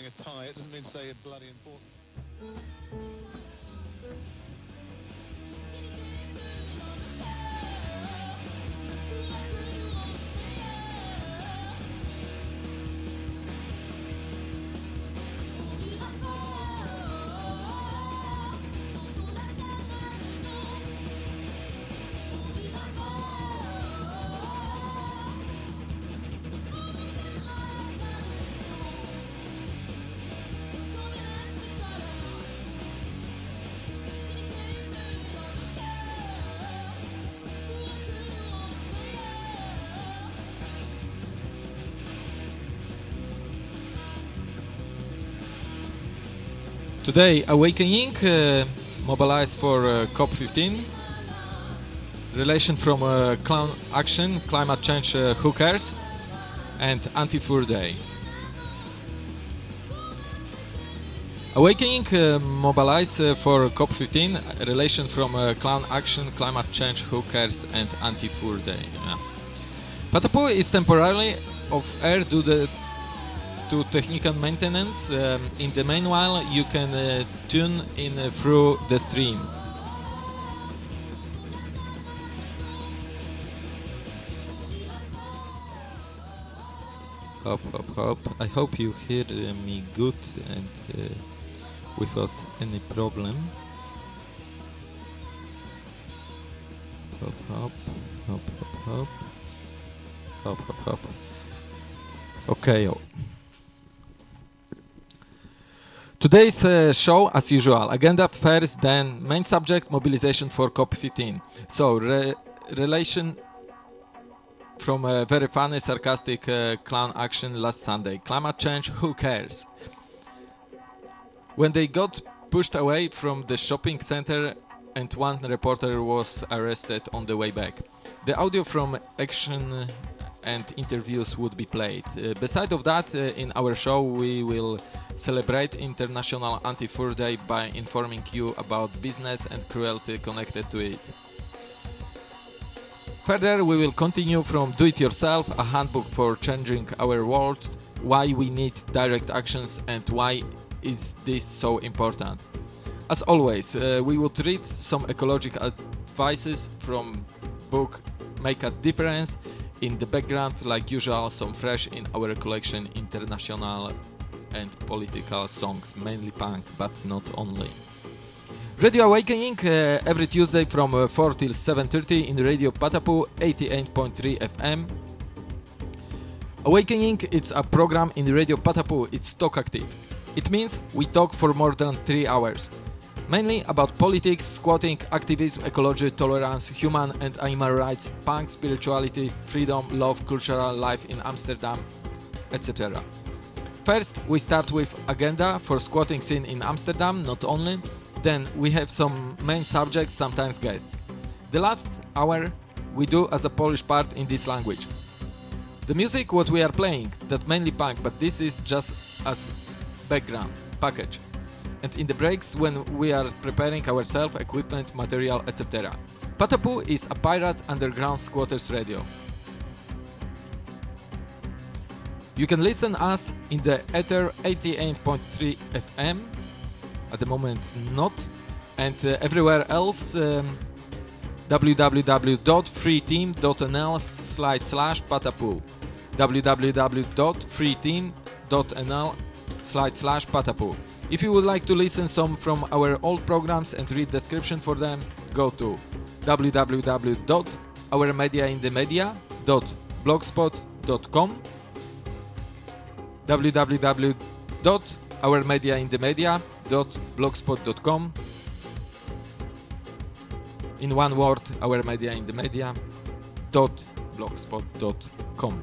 a tie. It doesn't mean to say you're bloody important. Today, Awakening mobilized for COP15. Relation from Clown Action, Climate Change, Who Cares? And Anti-Fur Day. Awakening mobilized for COP15. Relation from Clown Action, Climate Change, Who Cares? And Anti-Fur Day. Yeah. Patapu is temporarily off air due to technical maintenance. In the meanwhile, you can tune in through the stream. Hop. I hope you hear me good and without any problem. Hop. Okay. Today's show, as usual, agenda first, then main subject, mobilization for COP15. So, relation from a very funny, sarcastic clown action last Sunday. Climate change, who cares? When they got pushed away from the shopping center and one reporter was arrested on the way back. The audio from action and interviews would be played. Beside of that, in our show we will celebrate International Anti-Fur Day by informing you about business and cruelty connected to it. Further, we will continue from Do It Yourself, a handbook for changing our world, why we need direct actions and why is this so important. As always, we would read some ecological advices from book Make a Difference. In the background, like usual, some fresh in our collection international and political songs, mainly punk, but not only. Radio Awakening every Tuesday from 4 till 7:30 in Radio Patapu 88.3 FM. Awakening, it's a program in Radio Patapu, it's talk active. It means we talk for more than 3 hours. Mainly about politics, squatting, activism, ecology, tolerance, human and animal rights, punk, spirituality, freedom, love, cultural life in Amsterdam, etc. First, we start with agenda for squatting scene in Amsterdam, not only. Then we have some main subjects, sometimes guests. The last hour we do as a Polish part in this language. The music what we are playing, that mainly punk, but this is just as background, package. And in the breaks when we are preparing ourselves, equipment, material, etc. Patapu is a pirate underground squatters radio. You can listen us in the Ether 88.3 FM, at the moment not, and everywhere else www.freeteam.nl/patapu www.freeteam.nl/patapu. If you would like to listen some from our old programs and read description for them, go to www.ourmediainthemedia.blogspot.com www.ourmediainthemedia.blogspot.com. In one word, ourmediainthemedia.blogspot.com.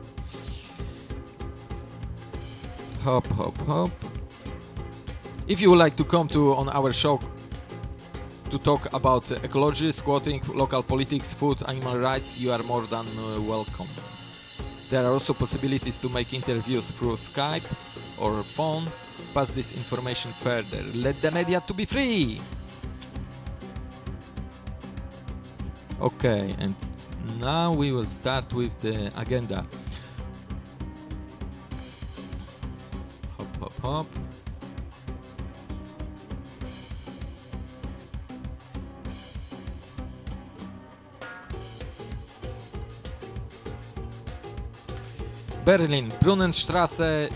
Hop. If you would like to come on our show to talk about ecology, squatting, local politics, food, animal rights, you are more than welcome. There are also possibilities to make interviews through Skype or phone. Pass this information further. Let the media to be free! Okay, and now we will start with the agenda. Hop. Berlin, Brunnenstraße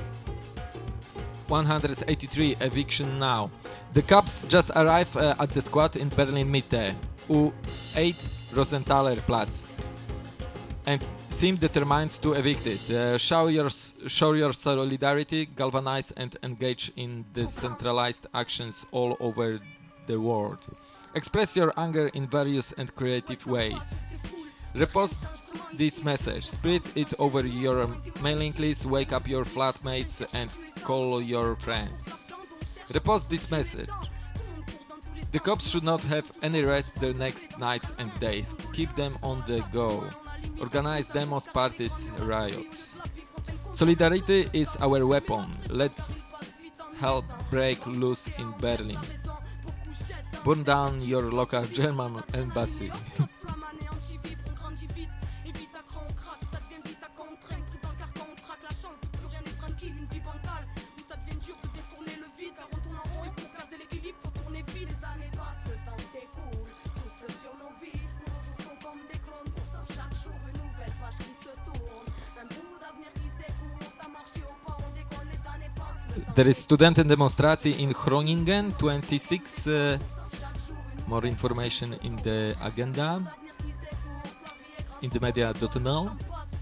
183, eviction now. The cops just arrived at the squad in Berlin Mitte, U8 Rosenthaler Platz, and seem determined to evict it. Show your solidarity, galvanize and engage in decentralized actions all over the world. Express your anger in various and creative ways. Repost this message, spread it over your mailing list, wake up your flatmates and call your friends. Repost this message. The cops should not have any rest the next nights and days. Keep them on the go. Organize demos, parties, riots. Solidarity is our weapon. Let hell break loose in Berlin. Burn down your local German embassy. There is studentendemonstratie in Groningen 26. More information in the agenda in the media.nl.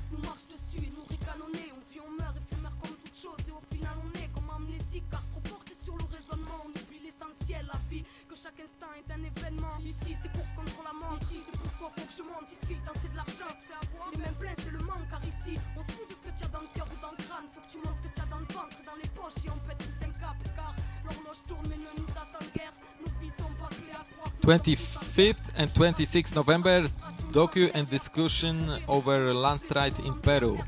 – 25th and 26th November, docu and discussion over landslide in Peru.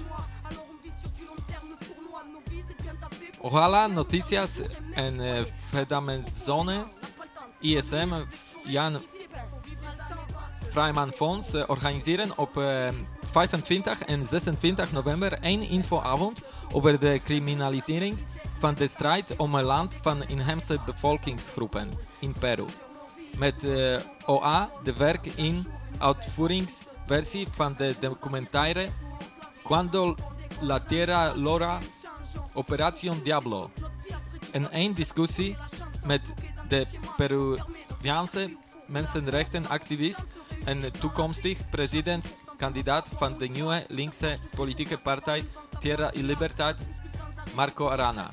Ojalá Noticias en Fedamenzone, ISM, Jan Freiman Fonds organiseren op 25 en 26 november een infoavond over de criminalisering van de strijd om een land van inheemse bevolkingsgroepen in Peru. Met OA de werk in uitvoeringsversie van de documentaire Cuando la Tierra Lora, Operación Diablo. En een discussie met de Peruviaanse mensenrechtenactivist en toekomstig presidentskandidaat van de nieuwe linkse politieke partij Tierra y Libertad, Marco Arana.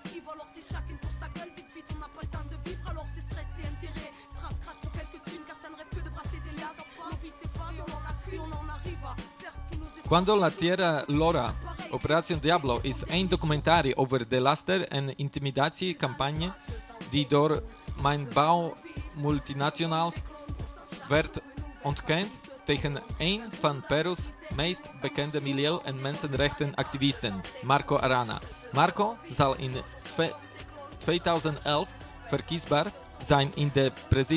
Cuando la Tierra Lora, Operación Diablo is een documentaire over de laster- en intimidatiecampagne die door mijnbouwmultinationals werd ontkend tegen een van Peru's meest bekende milieu- en mensenrechtenactivisten, Marco Arana. Marco zal in 2011 verkiesbaar zijn in de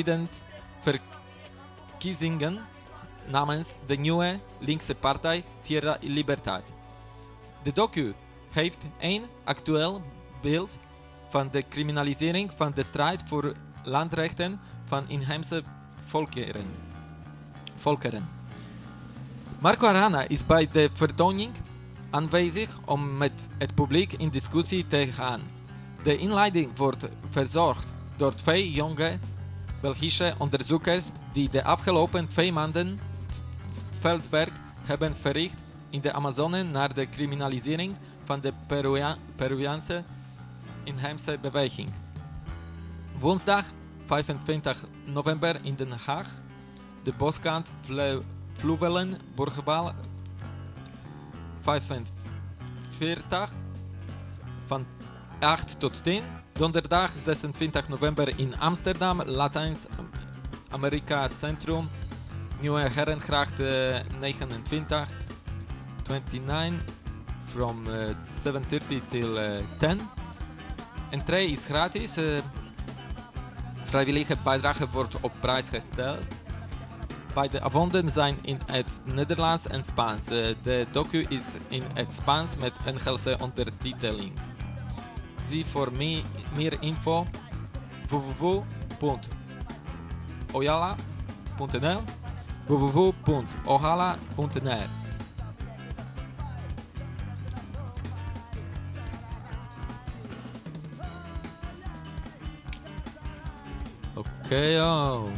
presidentverkiezingen namens de nieuwe linkse partij Tierra y Libertad. De docu heeft een actueel beeld van de criminalisering van de strijd voor landrechten van inheemse volkeren. Marco Arana is bij de vertoning aanwezig om met het publiek in discussie te gaan. De inleiding wordt verzorgd door twee jonge Belgische onderzoekers die de afgelopen 2 maanden veldwerk hebben verricht in de Amazone naar de criminalisering van de Peruviaanse inheemse beweging. Woensdag 25 november in Den Haag, de Boskant Vluwelen Burgerbal 45 van 8 tot 10. Donderdag 26 november in Amsterdam, Latijns-Amerika Centrum, Nieuwe Herengracht 29, from 7:30 till 10. Entree is gratis. Vrijwillige bijdrage wordt op prijs gesteld. Beide avonden zijn in het Nederlands en Spaans. De docu is in het Spaans met Engelse ondertiteling. Zie voor meer info www.oyala.nl www.ohala.nl. KO.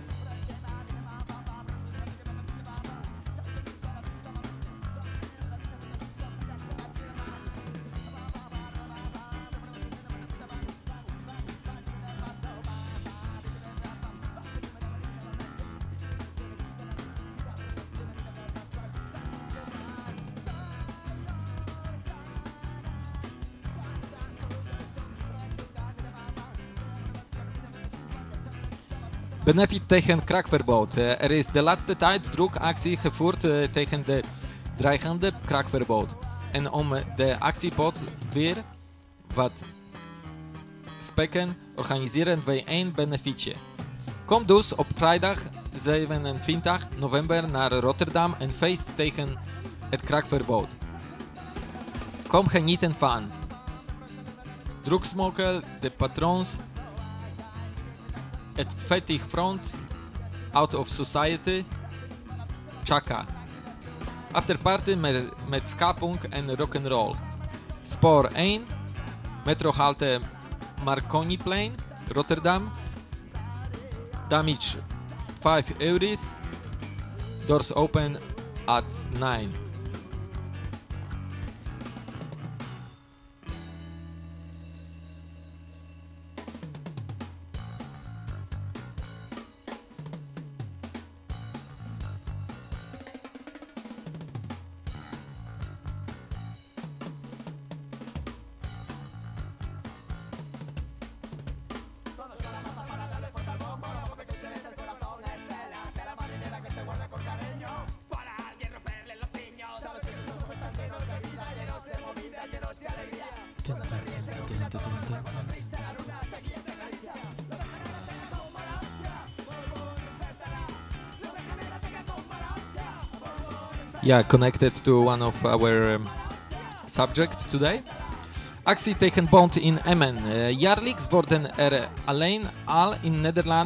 Benefit tegen kraakverbod. Er is de laatste tijd druk actie gevoerd tegen de dreigende kraakverbod. En om de actiepot weer wat spekken, organiseren wij een benefietje. Kom dus op vrijdag 27 november naar Rotterdam en feest tegen het kraakverbod. Kom genieten van drugsmokkel, de patrons, het Fetish Front, Out of Society, Chaka. Afterparty met ska-punk en rock'n'roll. Spoor 1, metrohalte Marconiplein, Rotterdam. Damage €5. Doors open at 9. Yeah, connected to one of our subject today. Actie tegen bond in Emmen. Jaarlijks worden er alleen al in Nederland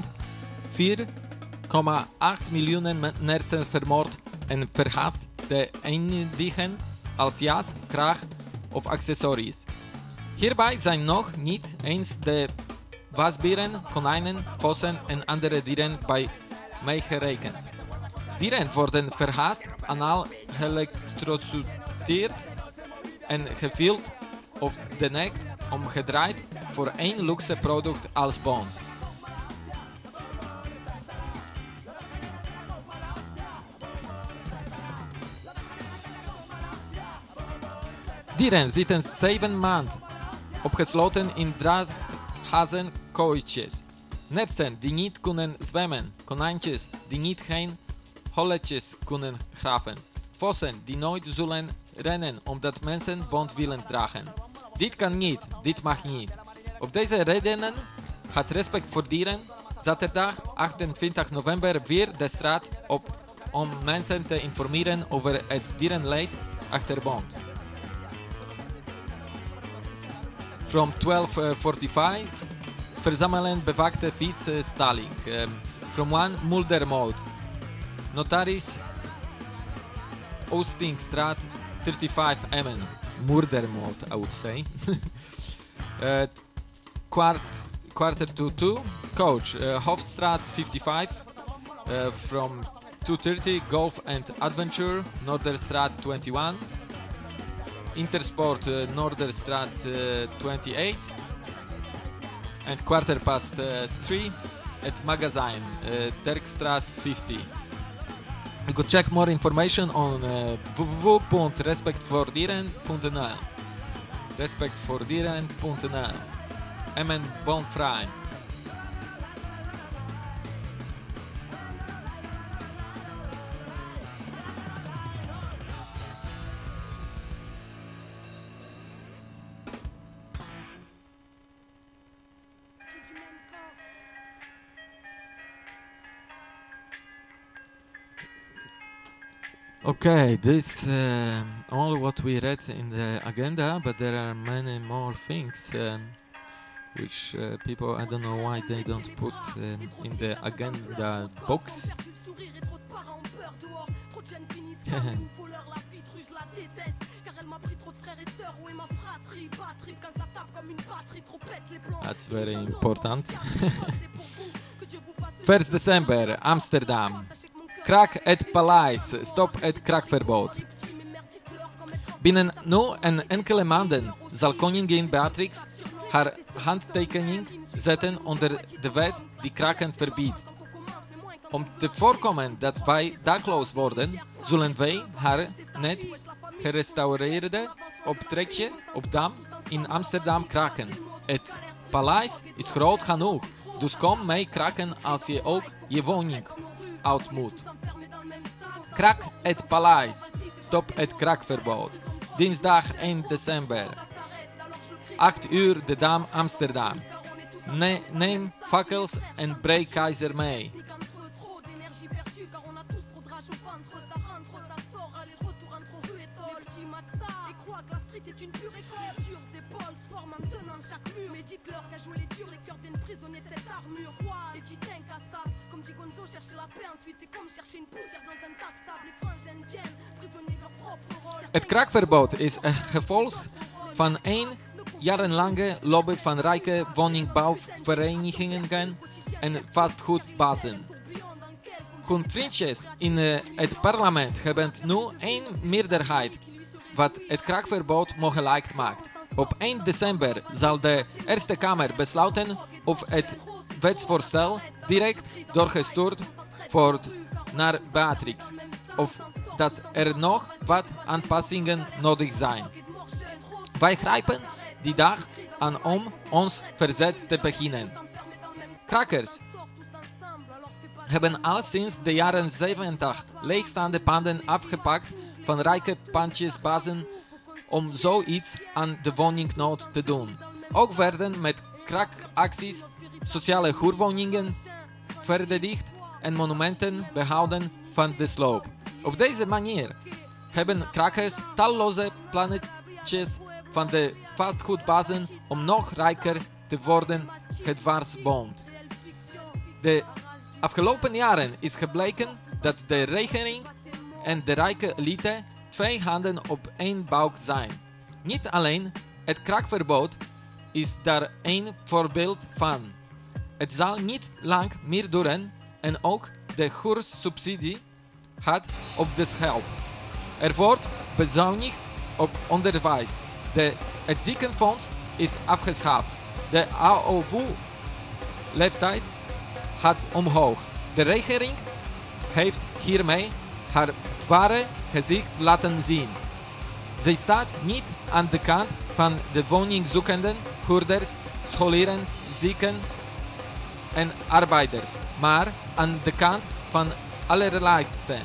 4,8 miljoen mensen vermoord en vergast te eindigen als jas, kraag of accessories. Hierbij zijn nog niet eens de wasberen, konijnen, vossen en andere dieren bij meegerekend. Dieren worden vergast, anaal geëlektrocuteerd en gevild of de nek omgedraaid voor één luxe product als bond. Dieren zitten 7 maanden opgesloten in draadhazen kooitjes. Nertsen die niet kunnen zwemmen, konijntjes die niet geen holletjes kunnen graven, vossen die nooit zullen rennen omdat mensen bond willen dragen. Dit kan niet, dit mag niet. Op deze redenen gaat Respect voor Dieren zaterdag 28 november weer de straat op om mensen te informeren over het dierenleed achter bond. From 12:45 verzamelen bevakte fietsen stalling. From 1 Muldermoot. Notaris Oostingstraat 35 Emmen. Moerdermoot, I would say. Quarter to 2. Coach Hofstraat 55. From 2:30 Golf and Adventure Noorderstraat 21. Intersport Noorderstraat 28. And quarter past 3 at Magazine Derkstraat 50. You could check more information on www.respectvoordieren.nl. Respectvoordieren.nl. Emmen Bonfrey. Okay, this all what we read in the agenda, but there are many more things which people, I don't know why they don't put in the agenda box. That's very important. 1st December, Amsterdam. Crack at Paleis, stop at Crackverbod. Binnen nu en enkele maanden zal koningin Beatrix haar handtekening zetten onder de wet die kraken verbiedt. Om te voorkomen dat wij dakloos worden, zullen wij haar net gerestaureerde optrekje op Dam in Amsterdam kraken. Het paleis is groot genoeg, dus kom mee kraken als je ook je woning uit moet. Krak het paleis, stop het krakverbod. Dinsdag 1 december. 8 uur de Dam Amsterdam. Neem fakkels en breekijzer mee. Het kraakverbod is een gevolg van een jarenlange lobby van rijke woningbouwverenigingen en vastgoedbazen. Hun vriendjes in het parlement hebben nu een meerderheid wat het kraakverbod mogelijk maakt. Op 1 december zal de Eerste Kamer besluiten of het wetsvoorstel direct doorgestuurd wordt naar Beatrix, of dat er nog wat aanpassingen nodig zijn. Wij grijpen die dag aan om ons verzet te beginnen. Krakkers hebben al sinds de jaren 70 leegstaande panden afgepakt van rijke pandjesbazen om zoiets aan de woningnood te doen. Ook werden met krakacties sociale huurwoningen verdedigd en monumenten behouden van de sloop. Op deze manier hebben krakkers talloze plannetjes van de vastgoedbazen om nog rijker te worden gedwarsboomd. De afgelopen jaren is gebleken dat de regering en de rijke elite twee handen op één buik zijn. Niet alleen het kraakverbod is daar een voorbeeld van. Het zal niet lang meer duren en ook de huursubsidie gaat op de schel. Er wordt bezuinigd op onderwijs. Het ziekenfonds is afgeschaft. De AOW-leeftijd gaat omhoog. De regering heeft hiermee haar ware gezicht laten zien. Zij staat niet aan de kant van de woningzoekenden, huurders, scholieren, zieken en arbeiders, maar aan de kant van allerlaatsten.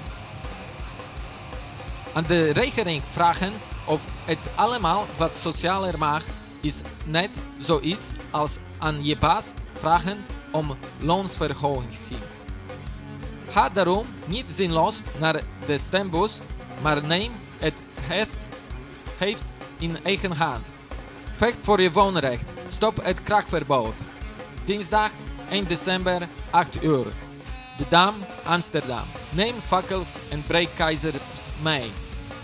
Aan de regering vragen of het allemaal wat socialer mag, is net zoiets als aan je baas vragen om loonsverhoging. Ga daarom niet zinloos naar de stembus, maar neem het heft in eigen hand. Vecht voor je woonrecht. Stop het kraakverbod. Dinsdag 1 december 8 uur. De Dam, Amsterdam. Neem fakkels en breekijzers mee.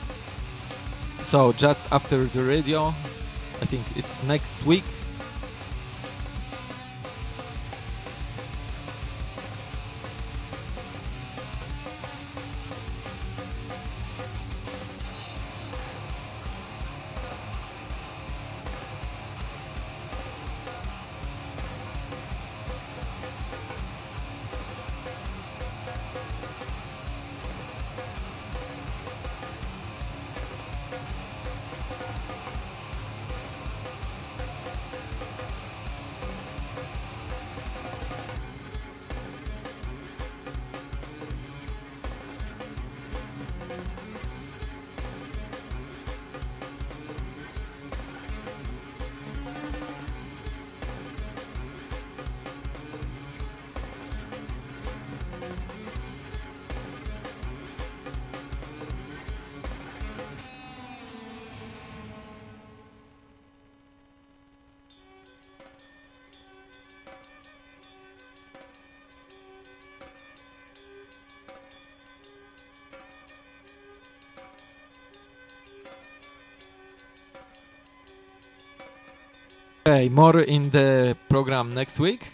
So just after the radio, I think it's next week. Okay, more in the program next week.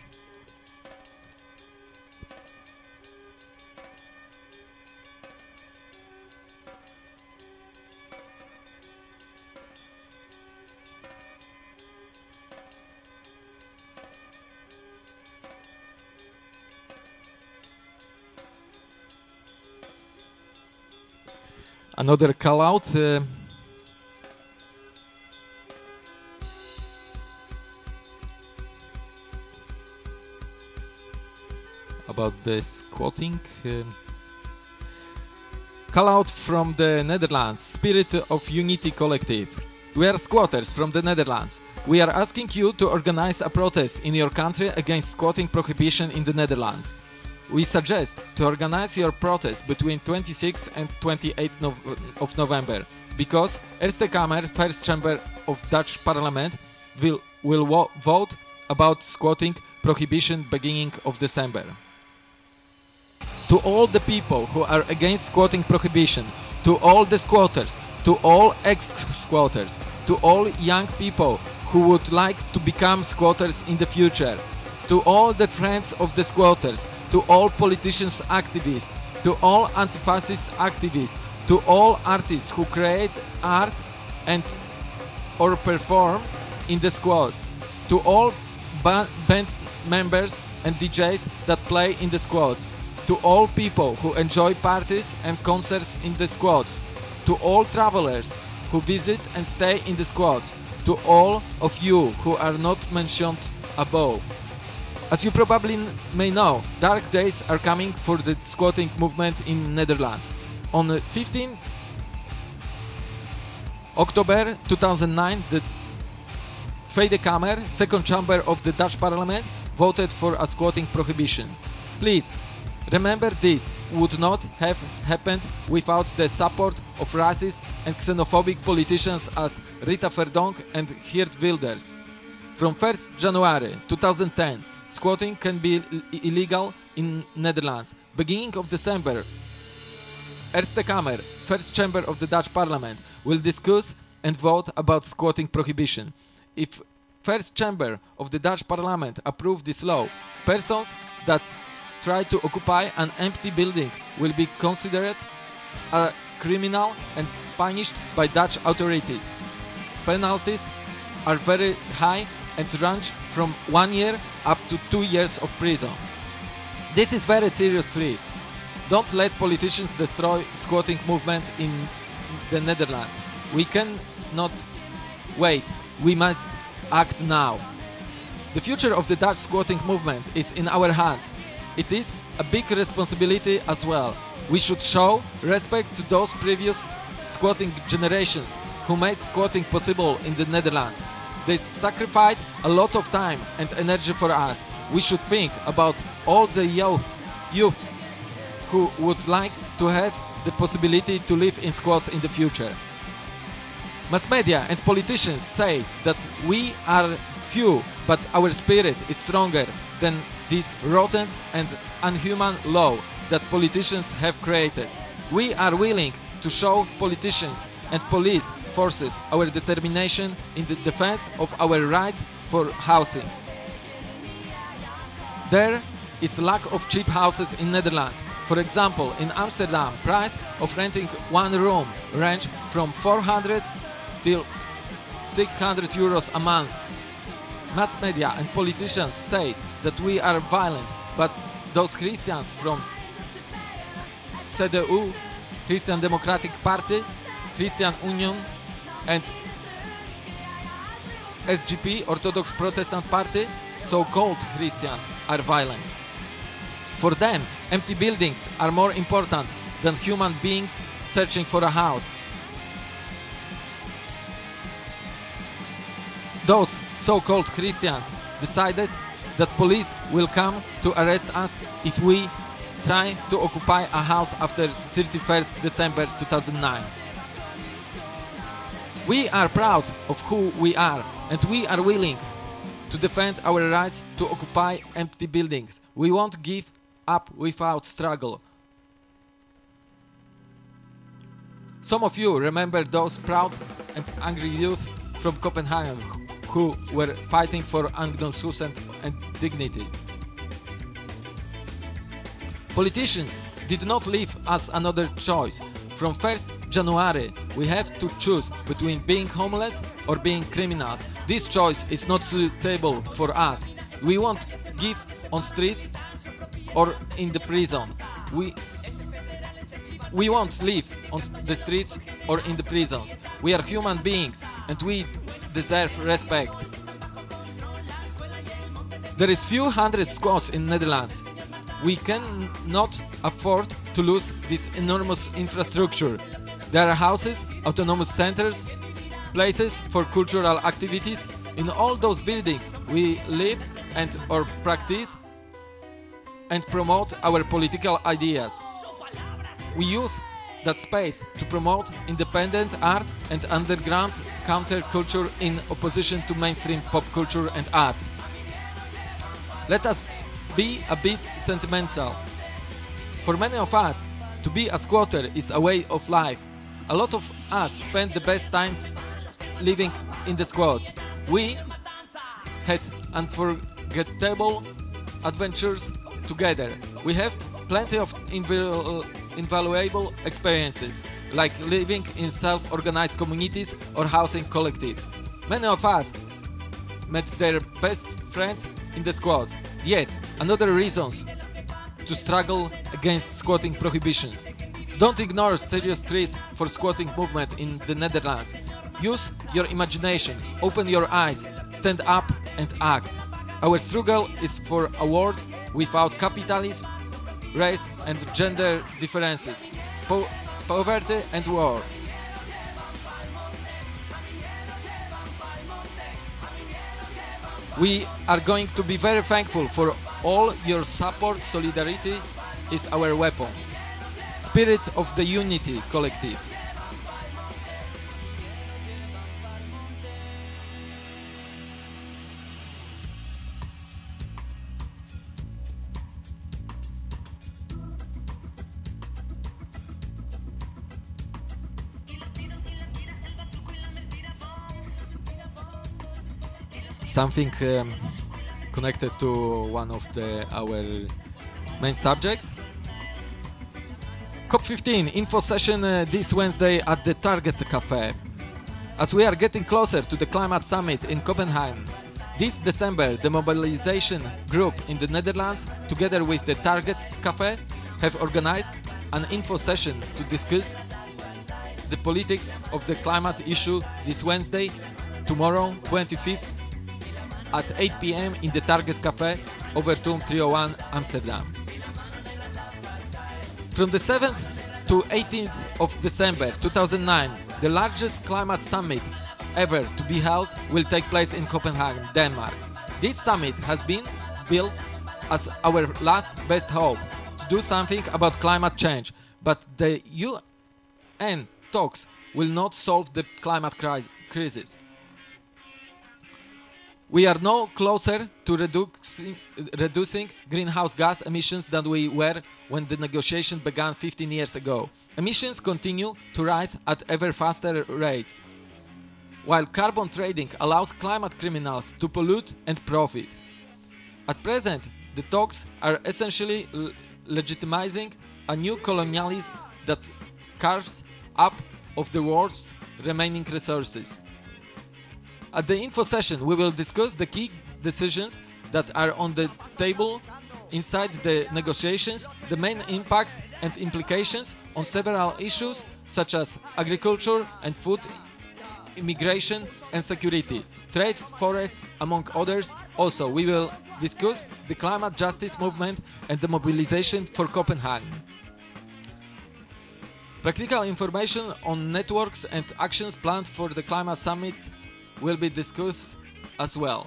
Another call out. About the squatting. Call out from the Netherlands, Spirit of Unity Collective. We are squatters from the Netherlands. We are asking you to organize a protest in your country against squatting prohibition in the Netherlands. We suggest to organize your protest between 26th and 28th of November, because Eerste Kamer, first chamber of Dutch Parliament, will vote about squatting prohibition beginning of December. To all the people who are against squatting prohibition, to all the squatters, to all ex-squatters, to all young people who would like to become squatters in the future, to all the friends of the squatters, to all politicians activists, to all anti-fascist activists, to all artists who create art and or perform in the squats, to all band members and DJs that play in the squats, to all people who enjoy parties and concerts in the squats, to all travelers who visit and stay in the squats, to all of you who are not mentioned above. As you probably may know, dark days are coming for the squatting movement in Netherlands. On 15 October 2009, the Tweede Kamer, second chamber of the Dutch Parliament, voted for a squatting prohibition. Please, remember this would not have happened without the support of racist and xenophobic politicians as Rita Verdonk and Geert Wilders. From 1st January 2010, squatting can be illegal in Netherlands. Beginning of December, Eerste Kamer, first chamber of the Dutch Parliament, will discuss and vote about squatting prohibition. If first chamber of the Dutch Parliament approve this law, persons that try to occupy an empty building will be considered a criminal and punished by Dutch authorities. Penalties are very high and range from 1 year up to 2 years of prison. This is very serious threat. Don't let politicians destroy squatting movement in the Netherlands. We cannot wait. We must act now. The future of the Dutch squatting movement is in our hands. It is a big responsibility as well. We should show respect to those previous squatting generations who made squatting possible in the Netherlands. They sacrificed a lot of time and energy for us. We should think about all the youth who would like to have the possibility to live in squats in the future. Mass media and politicians say that we are few, but our spirit is stronger than this rotten and unhuman law that politicians have created. We are willing to show politicians and police forces our determination in the defense of our rights for housing. There is lack of cheap houses in Netherlands. For example, in Amsterdam, price of renting one room range from 400 till 600 euros a month. Mass media and politicians say that we are violent, but those Christians from CDU, Christian Democratic Party, Christian Union and SGP, Orthodox Protestant Party, so-called Christians, are violent. For them, empty buildings are more important than human beings searching for a house. Those so-called Christians decided that police will come to arrest us if we try to occupy a house after 31st December 2009. We are proud of who we are, and we are willing to defend our rights to occupy empty buildings. We won't give up without struggle. Some of you remember those proud and angry youth from Copenhagen who were fighting for acknowledgement and dignity. Politicians did not leave us another choice. From 1st January, we have to choose between being homeless or being criminals. This choice is not suitable for us. We won't live on streets or in the prison. We won't live on the streets or in the prisons. We are human beings and we deserve respect. There is few hundred squads in Netherlands. We cannot afford to lose this enormous infrastructure. There are houses, autonomous centers, places for cultural activities. In all those buildings we live and or practice and promote our political ideas. We use that space to promote independent art and underground counterculture in opposition to mainstream pop culture and art. Let us be a bit sentimental. For many of us, to be a squatter is a way of life. A lot of us spend the best times living in the squats. We had unforgettable adventures together. We have plenty of invaluable experiences, like living in self-organized communities or housing collectives. Many of us met their best friends in the squads. Yet, another reasons to struggle against squatting prohibitions. Don't ignore serious threats for squatting movement in the Netherlands. Use your imagination, open your eyes, stand up and act. Our struggle is for a world without capitalism, race and gender differences, poverty and war. We are going to be very thankful for all your support. Solidarity is our weapon. Spirit of the Unity Collective. Something connected to one of our main subjects. COP15 info session this Wednesday at the Target Cafe. As we are getting closer to the climate summit in Copenhagen, this December the mobilization group in the Netherlands, together with the Target Cafe, have organized an info session to discuss the politics of the climate issue this Wednesday, tomorrow, 25th, at 8 p.m. in the Target Cafe, Overtoom 301, Amsterdam. From the 7th to 18th of December 2009, the largest climate summit ever to be held will take place in Copenhagen, Denmark. This summit has been built as our last best hope to do something about climate change, but the UN talks will not solve the climate crisis. We are no closer to reducing greenhouse gas emissions than we were when the negotiation began 15 years ago. Emissions continue to rise at ever faster rates, while carbon trading allows climate criminals to pollute and profit. At present, the talks are essentially legitimizing a new colonialism that carves up of the world's remaining resources. At the info session, we will discuss the key decisions that are on the table inside the negotiations, the main impacts and implications on several issues such as agriculture and food, immigration and security, trade, forest, among others. Also, we will discuss the climate justice movement and the mobilization for Copenhagen. Practical information on networks and actions planned for the climate summit will be discussed as well.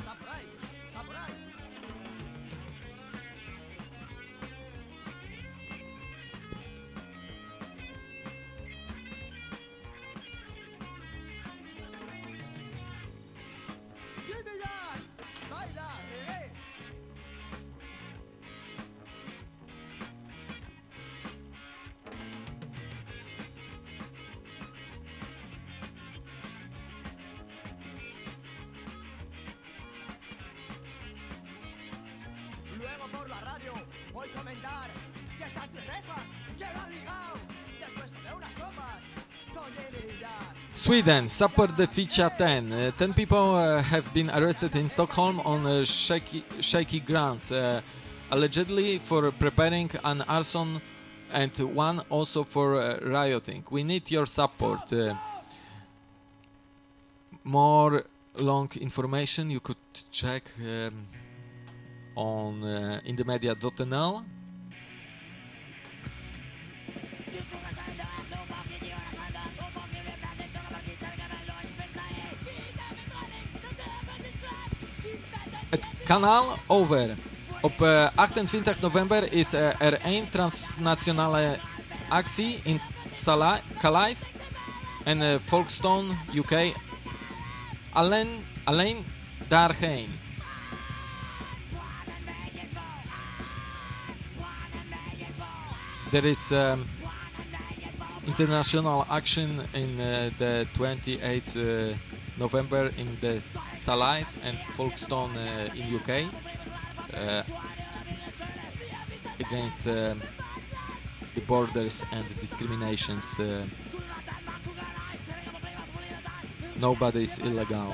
Sweden, support the Ficha 10. 10 people have been arrested in Stockholm on shaky grounds, allegedly for preparing an arson and one also for rioting. We need your support. More long information you could check on indemedia.nl. Het kanaal over. Op 28 november is er één transnationale actie in Calais en Folkestone, UK. Alleen daarheen. There is international action in the 28th November in the Calais and Folkestone in UK against the borders and discriminations. Nobody is illegal.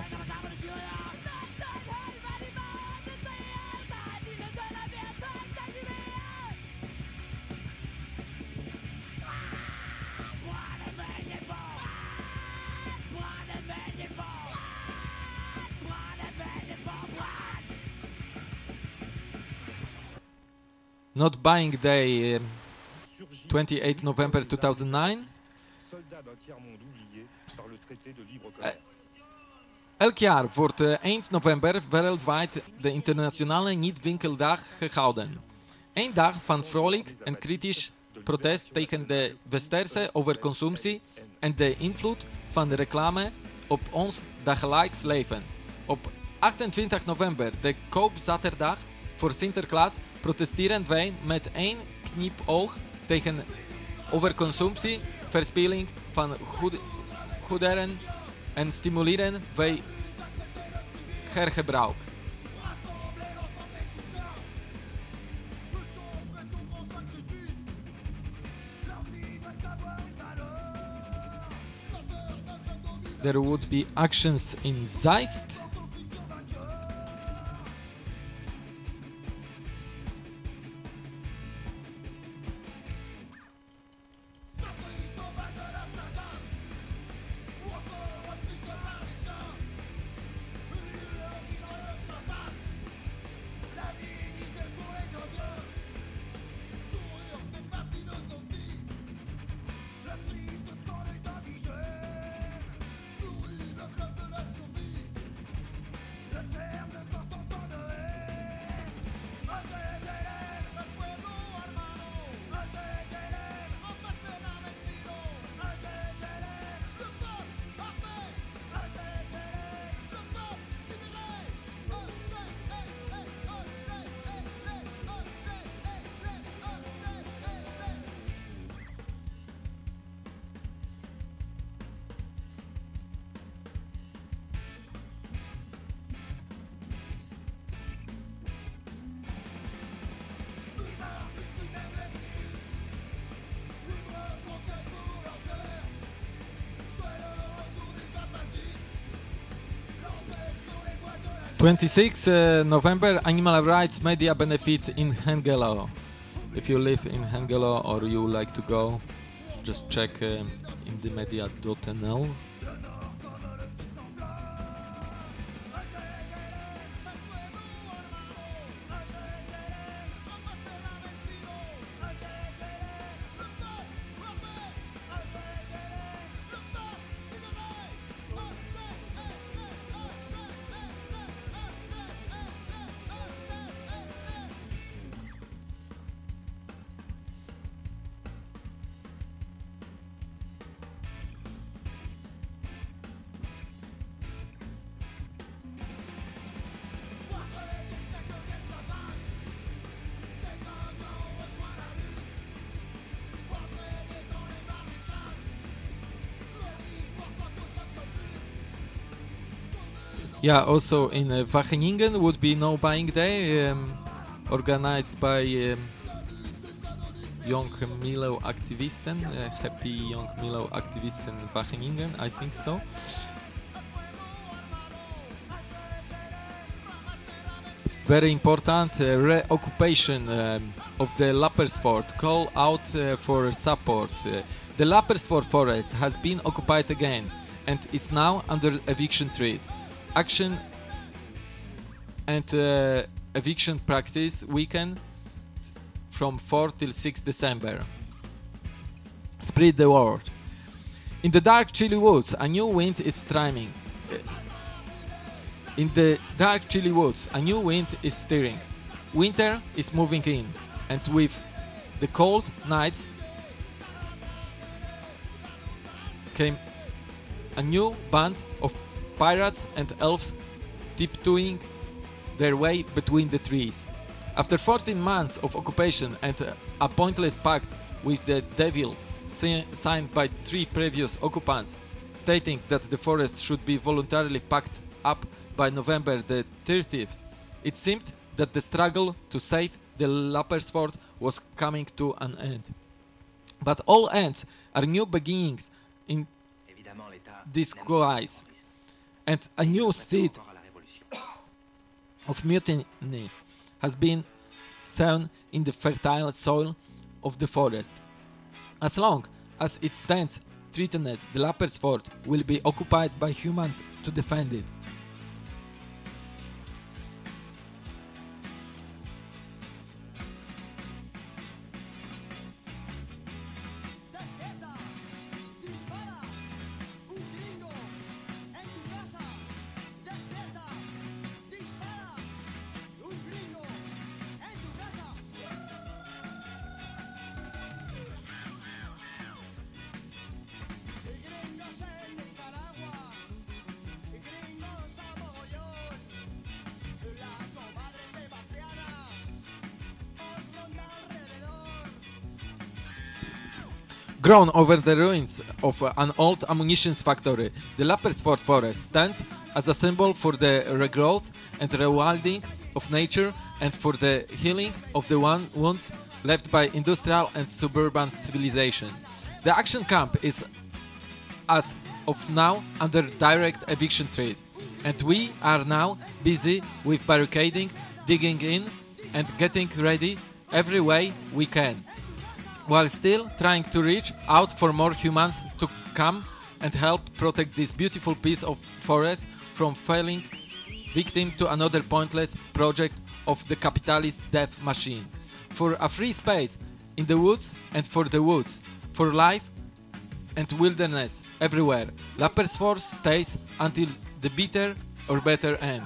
Not Buying Day, 28 November 2009. Elk jaar wordt 1 november wereldwijd de internationale niet-winkeldag gehouden. Een dag van vrolijk en kritisch protest tegen de westerse overconsumptie en de invloed van de reclame op ons dagelijks leven. Op 28 november, de koopzaterdag voor Sinterklaas, protesteren wij met één knipoog tegen overconsumptie, verspilling van goederen en stimuleren wij hergebruik. There would be actions in Zeist. November, Animal Rights Media Benefit in Hengelo. If you live in Hengelo or you like to go, just check indemedia.nl. Yeah, also in Wageningen would be no buying day. organized by Young Milo Activisten, Happy Young Milo Activisten Wageningen, I think so. It's very important reoccupation of the Lappersfort. Call out for support. The Lappersfort forest has been occupied again and is now under eviction threat. Action and eviction practice weekend from 4 till 6 December. Spread the word. In the dark chilly woods, a new wind is streaming. In the dark chilly woods, a new wind is stirring. Winter is moving in, and with the cold nights came a new band of pirates and elves tiptoeing their way between the trees. After 14 months of occupation and a pointless pact with the devil signed by 3 previous occupants, stating that the forest should be voluntarily packed up by November the 30th, it seemed that the struggle to save the Lappersfort was coming to an end. But all ends are new beginnings in disguise, and a new seed of mutiny has been sown in the fertile soil of the forest. As long as it stands threatened, the Lappersfort will be occupied by humans to defend it. Grown over the ruins of an old ammunition factory, the Lappersfort forest stands as a symbol for the regrowth and rewilding of nature and for the healing of the wounds left by industrial and suburban civilization. The action camp is, as of now, under direct eviction threat, and we are now busy with barricading, digging in, and getting ready every way we can, while still trying to reach out for more humans to come and help protect this beautiful piece of forest from falling victim to another pointless project of the capitalist death machine. For a free space in the woods and for the woods, for life and wilderness everywhere, Lappersfort stays until the bitter or better end.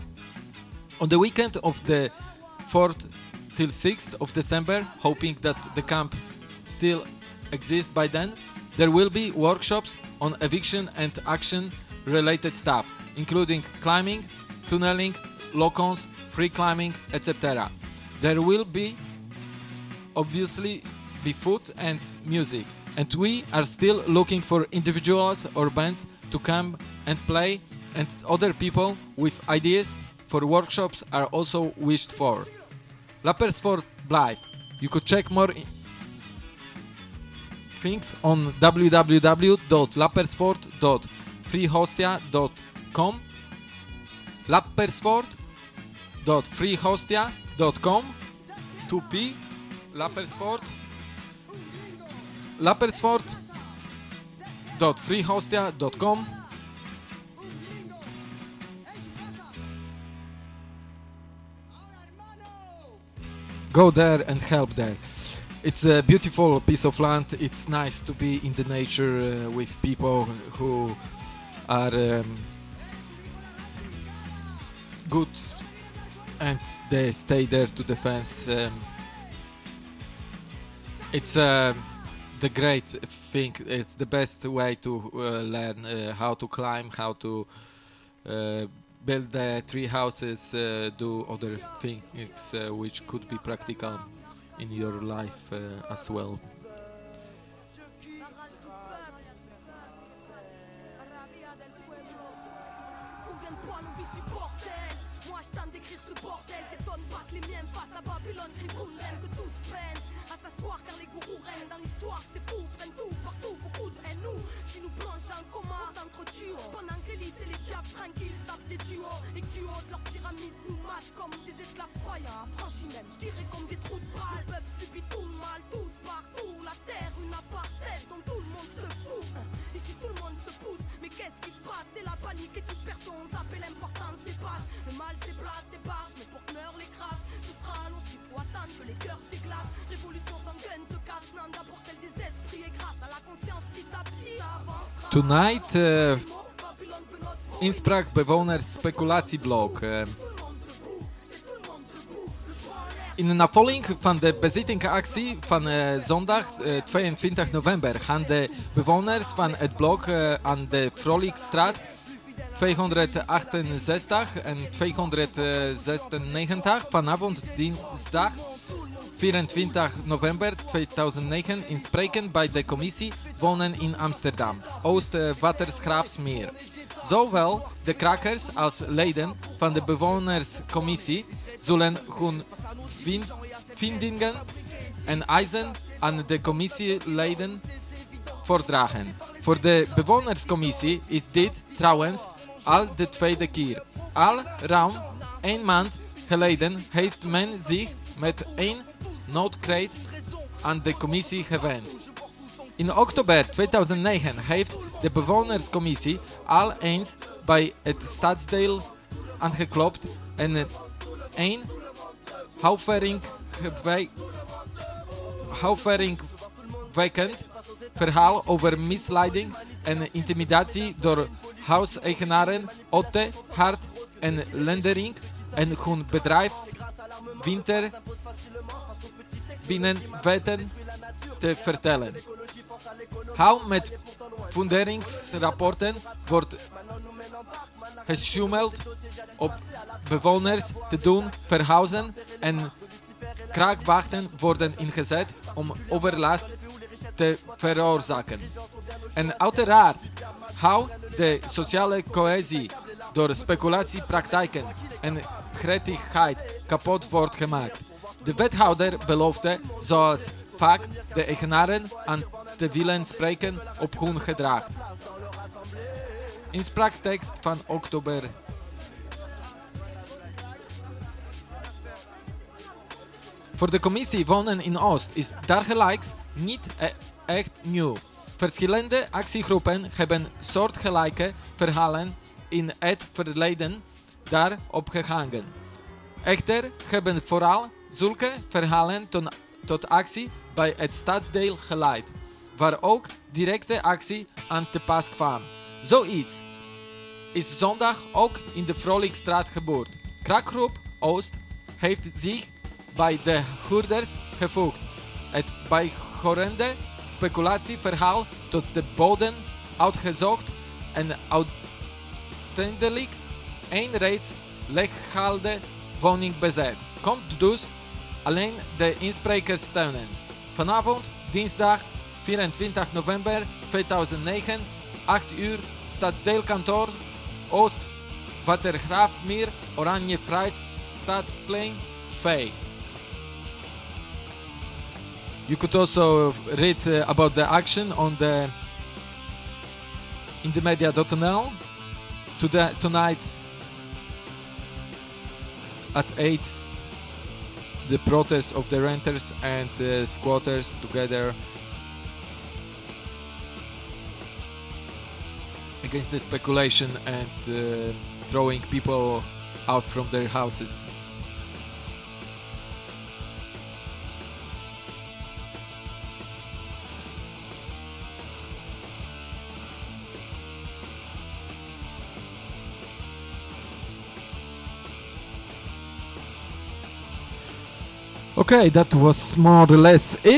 On the weekend of the 4th till 6th of December, hoping that the camp still exists by then, there will be workshops on eviction and action related stuff, including climbing, tunneling, lock-ons, free climbing, etc. There will be obviously be food and music, and we are still looking for individuals or bands to come and play, and other people with ideas for workshops are also wished for. Lappersfort Live. You could check more things on www.lappersfort.freehostia.com, lappersfort.freehostia.com, 2p, lappersfort.freehostia.com. Go there and help there. It's a beautiful piece of land. It's nice to be in the nature with people who are good and they stay there to defend. It's the great thing. It's the best way to learn how to climb, how to build the tree houses, do other things which could be practical in your life as well. Combien de poils on vit supporter? Moi je tente d'écrire ce bordel. T'étonnes pas que les miennes face à Babylone crient Boulem, que tous peinent à s'asseoir car les gourous règnent dans l'histoire. C'est fou, prennent tout, partout, beaucoup de haine. Nous, qui nous plongent dans le coma, on s'entretue pendant que l'élite et les diables tranquilles tapent des duos. Et que du haut de leur pyramide nous matent comme des esclaves croyants. Franchis même, je dirais comme des trous de balle. Le peuple subit tout le mal, tous partout. La terre, une apartheid dont tout le monde se fout. Ici tout le monde se pousse, mais qu'est-ce qui se passe? C'est la panique et toute personne zappe l'importance des passes. Le mal c'est place, c'est barge, mais pour que meurent les crasses, ce sera long s'il faut attendre que les cœurs se déglacent. Révolution sanguine te casse, non d'abord celle des esprits et grâce à la conscience petit à petit ça avancera. Tonight inspraak bewoners speculatieblok. In de navolging van de bezittingsactie van zondag 22 november gaan de bewoners van het blok aan de Vrolijkstraat 268 en 296 vanavond dinsdag 24 november 2009 inspreken bij de commissie Wonen in Amsterdam, Oost-Watergraafsmeer. Zowel de krakers als leden van de bewonerscommissie zullen hun vindingen en eisen aan de commissieleden voordragen. Voor de bewonerscommissie is dit trouwens al de tweede keer. Al ruim 1 maand geleden heeft men zich met een noodkreet aan de commissie gewend. In oktober 2009 heeft de bewonerscommissie al eens bij het stadsdeel aangeklopt en een huiveringwekkend verhaal over misleiding en intimidatie door huiseigenaren Otte, Hart en Lendering en hun bedrijfswinter binnen weten te vertellen. Hou met funderingsrapporten wordt gesjoemeld op bewoners te doen verhuizen en kraakwachten worden ingezet om overlast te veroorzaken. En uiteraard hou de sociale cohesie door speculatiepraktijken en gretigheid kapot wordt gemaakt. De wethouder beloofde, zoals vaak, de eigenaren aan te willen spreken op hun gedrag. Inspraaktekst van oktober. Voor de commissie Wonen in Oost is dergelijks niet echt nieuw. Verschillende actiegroepen hebben soortgelijke verhalen in het verleden daarop gehangen. Echter hebben vooral zulke verhalen tot actie bij het stadsdeel geleid, waar ook directe actie aan te pas kwam. Zoiets is zondag ook in de Vrolijkstraat gebeurd. Kraakgroep Oost heeft zich bij de huurders gevoegd. Het bijhorende speculatieverhaal tot de bodem uitgezocht en uiteindelijk een reeds legale woning bezet. Komt dus alleen de insprekers steunen. Vanavond, dinsdag 24 november 2009, 8 uur, stadsdeelkantoor Oost, Watergraafmeer, Oranje Vrijstaatplein 2. You could also read about the action on the inthemedia.nl. Tonight at 8, the protest of the renters and squatters together against the speculation and throwing people out from their houses. Okay, that was more or less it.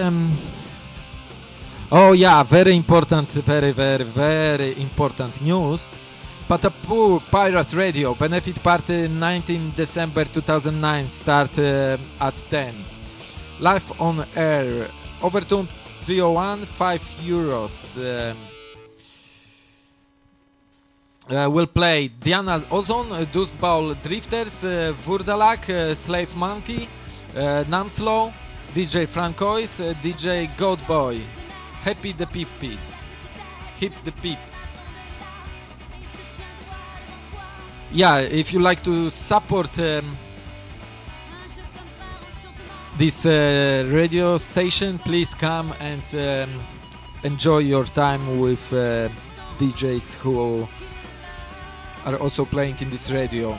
Oh yeah, very important news. Patapoo Pirate Radio Benefit Party 19 December 2009 start at 10. Live on air. Overtune 301, €5. will play Diana Ozon, Dust Bowl Drifters, Vurdalak, Slave Monkey, Namslow, DJ Francois, DJ Goatboy, Happy the Peep Peep, Hip the Peep. Yeah, if you like to support this radio station, please come and enjoy your time with DJs who are also playing in this radio.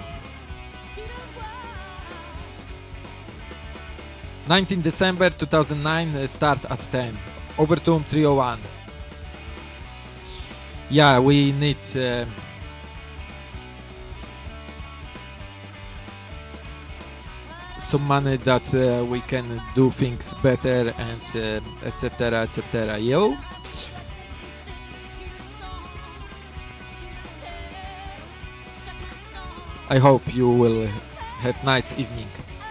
19 December 2009, start at 10. Overtime 301. Yeah, we need some money that we can do things better and etc. etc. Yo. I hope you will have nice evening.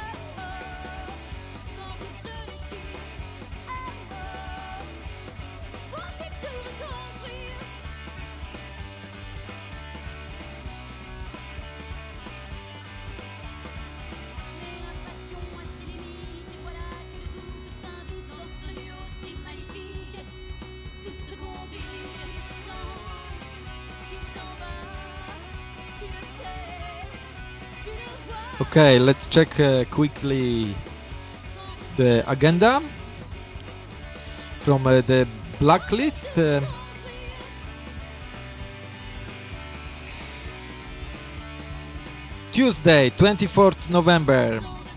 Okay, let's check quickly the agenda from the blacklist. Tuesday, 24th November.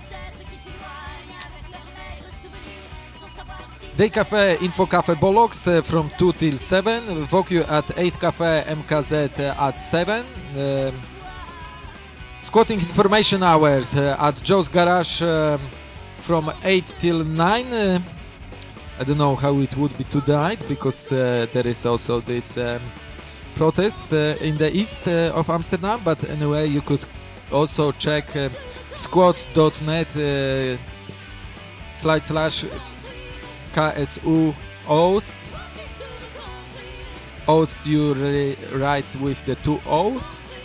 Day Cafe, Info Cafe Bollocks from 2 till 7. Vogue at 8 Cafe MKZ at 7. Squatting information hours at Joe's Garage from 8 till 9. I don't know how it would be tonight because there is also this protest in the east of Amsterdam, but anyway you could also check squat.net /KSU Oost. Oost you write with the 2 O.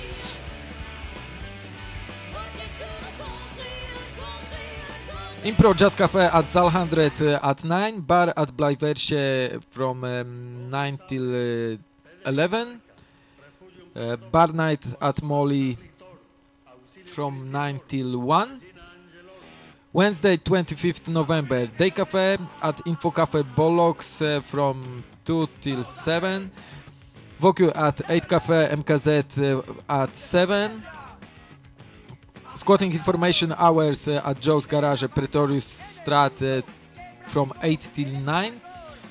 Impro Jazz Cafe at Zal 100 at 9, bar at Blijversie from 9 till 11, bar night at Molly from 9 till 1. Wednesday 25th November, Day Cafe at Info Cafe Bollocks from 2 till 7, Vogue at 8 Cafe MKZ at 7. Squatting information hours at Joe's Garage Pretorius Strat from 8 till 9.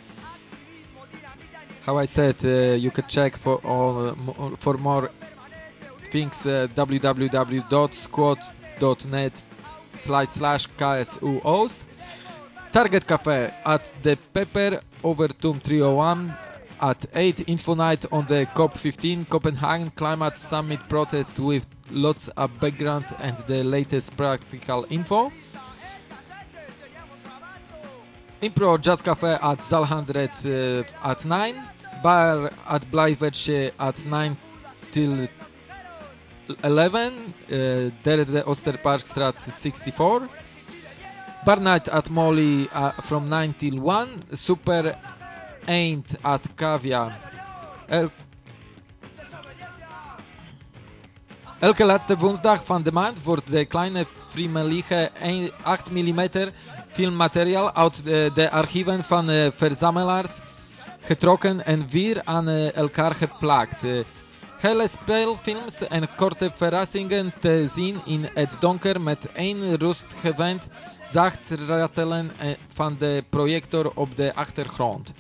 How I said, you can check for more things www.squat.net /KSU Oost. Target Cafe at the Pepper, Overtime 301 at 8. Info night on the COP15 Copenhagen Climate Summit protest with lots of background and the latest practical info. Impro Jazz Cafe at Zal 100 at 9. Bar at Blijversie at 9 till 11. Derde Oosterparkstraat 64. Bar night at Molly from 9 till 1. Super Ain't at Kavia. Elke laatste woensdag van de maand wordt de kleine frimelige 8 mm filmmateriaal uit de archieven van verzamelaars getrokken en weer aan elkaar geplakt. Hele speelfilms en korte verrassingen te zien in het donker met één rustgewend zacht ratelen van de projector op de achtergrond.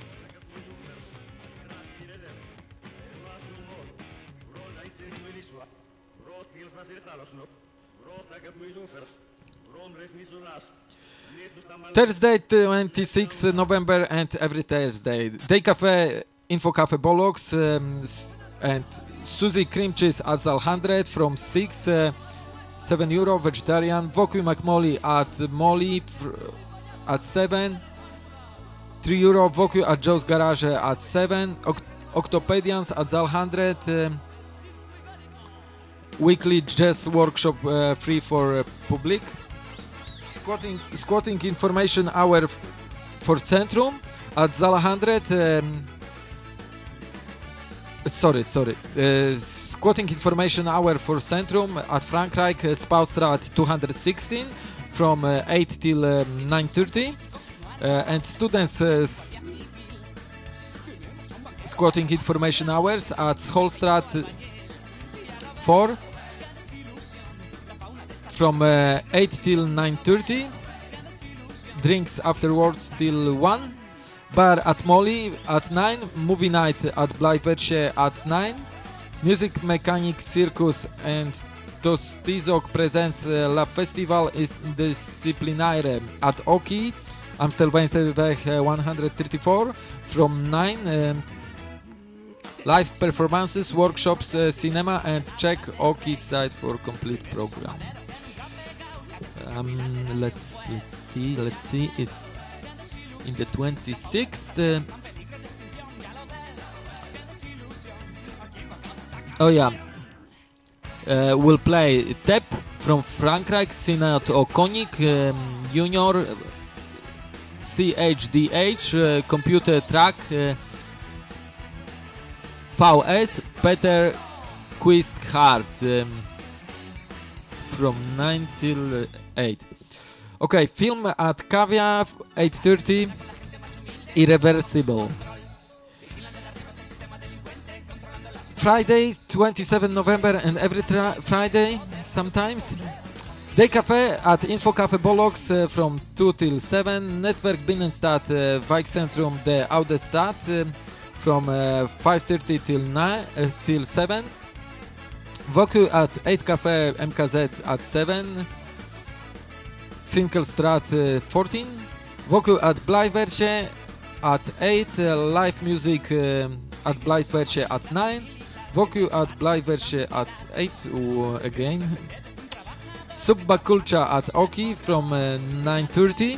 Thursday 26th November and every Thursday. Day Cafe, Info Cafe Bollocks and Suzy Cream Cheese at Zal 100 from 6, €7 vegetarian. Vogue McMolly at Molly at 7, €3. Vogue at Joe's Garage at 7. Octopedians at Zal 100 weekly jazz workshop free for public. Squatting information hour for Centrum at Zala 100. Squatting information hour for Centrum at Frankreich, Spoustraat 216 from 8 till 9:30. And students squatting information hours at Schoolstraat 4 from 8 till 9:30. Drinks afterwards till 1. Bar at Molly at 9. Movie night at Blijvertje at 9. Music Mechanic Circus and Tostizok presents La Festival Disciplinaire at Oki, Amstelveensterweg 134 from 9. Live performances, workshops, cinema, and check Oki site for complete program. Let's see. It's in the 26th. We'll play Tep from Frankreich, Synod O'Konik, Junior, CHDH, Computer Track, VS, Peter Quisthart, from 9 till 8. Okay, film at Kavia, 8:30, Irreversible. Friday, 27 November, and every Friday, sometimes. Day Cafe at Info Cafe Bollocks from 2 till 7. Network Binnenstad, Wijkcentrum de Oude Stad from 5:30 till 7. Voku at 8 Cafe MKZ at 7. Sinkelstraat 14. Voku at Blijvertje at 8. Live music at Blijvertje at 9. Voku at Blijvertje at 8 again. Subbakulcha at Oki from 9:30.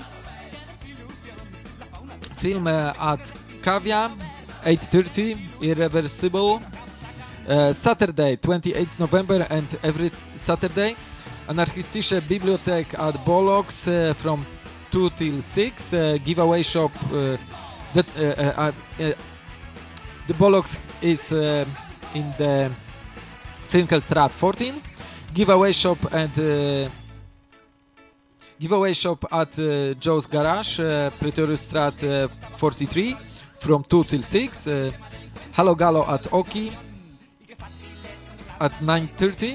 Film at Kavia 8:30, Irreversible. Saturday 28 November and every Saturday. Anarchistische Bibliothek at Bollocks from 2 till 6. Giveaway shop. The Bollocks is in the Sinkelstraat 14. Giveaway shop at Joe's Garage, Pretoriusstraat 43 from 2 till 6. Hallo Gallo at Oki at 9:30.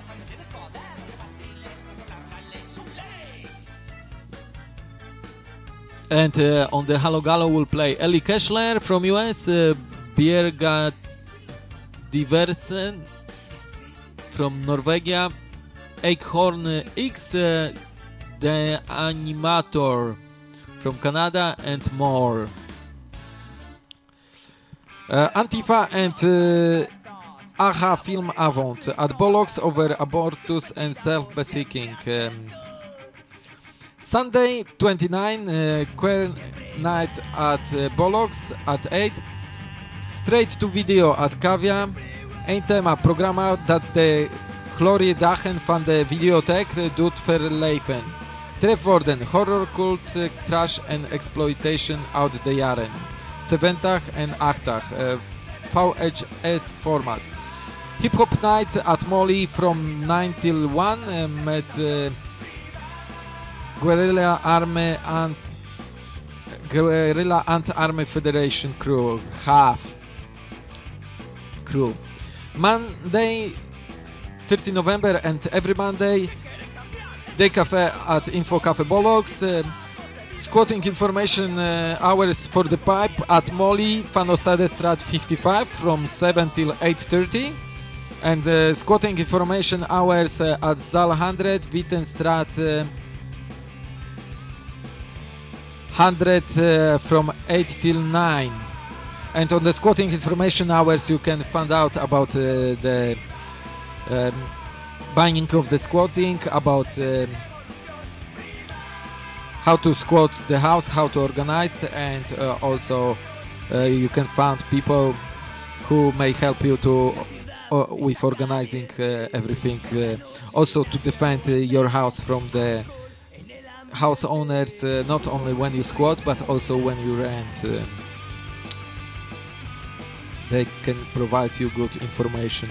And on the Hallo Gallo we'll play Ellie Keshler from US, Bjerga Diversen from Norwegia, Eichhorn X, The Animator from Canada, and more. Antifa and Aha Film Avant at Bollocks over abortus and self-beseeking. Sunday 29, Queer Night at Bollocks at 8. Straight to video at Kavia. Een thema programma dat de gloriedagen van de videotheek doet verleven. Trefwoorden horror, cult, trash en exploitation uit de jaren 70 en 80. VHS format. Hip Hop Night at Molly from 9 till 1 met Guerrilla Anti-Army Federation crew. Half crew. Monday 30 November and every Monday Day Cafe at Info Cafe Bollocks. Squatting information hours for the pipe at Molly, Van Ostadestraat 55 from 7 till 8:30. And squatting information hours at Zal 100, Wittenstraat 100 from 8 till 9. And on the squatting information hours you can find out about the buying of the squatting, about how to squat the house, how to organize it, and also you can find people who may help you to with organizing everything. Also to defend your house from the house owners, not only when you squat, but also when you rent. They can provide you good information.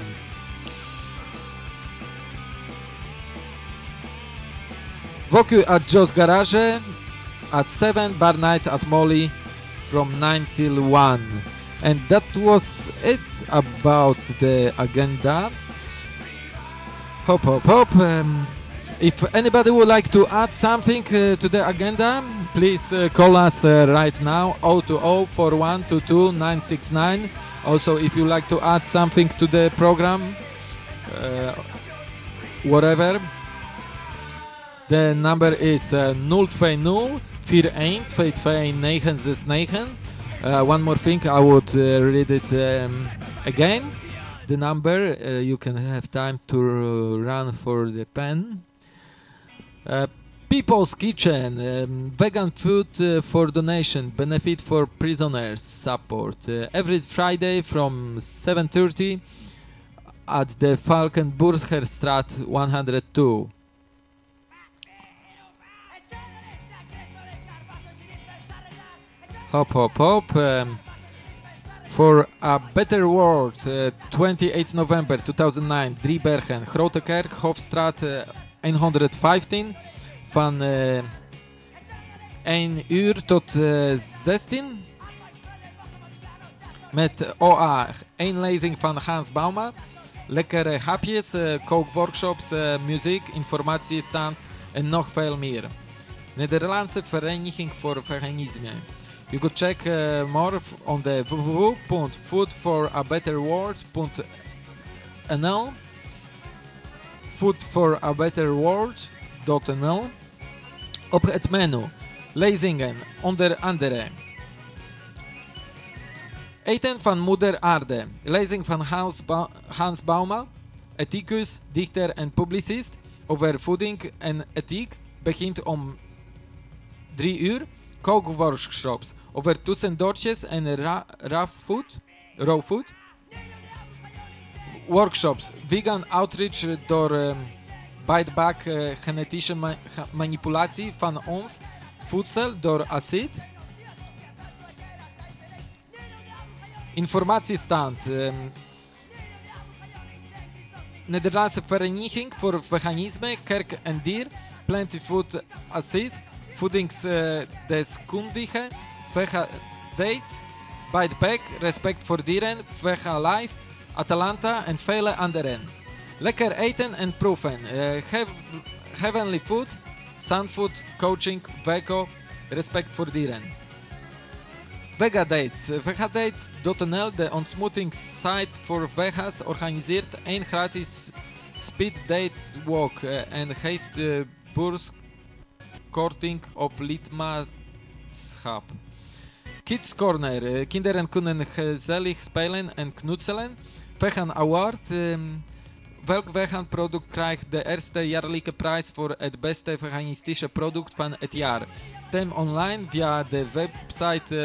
Voku at Joe's Garage at 7, bar night at Molly from 9 till 1. And that was it about the agenda. Hop, hop, hop. If anybody would like to add something to the agenda, please call us right now, 020-4122-969. Also, if you like to add something to the program, whatever, the number is 020-412-22969. One more thing, I would read it again. The number, you can have time to run for the pen. People's Kitchen, vegan food for donation, benefit for prisoners support. Every Friday from 7:30 at the Valkenburgerstraat 102. Hop, hop, hop. For a Better World, 28 November 2009, Driebergen, Grote Kerk, Hofstraat 115, van 1 uur tot 16. Met OA, 1 lezing van Hans Bauma, lekkere hapjes, kookworkshops, muziek, informatiestands en nog veel meer. Nederlandse Vereniging voor Veganisme. You could check more on the www.foodforabetterworld.nl, foodforabetterworld.nl. Op het menu lezingen onder andere Eten van Moeder Aarde, lezing van Hans Bauma, ethicus, dichter en publicist over voeding en ethiek, begint om 3 uur. Kookworkshops over tussendoortjes en raw food. Workshops, vegan outreach door biteback genetische manipulatie van ons voedsel door acid. Informatiestand. Nederlandse Vereniging voor Veganisme, Kerk en Dier, Plenty Food Acid, voedingsdeskundige, Vega Dates, Biteback, Respect voor Dieren, Vega Life, Atalanta en vele anderen. Lekker eten en proeven. Heavenly Food, Sunfood, Coaching, Veco, Respect voor Dieren. Vegadates. Vegadates.nl, de ontmoetingssite voor vega's, organiseert 1 gratis speed date walk en geeft beurskorting op lidmaatschap. Kids Corner. Kinderen kunnen gezellig spelen en knutselen. Vegan Award. Welk vegan product krijgt de eerste jaarlijke prijs voor het beste veganistische product van het jaar? Stem online via de website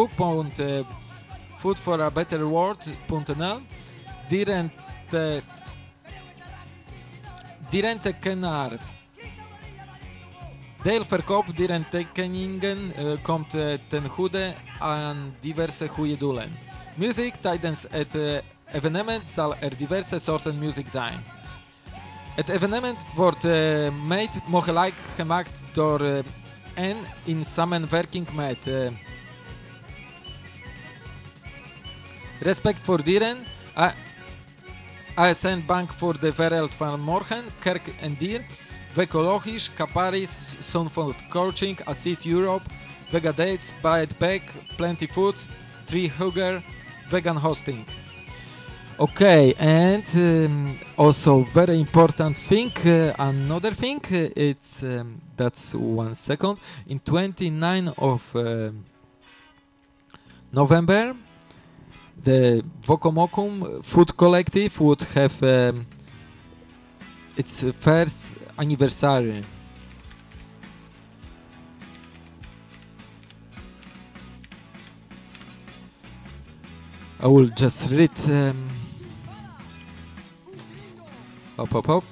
www.foodforabetterworld.nl. Dierentekenaar. Deelverkoop dierentekeningen komt ten goede aan diverse goede doelen. Muziek tijdens het evenement zal er diverse soorten muziek zijn. Het evenement wordt mede mogelijk gemaakt door en in samenwerking met Respect voor Dieren, ASN Bank voor de Wereld van Morgen, Kerk en Dier, Vecologisch, Caparis, Sunfood Coaching, Acid Europe, Vegadates, Biteback, Plenty Food, Tree Hugger, Vegan Hosting. Okay, and also very important thing, another thing, it's that's 1 second. In 29 of November, the Vokomokum Food Collective would have its first anniversary. I will just read Hop, hop, hop.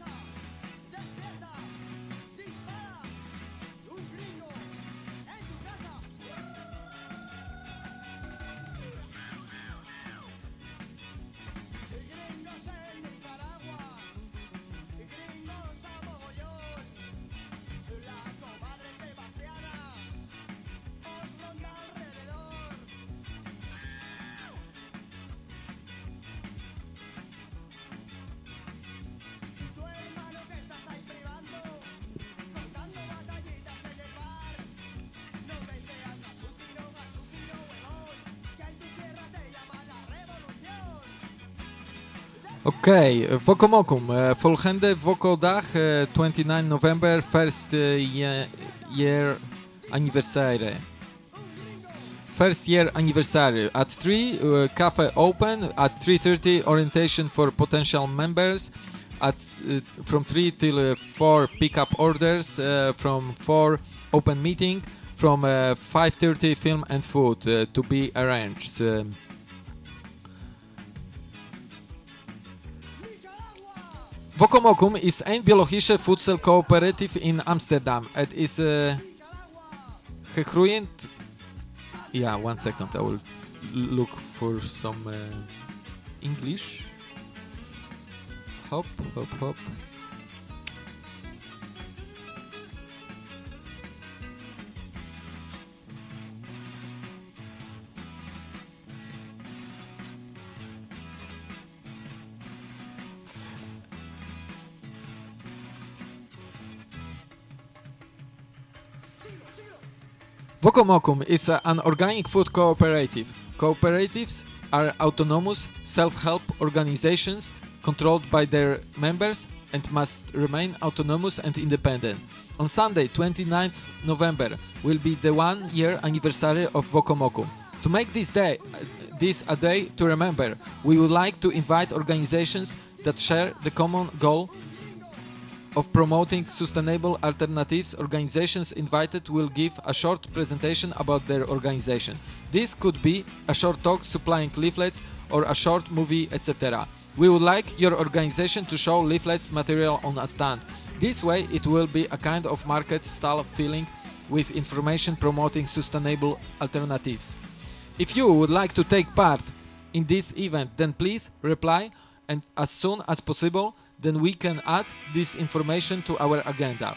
Okay, Wokomokum, volgende Wokodag, 29 November, first year anniversary. First year anniversary. At 3, cafe open. At 3:30, orientation for potential members. At from 3 till 4, pick up orders. From 4, open meeting. From 5:30, film and food to be arranged. Wokomokum is een biologische voedselcoöperatief in Amsterdam. Het is gegroeid. Yeah, 1 second. I will look for some English. Hop, hop, hop. Wokomokum is an organic food cooperative. Cooperatives are autonomous self-help organizations controlled by their members and must remain autonomous and independent. On Sunday, 29th November, will be the 1-year anniversary of Wokomokum. To make this a day to remember, we would like to invite organizations that share the common goal of promoting sustainable alternatives. Organizations invited will give a short presentation about their organization. This could be a short talk supplying leaflets or a short movie, etc. We would like your organization to show leaflets material on a stand. This way it will be a kind of market style feeling with information promoting sustainable alternatives. If you would like to take part in this event, then please reply and as soon as possible, then we can add this information to our agenda.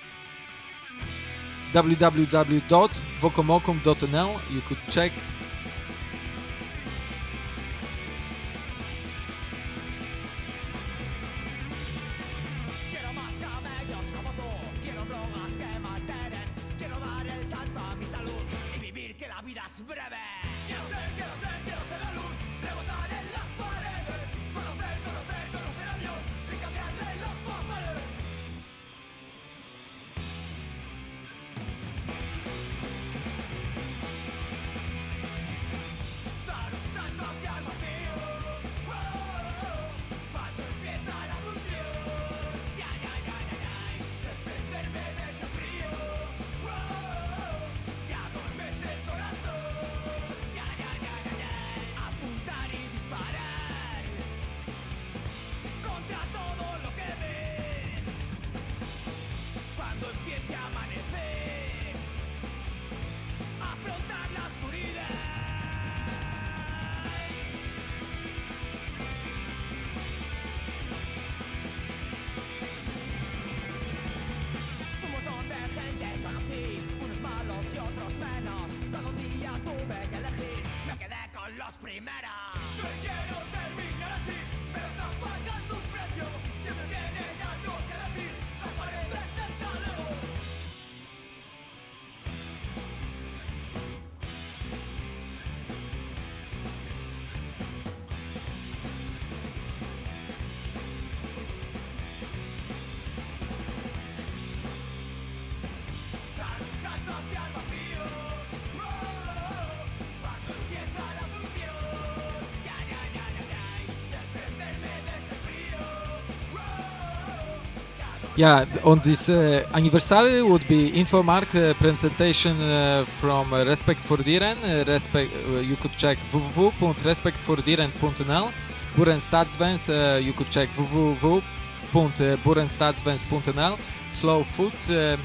www.wokomokum.nl. You could check. Quiero más camellos como tú, quiero drogas que me alteren, quiero dar el salto a mi salud y vivir que la vida es breve. Quiero ser la luz, rebotar en las paredes, conocer a Dios y cambiarle los papeles. Dar un salto hacia el vacío, cuando empieza la función. Desprenderme de este frío, que adormece el corazón. Apuntar y disparar contra todo lo que ves. Cuando empiece a amanecer, afrontar la oscuridad. Un montón de gente conocí, unos malos y otros menos. Todo un día tuve que elegir, me quedé con los primeros. No quiero terminar así, pero están pagando un precio. Siempre tienen algo que decir, las paredes del talego. Dar un salto hacia el vacío, cuando empieza la función. Desprenderme de este frío, Yeah, on this anniversary would be Infomark presentation from Respect for Dieren. You could check www.respectfordieren.nl. Buren Stadsvens, you could check www www.burenstadsvens.nl, Slow Food,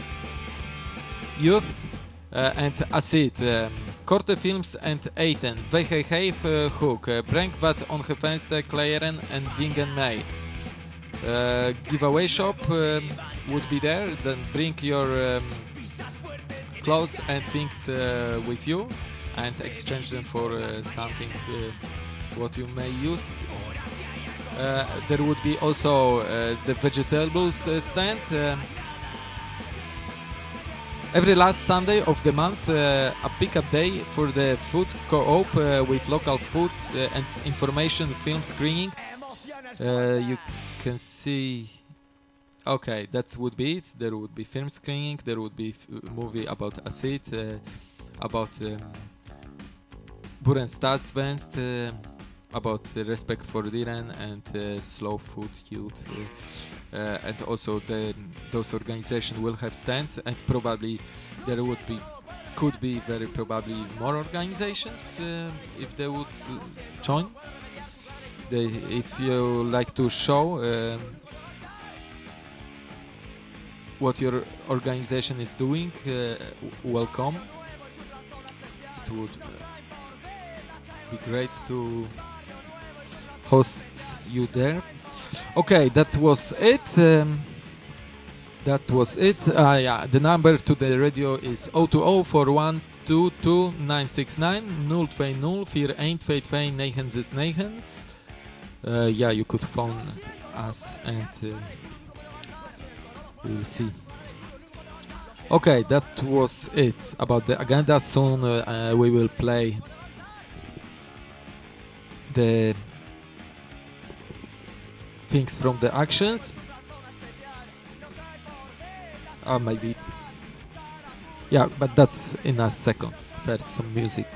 Youth and Acid, Korte Films and Eten, WGG Hoek, Breng wat ongewenste kleren en dingen mee. Giveaway shop would be there, then bring your clothes and things with you and exchange them for something what you may use. There would be also the vegetables stand. Every last Sunday of the month, a pickup day for the food co-op with local food and information film screening. You can see. Okay, that would be it. There would be film screening. There would be movie about Acid, about Buren Stadsvenst, about respect for Diren and Slow Food Youth, and also those organizations will have stands, and probably there could be very probably more organizations if they would join. If you like to show what your organization is doing, welcome. It would be great to host you there. Okay, that was it. Yeah, the number to the radio is 020 4122 969 020 4122 969. Yeah, you could phone us and we'll see. Okay, that was it about the agenda. Soon we will play the things from the actions. Maybe. Yeah, but that's in a second. First, some music.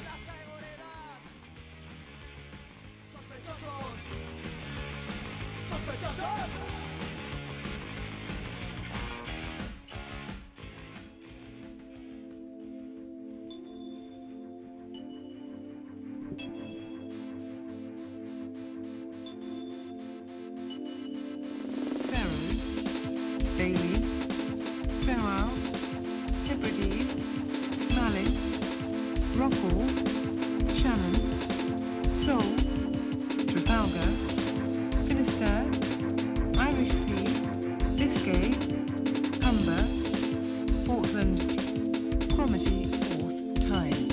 Bailey, Ferrell, Hebrides, Malin, Rockall, Shannon, Seoul, Trafalgar, Finisterre, Irish Sea, Biscay, Humber, Portland, Cromarty, 4th Tyne.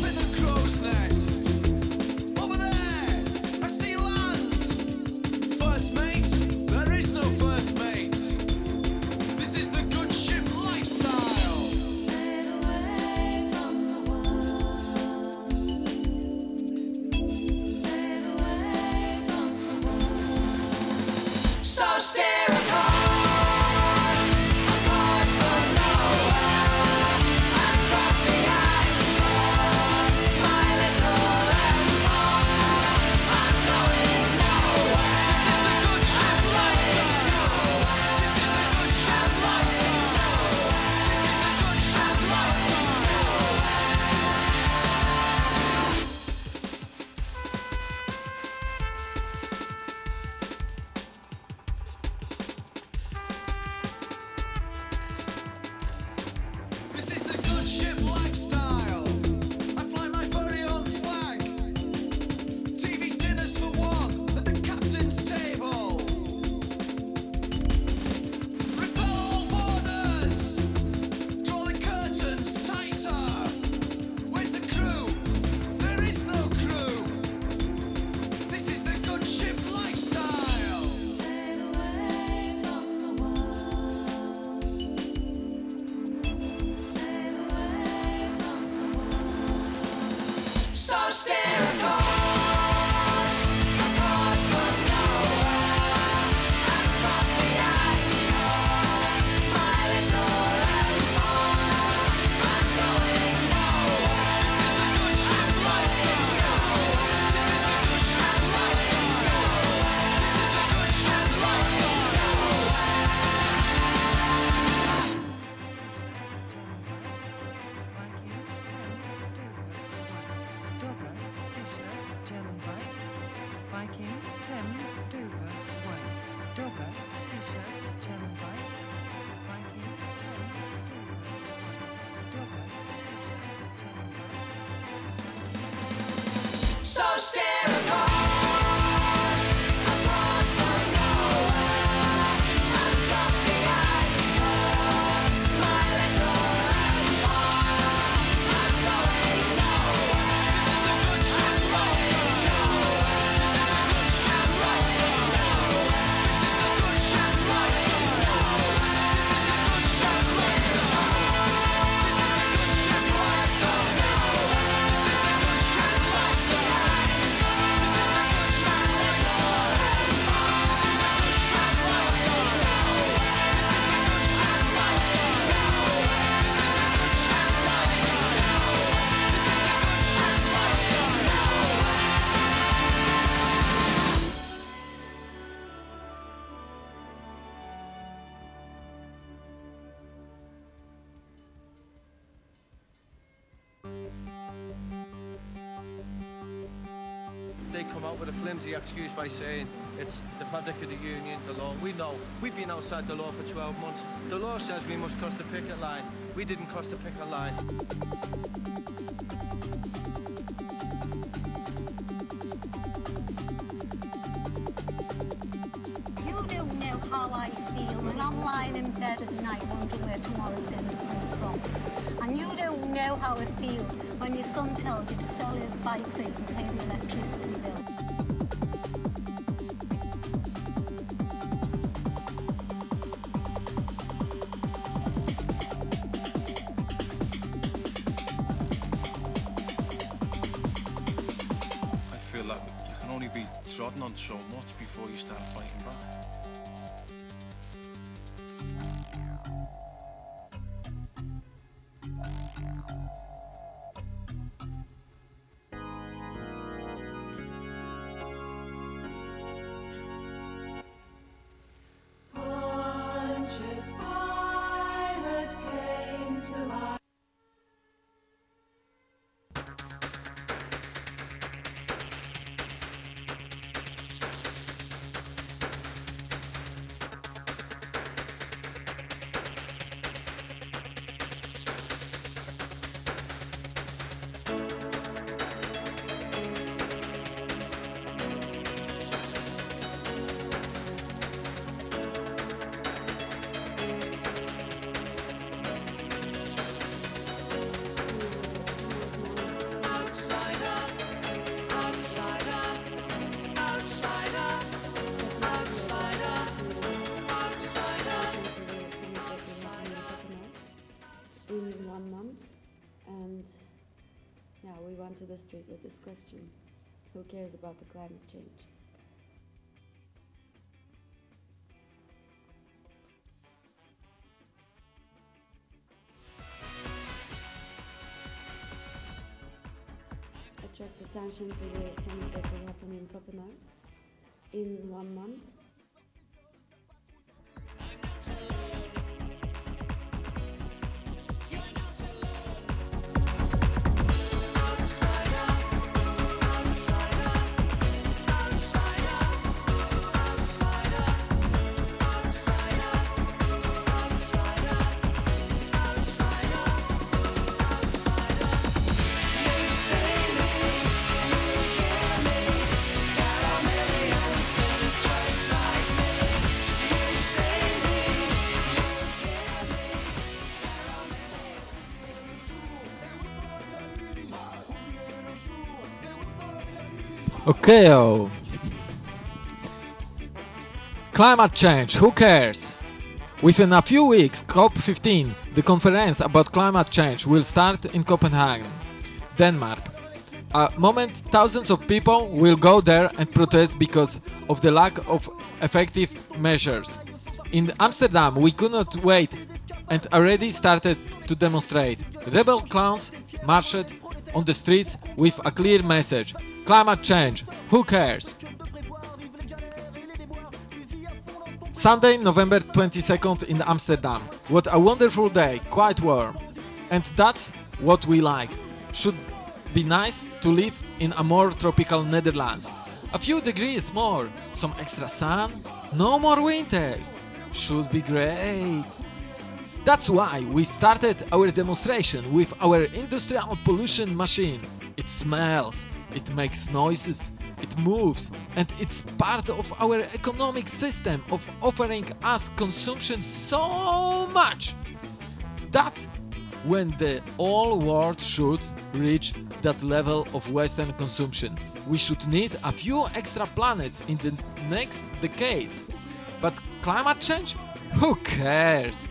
Fire! So stare a course for nowhere, and drop the anchor, my little empire. I'm going nowhere. This is the good ship roster. This is the good ship roster. This is the good ship roster. This is the good ship roster. This is the good ship roster. This is the good ship roster. This is the good ship roster. This is the good ship roster. This is the good ship roster. This is the good ship roster. This is the good ship roster. They come out with a flimsy excuse by saying it's the fabric of the union, the law. We know. We've been outside the law for 12 months. The law says we must cross the picket line. We didn't cross the picket line. You don't know how I feel when I'm lying in bed at night wondering where tomorrow's dinner's coming from. And you don't know how I feel when your son tells you to sell his bike so you can pay the electricity bill. I feel like you can only be trodden on so much before you start fighting back. In 1 month, and yeah, we went to the street with this question: who cares about the climate change? Attract attention to the summit that will happen in Copenhagen in 1 month. Okay, oh. Climate change, who cares? Within a few weeks, COP15, the conference about climate change, will start in Copenhagen, Denmark. A moment thousands of people will go there and protest because of the lack of effective measures. In Amsterdam, we could not wait and already started to demonstrate. Rebel clowns marched on the streets with a clear message: climate change, who cares? Sunday, November 22nd in Amsterdam. What a wonderful day, quite warm. And that's what we like. Should be nice to live in a more tropical Netherlands. A few degrees more, some extra sun, no more winters. Should be great. That's why we started our demonstration with our industrial pollution machine. It smells, It makes noises, it moves, and it's part of our economic system of offering us consumption so much that when the whole world should reach that level of Western consumption, we should need a few extra planets in the next decades. But climate change? Who cares?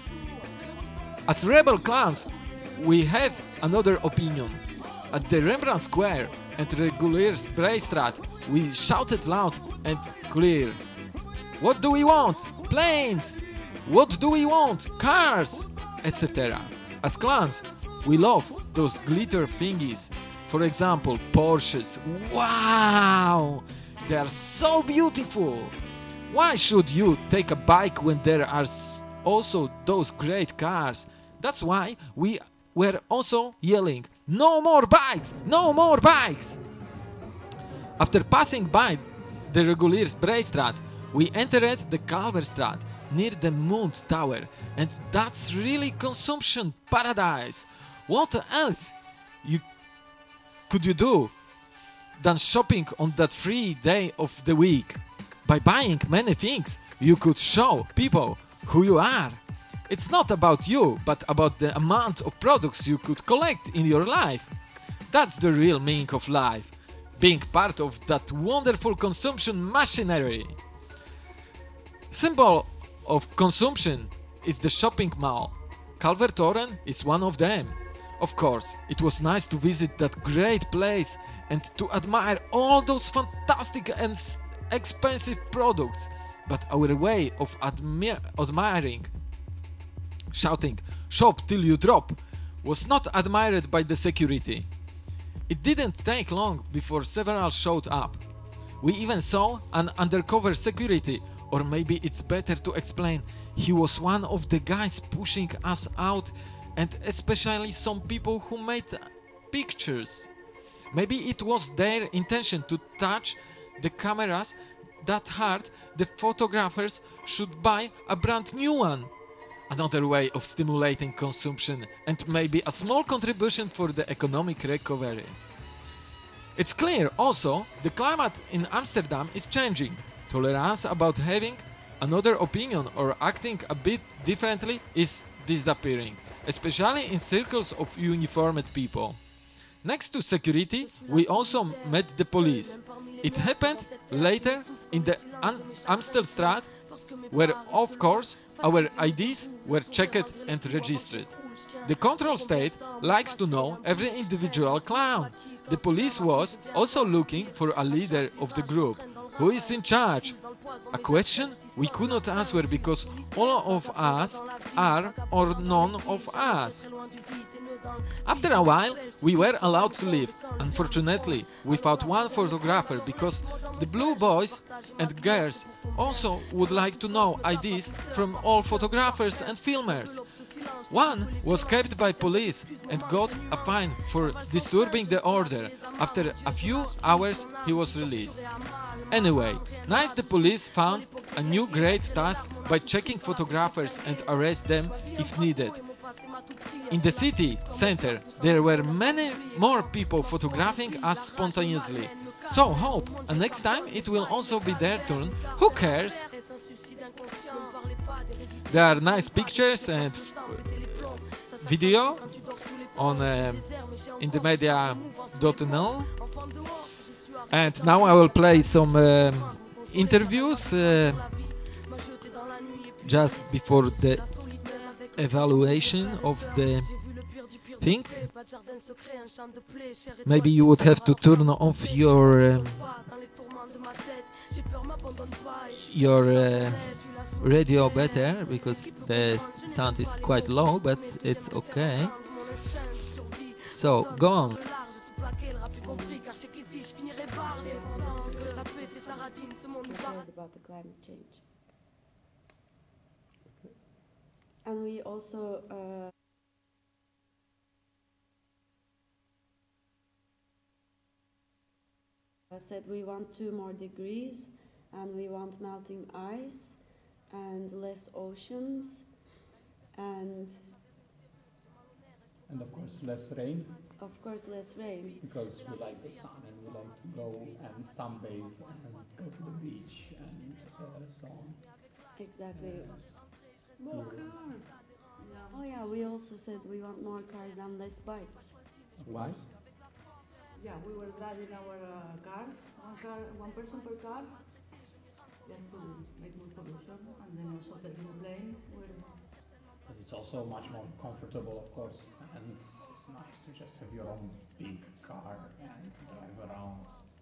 As rebel clans, we have another opinion. At the Rembrandt Square and Reguliers Breestraat, we shouted loud and clear. What do we want? Planes! What do we want? Cars! Etc. As clans, we love those glitter thingies. For example, Porsches. Wow! They are so beautiful! Why should you take a bike when there are also those great cars? That's why we were also yelling, "No more bikes! No more bikes!" After passing by the Reguliers Breestraat, we entered the Kalverstraat near the Moon Tower, and that's really consumption paradise. What else could you do than shopping on that free day of the week? By buying many things, you could show people who you are. It's not about you, but about the amount of products you could collect in your life. That's the real meaning of life, being part of that wonderful consumption machinery. Symbol of consumption is the shopping mall. Calvertoren is one of them. Of course, it was nice to visit that great place and to admire all those fantastic and expensive products, but our way of admiring, shouting "shop till you drop," was not admired by the security. It didn't take long before several showed up. We even saw an undercover security, or maybe it's better to explain, he was one of the guys pushing us out, and especially some people who made pictures. Maybe it was their intention to touch the cameras that hard the photographers should buy a brand new one. Another way of stimulating consumption and maybe a small contribution for the economic recovery. It's clear also the climate in Amsterdam is changing. Tolerance about having another opinion or acting a bit differently is disappearing, especially in circles of uniformed people. Next to security, we also met the police. It happened later in the Amstelstraat, where of course our IDs were checked and registered. The control state likes to know every individual clown. The police was also looking for a leader of the group. Who is in charge? A question we could not answer because all of us are or none of us. After a while, we were allowed to leave, unfortunately without one photographer, because the blue boys and girls also would like to know IDs from all photographers and filmers. One was kept by police and got a fine for disturbing the order. After a few hours, he was released. Anyway, nice the police found a new great task by checking photographers and arrest them if needed. In the city center, there were many more people photographing us spontaneously. So hope, and next time it will also be their turn. Who cares? There are nice pictures and video on inthemedia.nl. And now I will play some interviews just before the evaluation of the thing. Maybe you would have to turn off your radio better, because the sound is quite low, but it's okay. So, go on. About the climate change. And we also said we want 2 more degrees, and we want melting ice and less oceans, and of course less rain. of course, less rain. Because we like the sun and we like to go and sunbathe and go to the beach and so on. Exactly. More cars. Oh yeah, we also said we want more cars and less bikes. Why? Yeah, we were driving our cars, one person per car, just to make more pollution, and then also taking a plane. But it's also much more comfortable, of course, and it's nice to just have your own big car and drive around.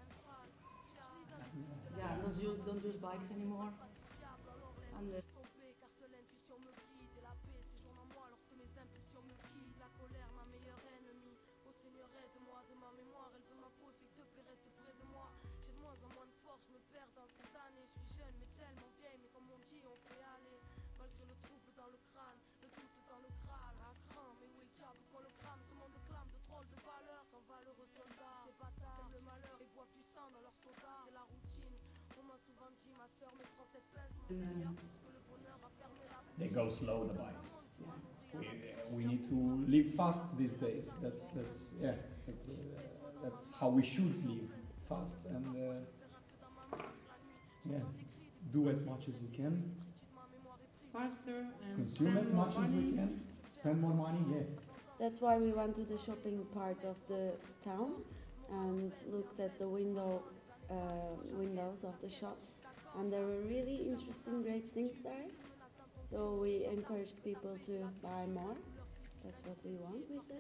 Yeah, don't use bikes anymore. And they go slow, the bikes. We need to live fast these days. That's how we should live fast and do as much as we can. Faster and Consume as much as we can. Spend more money, yes. That's why we went to the shopping part of the town and looked at the windows of the shops, and there were really interesting, great things there. So we encouraged people to buy more. That's what we want, we said.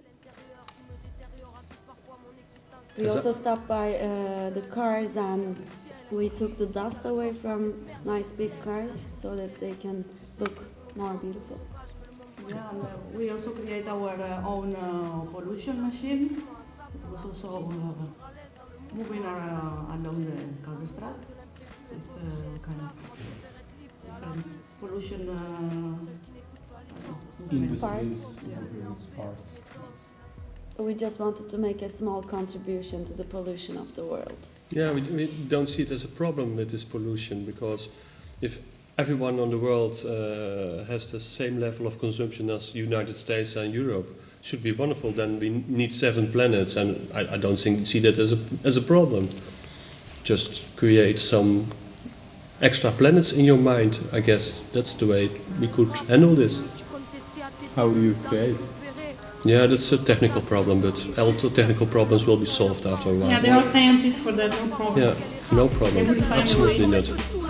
We also stopped by the cars and we took the dust away from nice big cars so that they can look more beautiful. yeah, and we also create our own pollution machine. It was also moving along the Kalverstraat with kind of pollution Industries, parts. We just wanted to make a small contribution to the pollution of the world. Yeah, we don't see it as a problem with this pollution, because if everyone on the world has the same level of consumption as United States and Europe, should be wonderful. Then we need 7 planets, and I don't see that as a problem. Just create some extra planets in your mind. I guess that's the way we could handle this. How do you create? Yeah, that's a technical problem, but all the technical problems will be solved after a while. Yeah, there are scientists for that, no problem. Yeah, no problem. Absolutely not.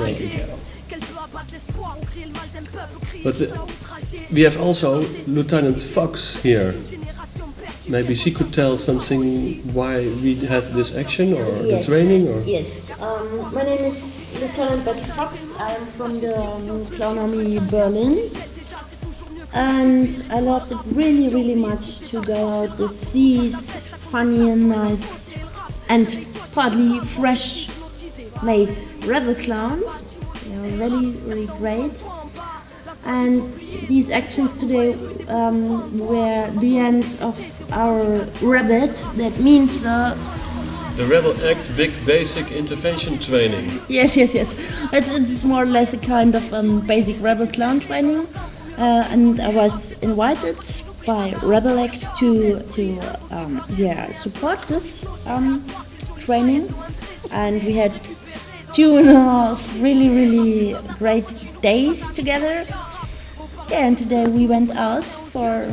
But we have also Lieutenant Fox here. Maybe she could tell something why we had this action or the training? Or? Yes, my name is Lieutenant Betty Fox. I'm from the Clown Army Berlin. And I loved it really, really much to go out with these funny and nice and partly fresh made rebel clowns. They are really, really great. And these actions today were the end of our rabbit. That means the Rebel Act Big Basic Intervention Training. Yes. It's more or less a kind of basic rebel clown training. And I was invited by Rebel Act to support this training, and we had 2.5 really, really great days together. Yeah, and today we went out for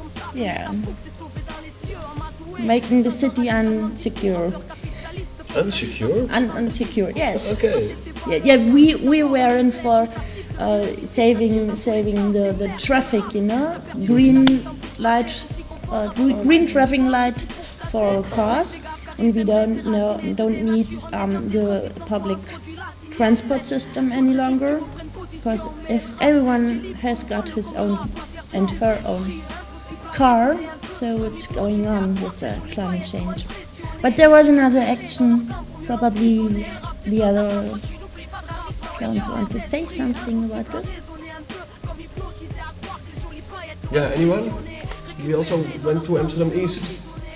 making the city unsecure. Unsecure? Unsecure, yes. Okay. Yeah, we were in for saving the traffic, green light, green traffic light for cars, and we don't need the public transport system any longer, because if everyone has got his own and her own car, so it's going on with climate change. But there was another action, probably the other clowns want to say something about this? Yeah, anyone? We also went to Amsterdam East.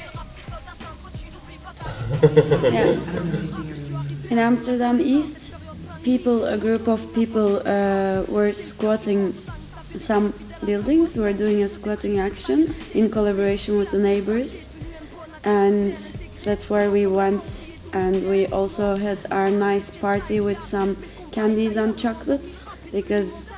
Yeah. In Amsterdam East, a group of people were squatting some buildings, were doing a squatting action in collaboration with the neighbors. and that's where we went. And we also had our nice party with some candies and chocolates, because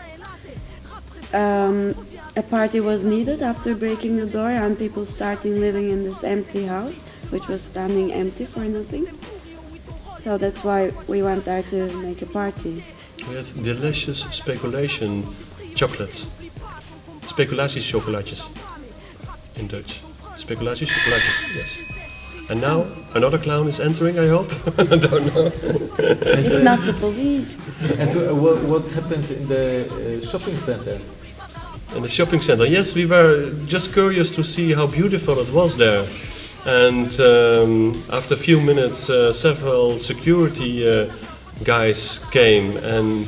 a party was needed after breaking the door and people starting living in this empty house, which was standing empty for nothing. So that's why we went there to make a party. We had delicious speculation chocolates. Speculatiechocolaatjes in Dutch. Speculatiechocolaatjes, yes. And now another clown is entering, I hope. I don't know. If not the police. And what happened in the shopping center? In the shopping center, yes, we were just curious to see how beautiful it was there. And after a few minutes, several security guys came and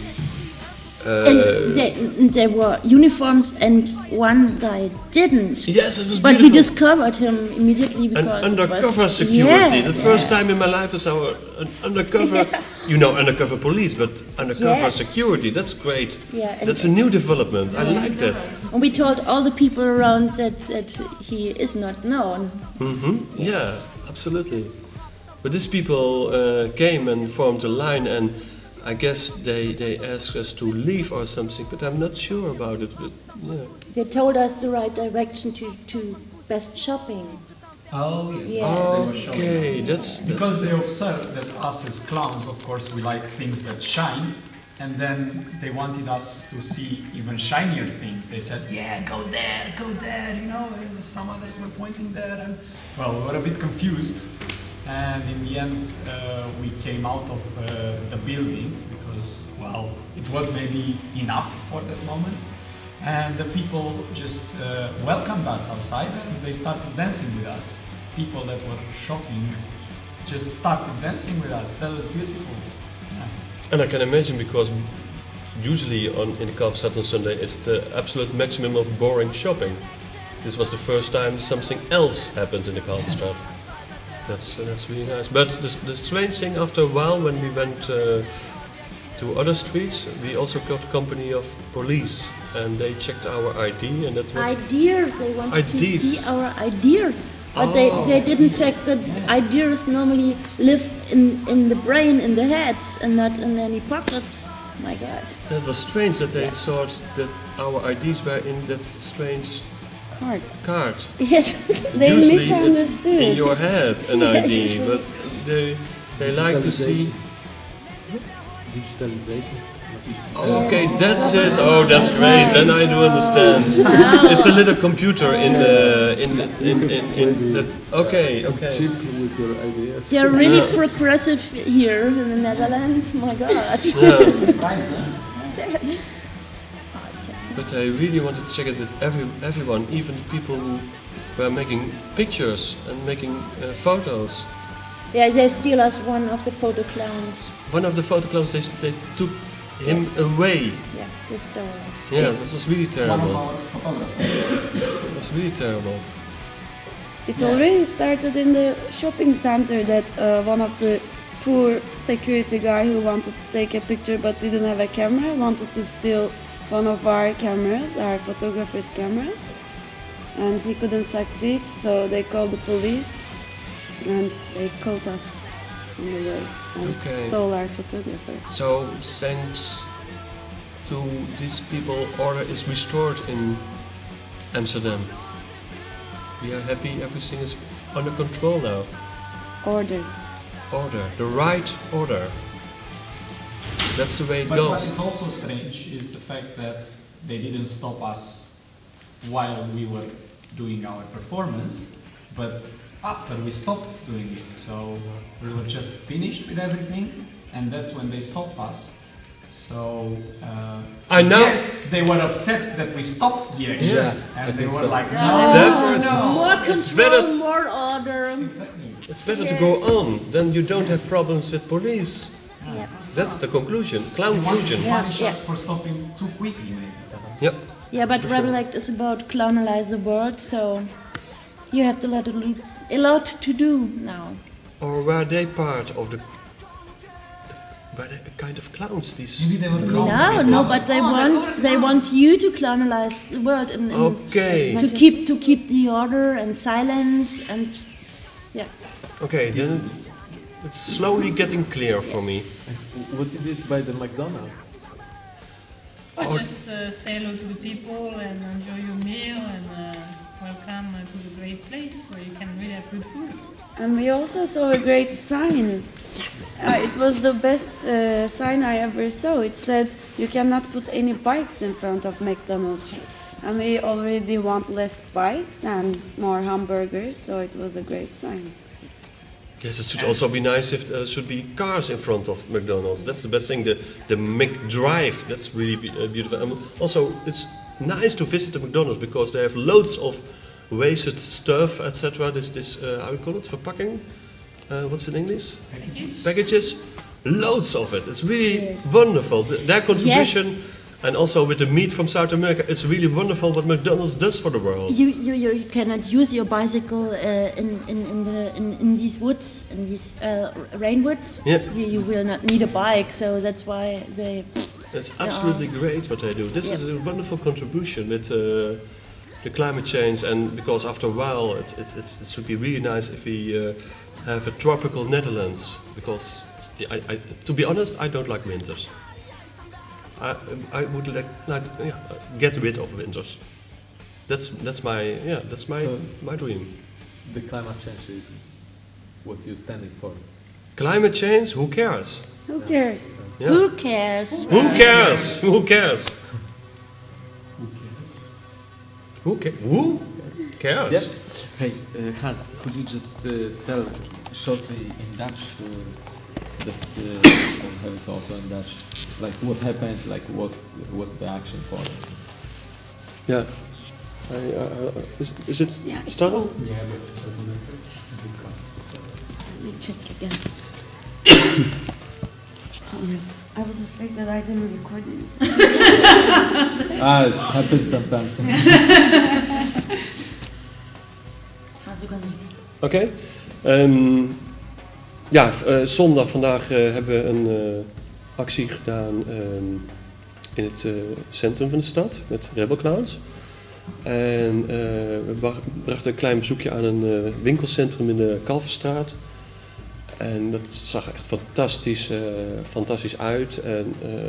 there were uniforms and one guy didn't. Yes, it was but beautiful. we discovered him immediately because an undercover it was, security. The first time in my life is an undercover, you know, undercover police, but undercover security. That's great. Yeah, that's a new development. I like that. And we told all the people around that he is not known. Yeah, absolutely. But these people came and formed a line, and I guess they asked us to leave or something, but I'm not sure about it. But yeah. They told us the right direction to best shopping. Oh, yes. Okay, that's because they observed that us as clowns, of course, we like things that shine, and then they wanted us to see even shinier things. They said, "Yeah, go there, you know." And some others were pointing there, and well, we were a bit confused. And in the end, we came out of the building because, well, it was maybe enough for that moment. And the people just welcomed us outside and they started dancing with us. People that were shopping just started dancing with us. That was beautiful. Yeah. And I can imagine, because usually in the Kalverstraat on Sunday it's the absolute maximum of boring shopping. This was the first time something else happened in the Kalverstraat. That's really nice. But the strange thing, after a while, when we went to other streets, we also got company of police, and they checked our ID, and that was ideas. They wanted to see our ideas, but they didn't check that ideas normally live in the brain, in the head, and not in any pockets. My God. That was strange that they thought that our IDs were in that strange card. Yes, they Usually misunderstood. It's in your head, an ID, but they like to see. Digitalization. Okay, that's it. Oh, that's great. Then I do understand. It's a little computer in the. Okay. Chip with your ideas. They're really progressive here in the Netherlands. My God. But I really want to check it with everyone, even people who were making pictures and making photos. Yeah, they steal us one of the photo clowns. One of the photo clowns, they took him away. Yeah, they stole us. Yeah, that was really terrible. It was really terrible. It already started in the shopping center that one of the poor security guy who wanted to take a picture but didn't have a camera wanted to steal one of our cameras, our photographer's camera, and he couldn't succeed, so they called the police and they caught us on the way and stole our photographer. So thanks to these people, order is restored in Amsterdam. We are happy, everything is under control now. Order, the right order. That's the way it goes. But it's also strange is the fact that they didn't stop us while we were doing our performance, but after we stopped doing it. So we were just finished with everything, and that's when they stopped us. So I know. Yes, they were upset that we stopped the action, and they were like, more control, more order. Exactly. It's better to go on, then you don't have problems with police. Yeah. That's the conclusion, conclusion. They want to punish us for stopping too quickly, maybe. Yep. Yeah, but Rebel Act is about clownalize the world, so you have to let a lot to do now. Or were they part of the? Were they a kind of clowns? These. Maybe they were clowns. No, but they want you to clownalize the world and Okay. to keep the order and silence and Yeah. Okay, then it's slowly getting clear for me. What you did by the McDonald's? Just say hello to the people and enjoy your meal and welcome to the great place where you can really have good food. And we also saw a great sign. It was the best sign I ever saw. It said you cannot put any bikes in front of McDonald's. And we already want less bikes and more hamburgers, so it was a great sign. Yes, it should also be nice if there should be cars in front of McDonald's. That's the best thing, the McDrive, that's really beautiful. And also, it's nice to visit the McDonald's because they have loads of wasted stuff, etc. This how you call it, verpakking? What's in English? Packages. Loads of it. It's really wonderful. Their contribution, and also with the meat from South America, it's really wonderful what McDonald's does for the world. You cannot use your bicycle in these woods, in these rainwoods. Yeah. You will not need a bike, so that's why they. It's absolutely great what they do. This is a wonderful contribution with the climate change, and because after a while it should be really nice if we have a tropical Netherlands. Because to be honest, I don't like winters. I would like get rid of winters. That's my my dream. The climate change is what you're standing for. Climate change? Who cares? Who cares? Yeah. Who cares? Who cares? Who cares? Who cares? Yeah. Hey, Hans, could you just tell shortly in Dutch, I'll have it also in Dutch, like what happened, like what was the action for? Yeah. Is it started? Yeah, but it doesn't matter. Let me check again. I was afraid that I didn't record it. It happens sometimes. Oké. Zondag vandaag hebben we een actie gedaan in het centrum van de stad met Rebel Clowns. En we brachten een klein bezoekje aan een winkelcentrum in de Kalverstraat. En dat zag echt fantastisch uit. En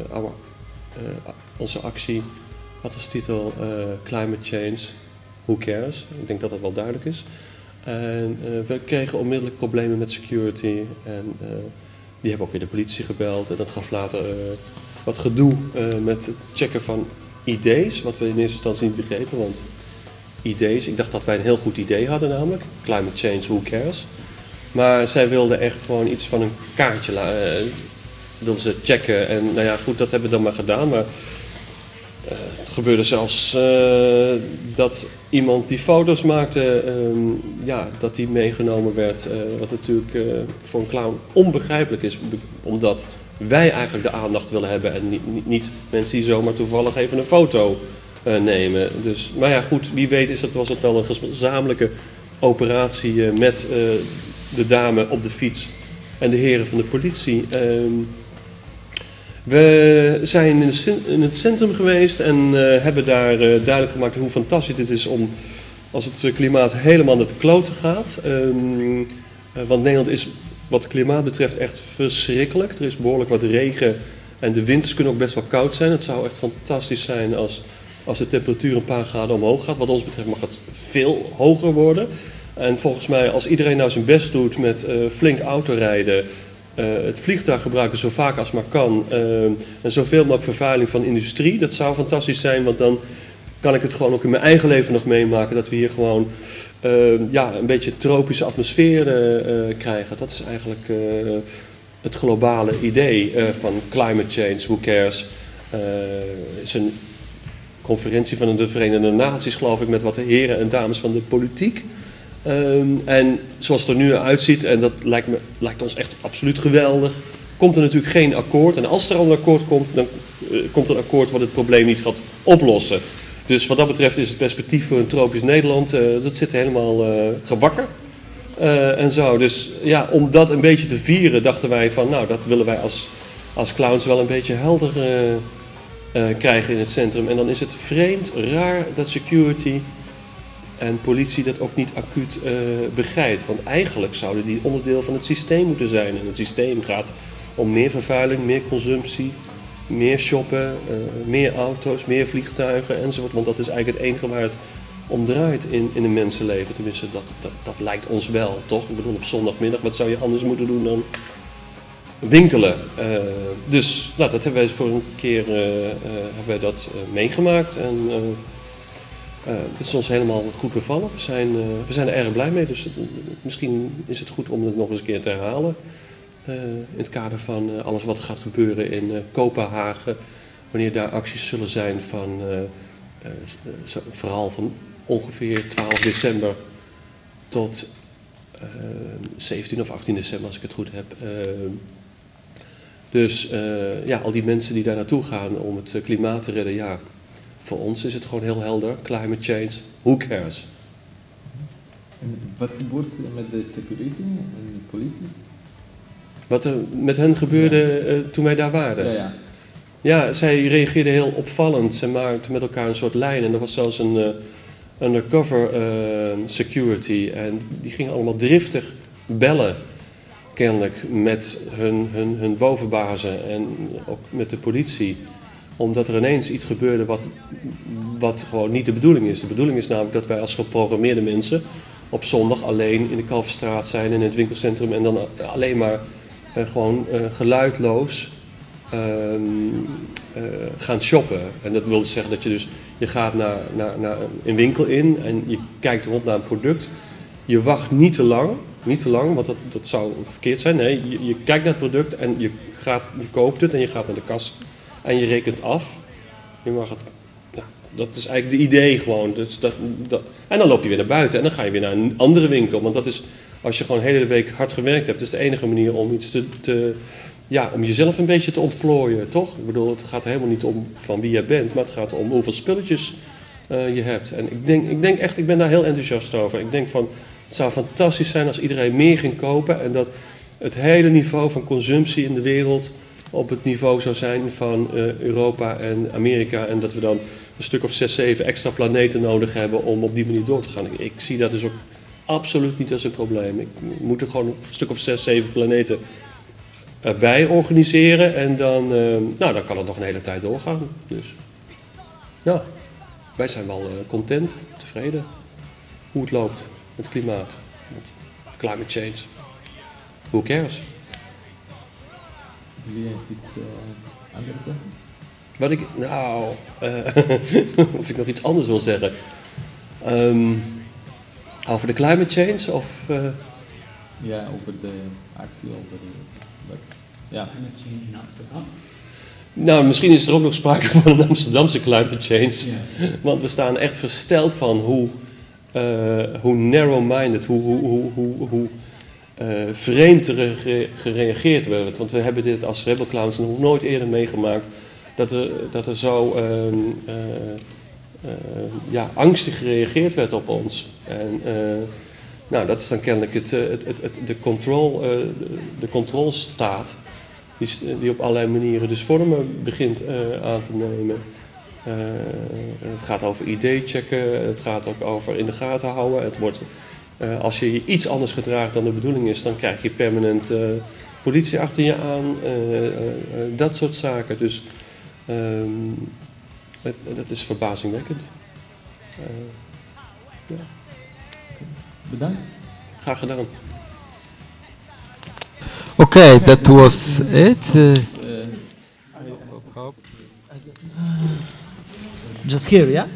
onze actie had als titel Climate Change, Who Cares? Ik denk dat dat wel duidelijk is. En we kregen onmiddellijk problemen met security. En die hebben ook weer de politie gebeld. En dat gaf later wat gedoe met het checken van ID's. Wat we in eerste instantie niet begrepen. Want ID's, ik dacht dat wij een heel goed idee hadden namelijk. Climate Change, Who Cares? Maar zij wilden echt gewoon iets van een kaartje wilden ze checken. En nou ja, goed, dat hebben we dan maar gedaan. Maar het gebeurde zelfs dat iemand die foto's maakte, dat die meegenomen werd. Wat natuurlijk voor een clown onbegrijpelijk is. Omdat wij eigenlijk de aandacht willen hebben en niet mensen die zomaar toevallig even een foto nemen. Dus, maar ja, goed, wie weet was het wel een gezamenlijke operatie met de dame op de fiets en de heren van de politie. We zijn in het centrum geweest en hebben daar duidelijk gemaakt hoe fantastisch het is om als het klimaat helemaal naar de kloten gaat. Want Nederland is wat het klimaat betreft echt verschrikkelijk. Er is behoorlijk wat regen en de winters kunnen ook best wel koud zijn. Het zou echt fantastisch zijn als de temperatuur een paar graden omhoog gaat. Wat ons betreft mag het veel hoger worden. En volgens mij, als iedereen nou zijn best doet met flink autorijden, het vliegtuig gebruiken zo vaak als maar kan en zoveel mogelijk vervuiling van industrie, dat zou fantastisch zijn, want dan kan ik het gewoon ook in mijn eigen leven nog meemaken dat we hier gewoon een beetje tropische atmosfeer krijgen. Dat is eigenlijk het globale idee van climate change, who cares. Is een conferentie van de Verenigde Naties, geloof ik, met wat heren en dames van de politiek. En zoals het er nu uitziet, en dat lijkt ons echt absoluut geweldig, komt er natuurlijk geen akkoord. En als er al een akkoord komt, dan komt er een akkoord wat het probleem niet gaat oplossen. Dus wat dat betreft is het perspectief voor een tropisch Nederland, dat zit helemaal gebakken. En zo. Dus ja, om dat een beetje te vieren, dachten wij van, nou, dat willen wij als clowns wel een beetje helder krijgen in het centrum. En dan is het vreemd, raar dat security en politie dat ook niet acuut begrijpt. Want eigenlijk zouden die onderdeel van het systeem moeten zijn. En het systeem gaat om meer vervuiling, meer consumptie, meer shoppen, meer auto's, meer vliegtuigen enzovoort. Want dat is eigenlijk het enige waar het om draait in een mensenleven. Tenminste, dat lijkt ons wel, toch? Ik bedoel, op zondagmiddag, wat zou je anders moeten doen dan winkelen? Dus dat hebben wij voor een keer hebben wij dat meegemaakt. En het is ons helemaal goed bevallen. We zijn er erg blij mee. Dus misschien is het goed om het nog eens een keer te herhalen. In het kader van alles wat gaat gebeuren in Kopenhagen. Wanneer daar acties zullen zijn van vooral van ongeveer 12 december tot 17 of 18 december als ik het goed heb. Dus al die mensen die daar naartoe gaan om het klimaat te redden, ja, voor ons is het gewoon heel helder. Climate change, who cares? En wat gebeurt met de security en de politie? Wat er met hen gebeurde toen wij daar waren? Ja. Ja, zij reageerden heel opvallend. Ze maakten met elkaar een soort lijn. En er was zelfs een undercover security. En die gingen allemaal driftig bellen, kennelijk, met hun bovenbazen en ook met de politie. Omdat er ineens iets gebeurde wat gewoon niet de bedoeling is. De bedoeling is namelijk dat wij als geprogrammeerde mensen op zondag alleen in de Kalverstraat zijn en in het winkelcentrum. En dan alleen maar gewoon geluidloos gaan shoppen. En dat wil dus zeggen dat je gaat naar een winkel in en je kijkt rond naar een product. Je wacht niet te lang, want dat zou verkeerd zijn. Nee, je kijkt naar het product en je koopt het en je gaat naar de kast en je rekent af. Je mag het, ja, dat is eigenlijk de idee gewoon. Dus en dan loop je weer naar buiten en dan ga je weer naar een andere winkel. Want dat is, als je gewoon de hele week hard gewerkt hebt, is de enige manier om iets om jezelf een beetje te ontplooien, toch? Ik bedoel, het gaat helemaal niet om van wie jij bent, maar het gaat om hoeveel spulletjes je hebt. En ik denk echt, ik ben daar heel enthousiast over. Ik denk van, het zou fantastisch zijn als iedereen meer ging kopen en dat het hele niveau van consumptie in de wereld op het niveau zou zijn van Europa en Amerika. En dat we dan een stuk of 6, 7 extra planeten nodig hebben om op die manier door te gaan. Ik zie dat dus ook absoluut niet als een probleem. Ik moet er gewoon een stuk of 6, 7 planeten bij organiseren en dan kan het nog een hele tijd doorgaan. Dus ja, wij zijn wel content, tevreden hoe het loopt met het klimaat, met climate change. Who cares? Wil je iets anders zeggen? Wat ik, of ik nog iets anders wil zeggen. Over de climate change of... Ja, over de actie, ja. Climate change in Amsterdam. Nou, misschien is er ook nog sprake van een Amsterdamse climate change. Ja. Want we staan echt versteld van hoe narrow-minded, hoe vreemd er gereageerd werd. Want we hebben dit als Rebel Clowns nog nooit eerder meegemaakt. Dat er zo angstig gereageerd werd op ons. En dat is dan kennelijk de controlstaat die op allerlei manieren dus vormen begint aan te nemen. Het gaat over ID-checken, het gaat ook over in de gaten houden. Het wordt, als je iets anders gedraagt dan de bedoeling is, dan krijg je permanent politie achter je aan. Dat soort zaken. Dus dat is verbazingwekkend. Ja. Bedankt. Graag gedaan. Okay, that was it. Just here, yeah?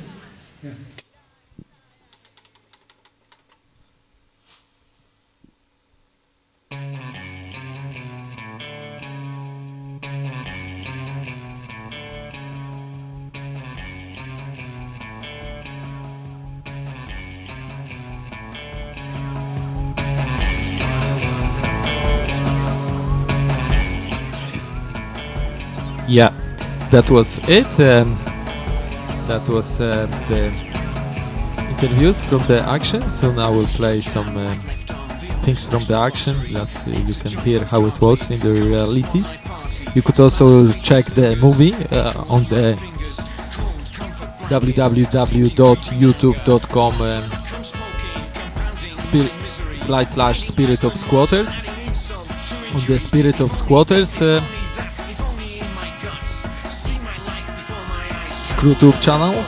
Yeah, that was it. That was the interviews from the action. So now we'll play some things from the action that you can hear how it was in the reality. You could also check the movie on the www.youtube.com Spirit of Squatters. On the Spirit of Squatters ScrewTube channel.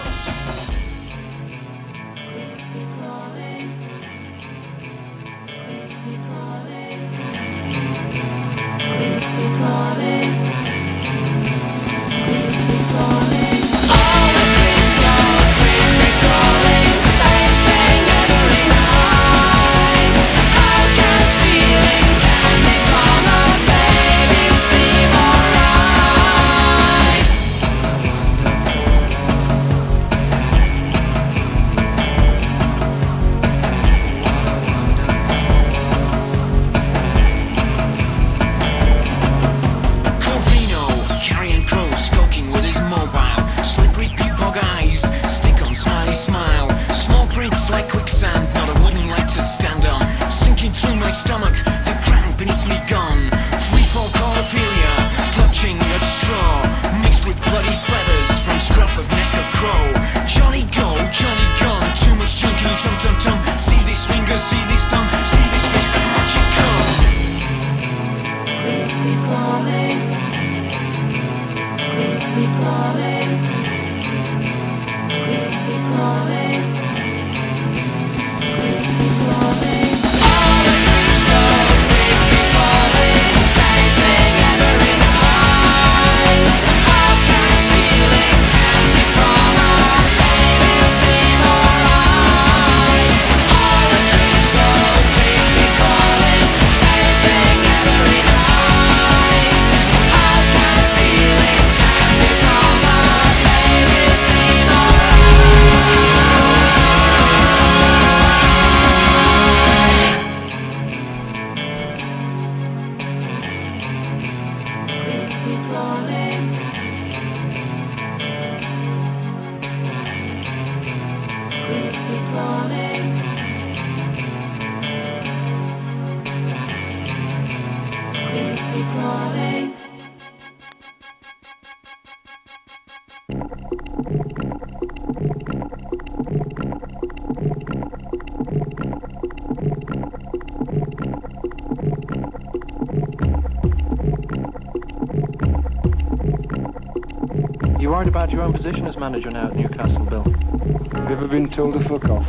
You worried about your own position as manager now at Newcastle, Bill? Have you ever been told to fuck off?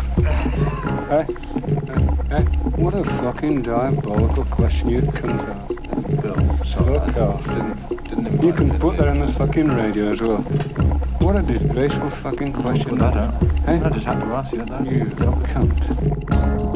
What a fucking diabolical question you cunt ask. Bill, fuck off. You can put that on the fucking radio as well. What a disgraceful fucking question. Put that out. Hey? I just had to ask you that. You cunt.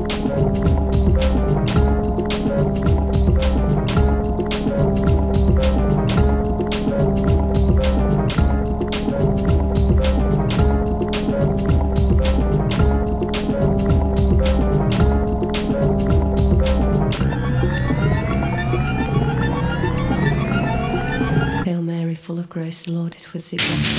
Hail Mary, full of grace, the Lord is with thee. Blessed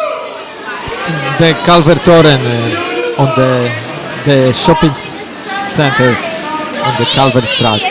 the Calvertoren on the shopping center on the Kalverstraat.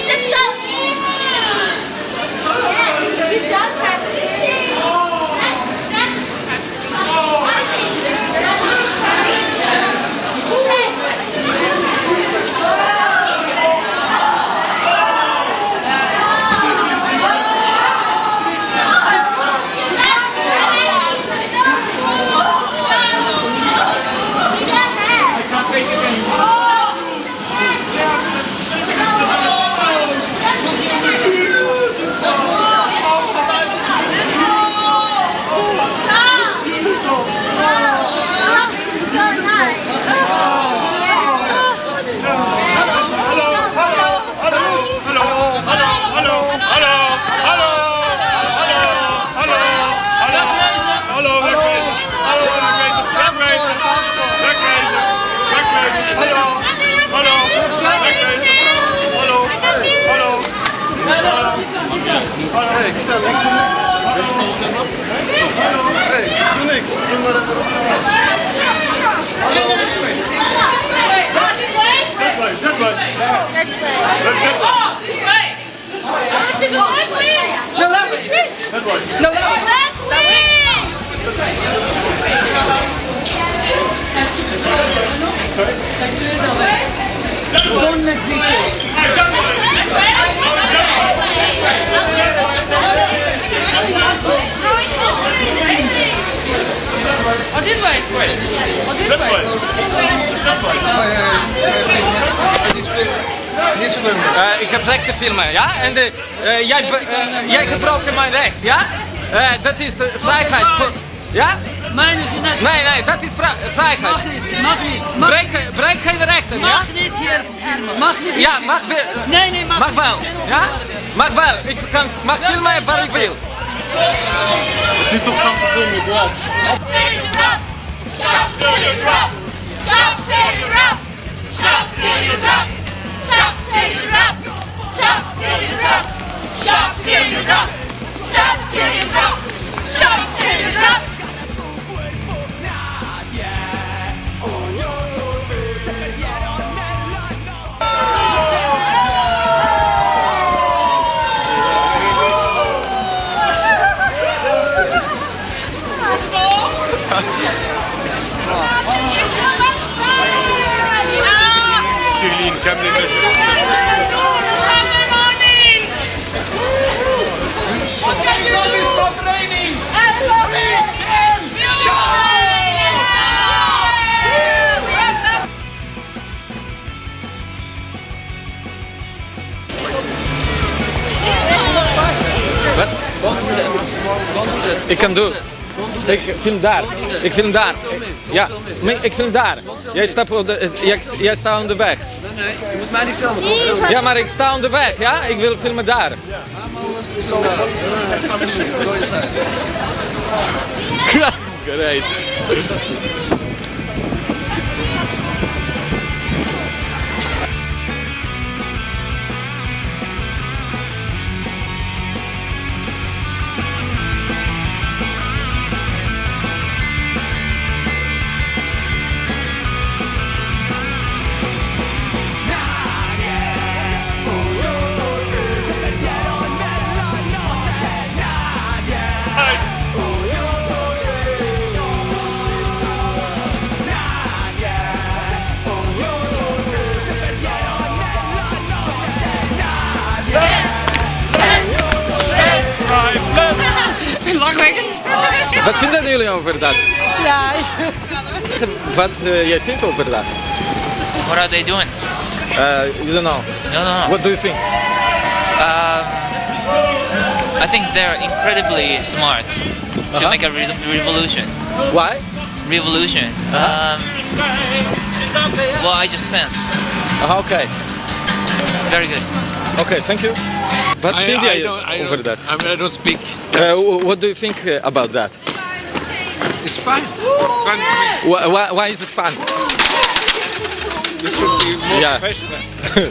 Ik heb recht te filmen, ja? En jij gebroken mijn recht, ja? Dat is vrijheid. Ja? Mijn is net. Nee, dat is vrijheid. Mag niet. Breek geen rechten, ja? Mag niet hier filmen. Mag niet. Ja, mag wel. Nee, mag wel. Ja? Mag wel. Ik mag filmen waar ik wil. Het is niet toegestaan te filmen, blad. Ik kan doen. Ik film daar. Ik film daar. Ja, ik film daar. Jij staat aan de weg. Nee, je moet mij niet filmen. Ja, maar ik sta aan de weg, ja? Ik wil filmen daar. Great. Wat vinden jullie over dat? Ja. Wat jij vindt over dat? What are they doing? You don't know. No. What do you think? I think they're incredibly smart to make a revolution. Why? Revolution. Well, I just sense. Okay. Very good. Okay, thank you. Wat vind jij over dat? I don't speak. What do you think about that? It's fun. It's fun to me. Why is it fun? You should be more professional.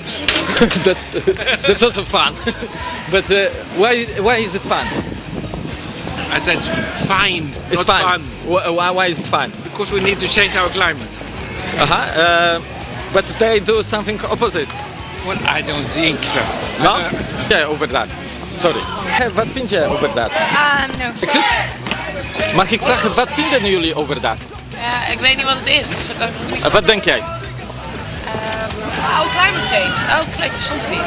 that's also fun. But why is it fun? I said fine, it's not fun. Why is it fun? Because we need to change our climate. but they do something opposite. Well, I don't think so. No? Ja, over dat. Sorry. Wat vind jij over dat? No. Excuus? Mag ik vragen, wat vinden jullie over dat? Ja, ik weet niet wat het is, dus dan kan ik nog niks Wat denk jij? climate change. Ik verstond het niet.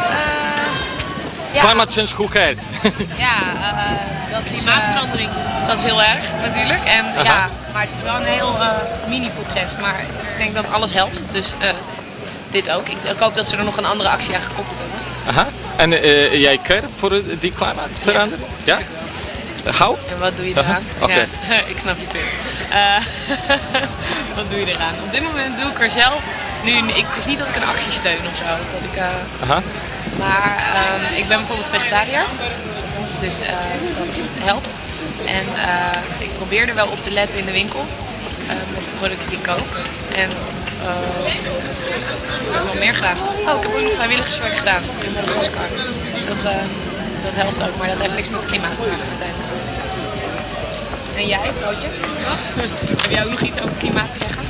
Ja. Climate change, who cares? Ja, dat is klimaatverandering. Dat is heel erg, natuurlijk. En, ja, maar het is wel een heel mini-protest. Maar ik denk dat alles helpt. Dus dit ook. Ik denk ook dat ze er nog een andere actie aan gekoppeld hebben. Aha. En jij care voor die klimaatverandering? Ja? How? En wat doe je eraan? Oké. Ja, ik snap je punt. Wat doe je eraan? Op dit moment doe ik er zelf. Het is niet dat ik een actie steun of zo. Dat ik, maar ik ben bijvoorbeeld vegetariër. Dus dat helpt. En ik probeer er wel op te letten in de winkel. Met de producten die ik koop. En ik heb wel meer gedaan. Oh, ik heb ook nog vrijwilligerswerk gedaan in Madagaskar. Dus dat helpt ook, maar dat heeft niks met het klimaat te maken uiteindelijk. En jij, vrouwtje? Wat? Heb jij ook nog iets over het klimaat te zeggen?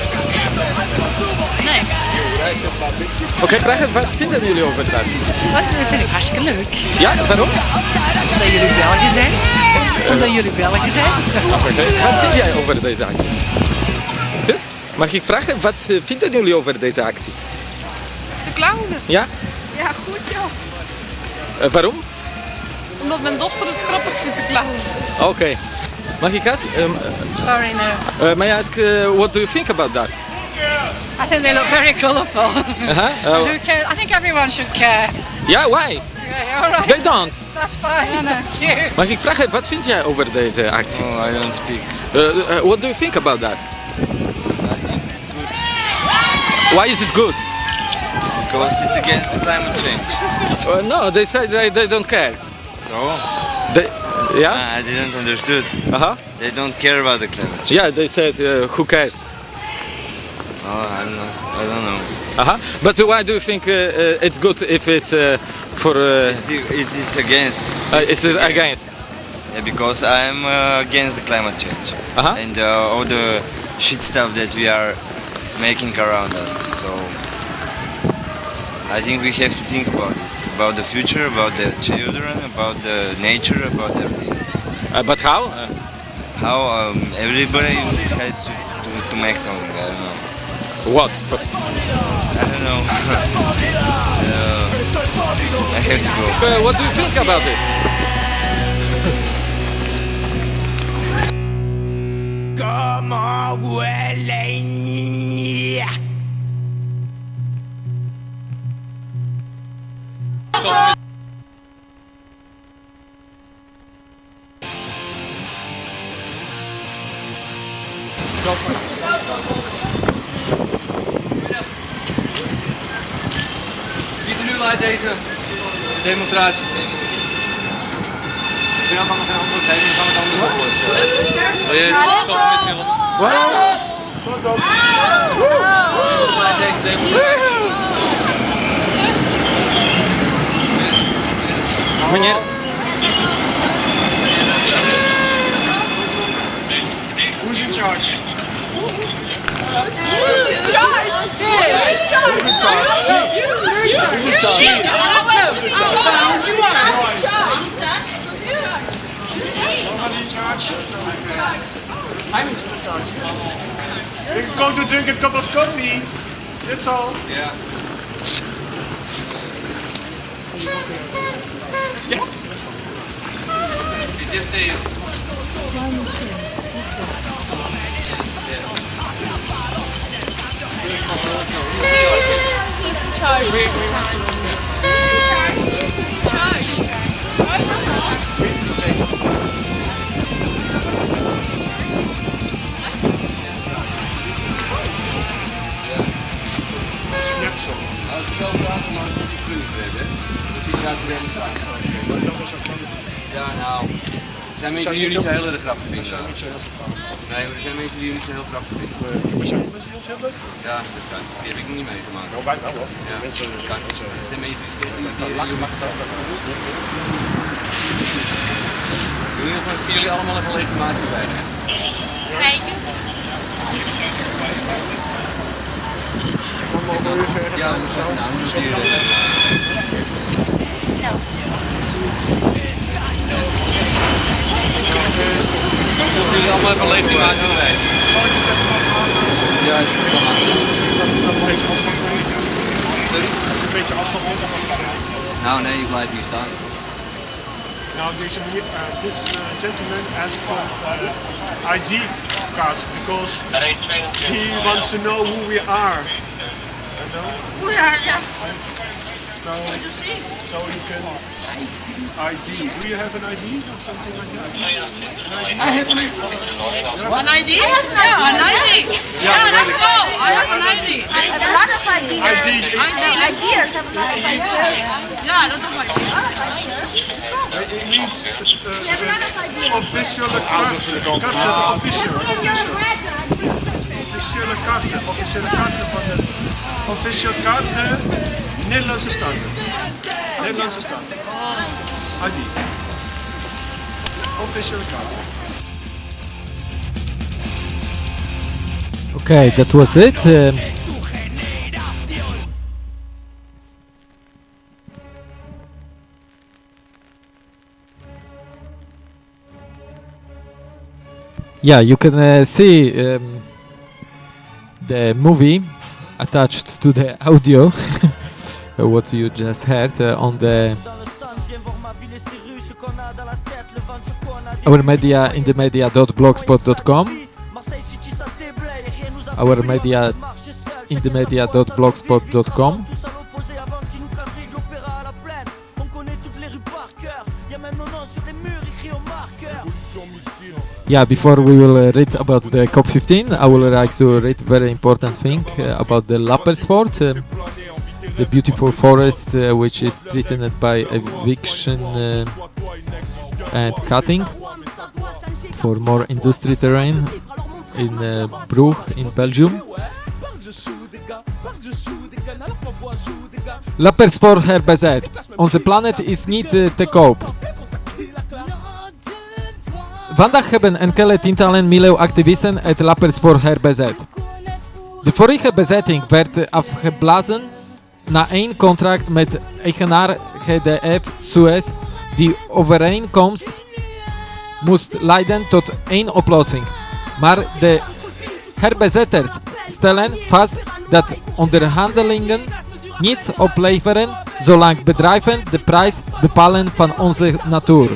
Nee. Oké, vragen, wat vinden jullie over dat? Dat vind ik hartstikke leuk. Ja, waarom? Omdat jullie Belgen zijn. Omdat jullie Belgen zijn. Wat vind jij over deze actie? Zus, mag ik vragen, wat vinden jullie over deze actie? De clownen. Ja? Ja, goed joh. Waarom? Omdat mijn dochter het grappig vindt te clownen. Oké. Mag ik ask? Sorry, no. May I ask, what do you think about that? I think they look very colourful. Who cares? I think everyone should care. Yeah, why? Yeah, all right. They don't. That's fine. Thank you. Mag ik vragen, wat vind jij over deze actie? Oh, I don't speak. What do you think about that? I think it's good. Why is it good? Because it's against the climate change. No, they say they don't care. So? Yeah? I didn't understood. They don't care about the climate change. Yeah, they said who cares? Oh, I don't know. But why do you think it's good if it's for... It is against. It's against? Yeah, because I'm against the climate change. And all the shit stuff that we are making around us. So I think we have to think about this, about the future, about the children, about the nature, about everything. But how? How everybody has to make something. I don't know. What? I don't know. I have to go. What do you think about it? Come on, Welling. Wie er nu leidt deze demonstratie? Ik kan nog geen antwoord geven, dan gaan we het anders oplossen. Wil je stoppen met filmen? Wie leidt deze demonstratie? Meneer. Who's in charge? Who's in charge? Who's in charge? Who's in charge? Who's in charge? Nobody in charge? I'm in charge. Let's go to drink a cup of coffee. That's all. Yeah. Yes. Just a... Who's in charge? Who's in charge? Who's in charge? Als ik zo praat, dan mag ik niet vrienden hebben. Dus ik ga het demonstratie. Ja, nou. Er zijn mensen die jullie niet zo heel erg grappig vinden. Nee, maar er zijn mensen die jullie niet zo heel grappig vinden. Maar zijn mensen die ons heel leuk vinden? Ja, dat kan. Die heb ik nog niet meegemaakt. Nou, wij wel hoor. Ja, mensen, dat kan. mensen, Er zijn mensen die dat lachen mag het ook. jullie allemaal even legitimatie bij. Kijken. mogen we weer verder gaan. Jullie allemaal even leeg maken. Ja, dat kan maar. Sorry? Als je een beetje afstand neemt, dan mag het. Nou nee, ik blijf hier staan. Now this gentleman asked for ID cards because he wants to know who we are. You know? We are, yes. So you can ID. Do you have an ID or something like that? I have an ID. One ID? Yeah, an ID. Yeah, let's go. I have an ID. I have a lot of ideas. Ideas have a lot of ideas. Yeah, a lot of ideas. It means officiële kaarten. Officiële kaarten van de officiële kaarten Nederlandse Staten. Nederlandse Staten. ID. Officiële kaarten. Okay, that was it. Yeah, you can see the movie attached to the audio, what you just heard on the our media in the media.blogspot.com, our media in the media.blogspot.com. Yeah, before we will read about the COP15, I would like to read very important thing about the Lappersfort, the beautiful forest which is threatened by eviction and cutting for more industry terrain in Brugge in Belgium. Lappersfort herbazet. Onze planet is niet te koop. Vandaag hebben enkele tientallen milieuactivisten het Lappersfort herbezet. De vorige bezetting werd afgeblazen na een contract met eigenaar GDF Suez. Die overeenkomst moest leiden tot één oplossing. Maar de herbezetters stellen vast dat onderhandelingen niets opleveren zolang bedrijven de prijs bepalen van onze natuur.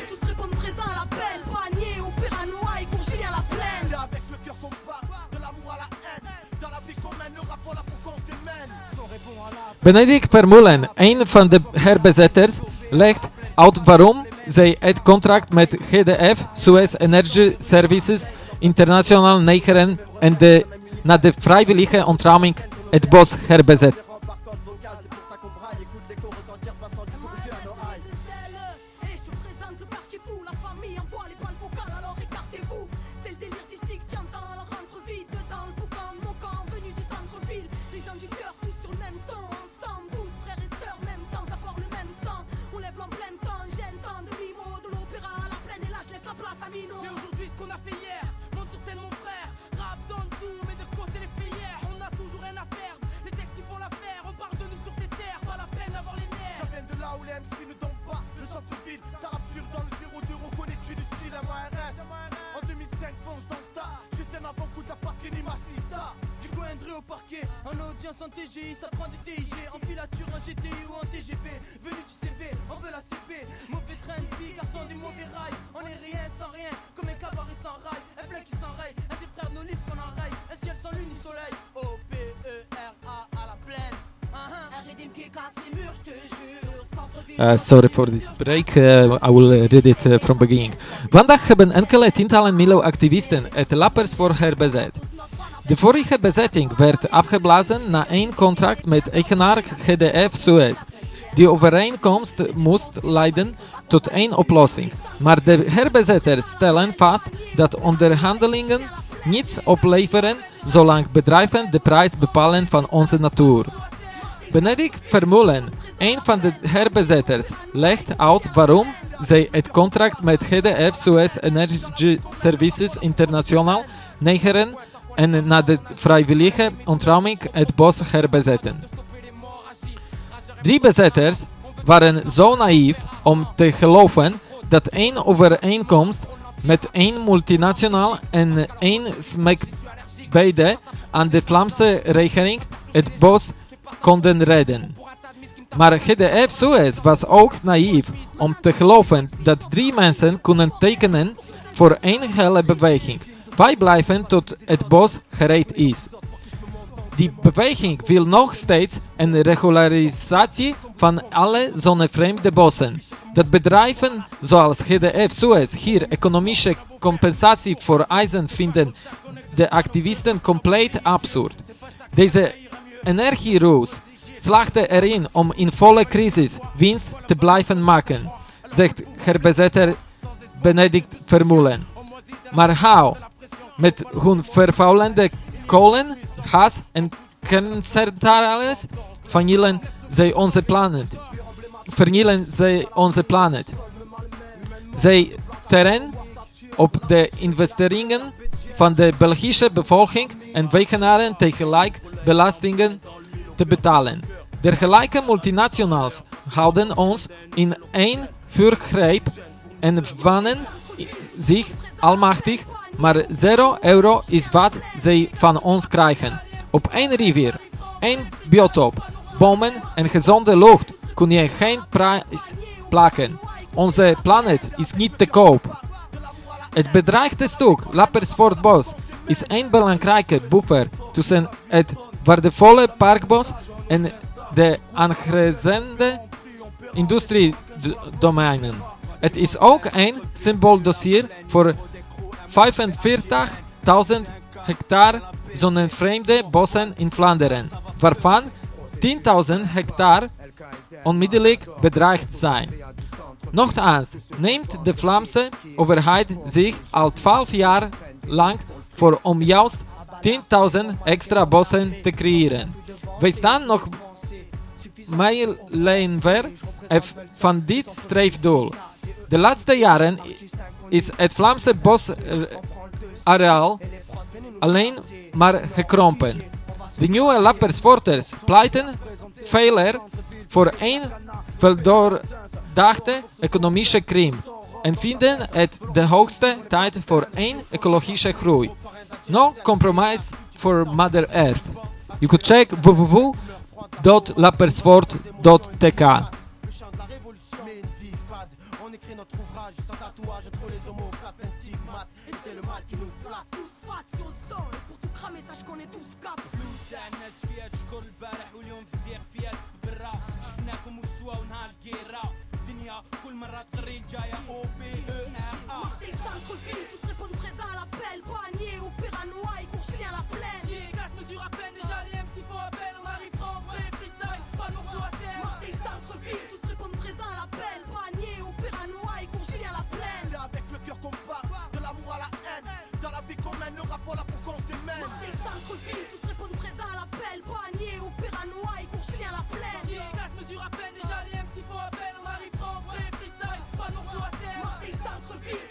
Benedict Vermeulen, een van de herbezetters, legt uit waarom zij het contract met GDF Suez Energy Services International negeren en na de vrijwillige ontruiming het bos herbezet. En TGI, ça prend des TIG, en filature, en GTI ou en TGV. Venu du CV, on veut la CP. Mauvais train de vie, garçon des mauvais rails. On est rien sans rien, comme un cabaret sans rail. Un plein qui s'enraille, un des frères nos listes qu'on enraille. Un ciel sans lune ni soleil. O-P-E-R-A à la plaine. Un rythme qui casse les murs, je te jure. Sorry for this break, I will read it from beginning. Vandaag hebben enkele tientallen milieuactivisten het Lappersfort herbezet. De vorige bezetting werd afgeblazen na een contract met eigenaar GDF Suez. Die overeenkomst moest leiden tot één oplossing. Maar de herbezetters stellen vast dat onderhandelingen niets opleveren zolang bedrijven de prijs bepalen van onze natuur. Benedict Vermeulen, een van de herbezetters, legt uit waarom zij het contract met GDF Suez Energy Services International negeren en na de vrijwillige ontruiming het bos herbezetten. 3 bezetters waren zo naïef om te geloven dat 1 overeenkomst met 1 multinational en 1 smekbede aan de Vlaamse regering het bos konden redden. Maar GDF Suez was ook naïef om te geloven dat 3 mensen kunnen tekenen voor 1 hele beweging. Wij blijven tot het bos gereed is. Die beweging wil nog steeds een regularisatie van alle zonnevreemde bossen. Dat bedrijven zoals GDF Suez hier economische compensatie voor eisen vinden de activisten compleet absurd. Deze energieroes slaagde erin om in volle crisis winst te blijven maken, zegt herbezetter Benedict Vermeulen. Maar hoe? Met hun vervuilende kolen, gas en kerncentrales vernielen zij onze planeet. Zij teren op de investeringen van de Belgische bevolking en weigeren tegelijk belastingen te betalen. Dergelijke multinationals houden ons in 1 vuurgreep en wanen zich almachtig, maar €0 is wat zij van ons krijgen. Op 1 rivier, 1 biotoop, bomen en gezonde lucht kun je geen prijs plakken. Onze planeet is niet te koop. Het bedreigde stuk Lappersvoortbos is een belangrijke buffer tussen het waardevolle parkbos en de aangrenzende industriedomeinen. Het is ook een symbooldossier voor 45.000 hectare zonnevreemde bossen in Vlaanderen, waarvan 10.000 hectare onmiddellijk bedreigd zijn. Nochtans neemt de Vlaamse overheid zich al 12 jaar lang voor om juist 10.000 extra bossen te creëren. Wij staan nog mijlenver van dit streefdoel. De laatste jaren is het Vlaamse bosareaal alleen maar gekrompen. De nieuwe Lappersvoorters pleiten veler voor een weldoordachte economische krimp en vinden het de hoogste tijd voor een ecologische groei. No compromise for Mother Earth. You could check www.lappersvoort.tk.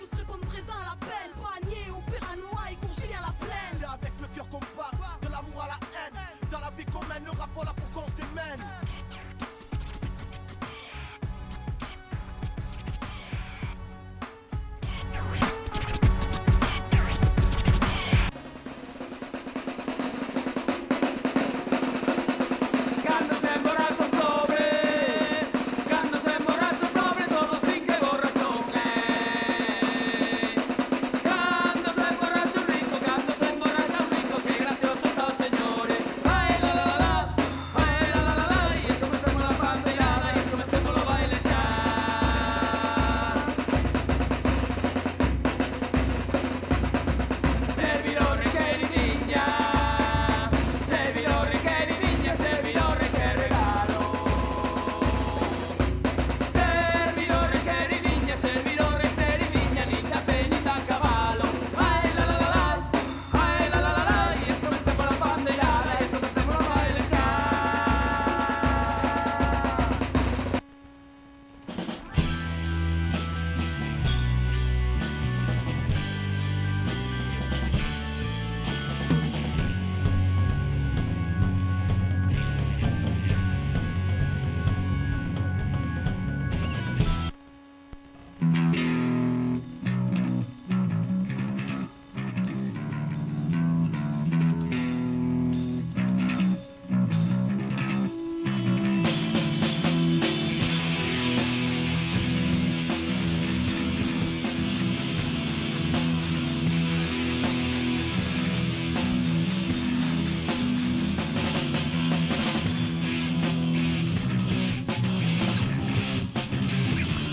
De l'amour à la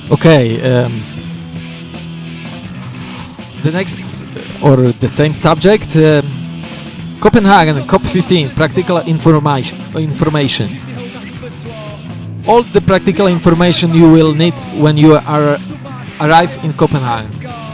Okay. The next or the same subject. Copenhagen COP15 practical information. All the practical information you will need when you arrive in Copenhagen.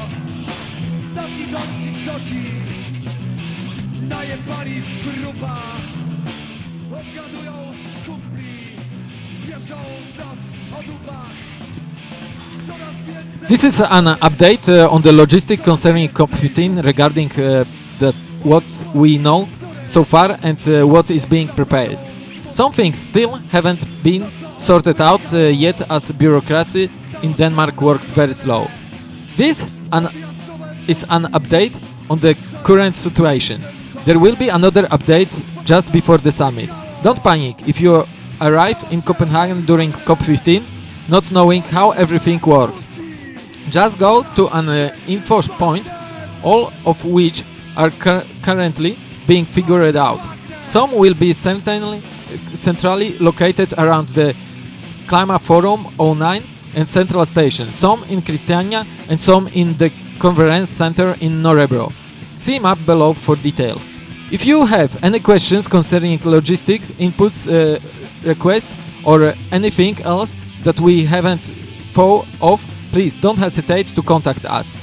This is an update on the logistic concerning COP15 regarding what we know so far and what is being prepared. Some things still haven't been sorted out yet, as bureaucracy in Denmark works very slow. This is an update on the current situation. There will be another update just before the summit. Don't panic if you arrive in Copenhagen during COP15 not knowing how everything works. Just go to an info point, all of which are currently being figured out. Some will be centrally located around the Climate Forum 09 and Central Station, some in Christiania and some in the Conference Center in Norebro. See map below for details. If you have any questions concerning logistics, inputs, requests or anything else that we haven't thought of, please don't hesitate to contact us.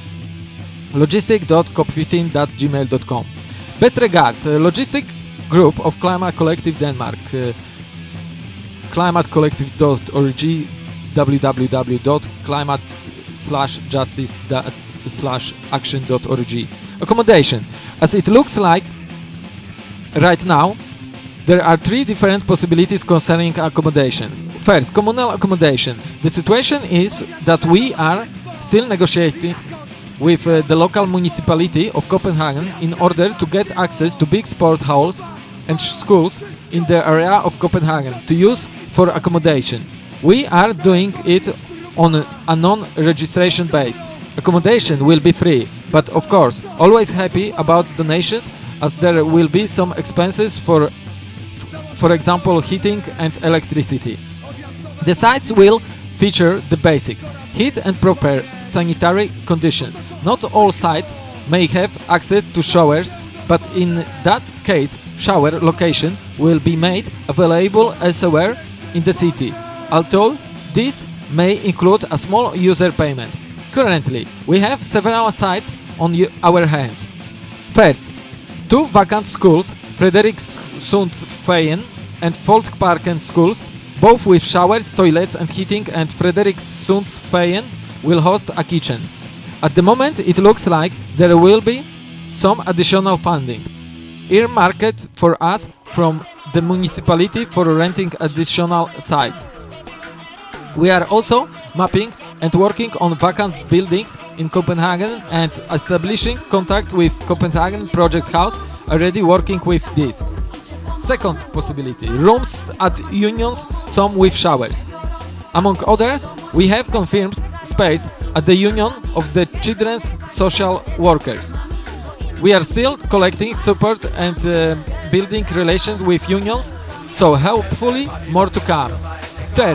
logistic.cop15.gmail.com. Best regards, Logistic Group of Climate Collective Denmark. climatecollective.org, www.climate/justice/action.org. Accommodation. As it looks like right now, there are three different possibilities concerning accommodation. First, communal accommodation. The situation is that we are still negotiating with the local municipality of Copenhagen in order to get access to big sport halls and schools in the area of Copenhagen to use for accommodation. We are doing it on a non-registration base. Accommodation will be free, but of course always happy about donations, as there will be some expenses for example heating and electricity. The sites will feature the basics: heat and proper sanitary conditions. Not all sites may have access to showers, but in that case shower location will be made available elsewhere in the city, although this may include a small user payment. Currently, we have several sites on our hands. First, 2 vacant schools, Frederikssundsvejen and Folkparken schools, both with showers, toilets and heating, and Frederikssundsvejen will host a kitchen. At the moment, it looks like there will be some additional funding earmarked for us from the municipality for renting additional sites. We are also mapping and working on vacant buildings in Copenhagen and establishing contact with Copenhagen Project House, already working with this. Second possibility, rooms at unions, some with showers. Among others, we have confirmed space at the Union of the Children's Social Workers. We are still collecting support and building relations with unions, so hopefully more to come. Third,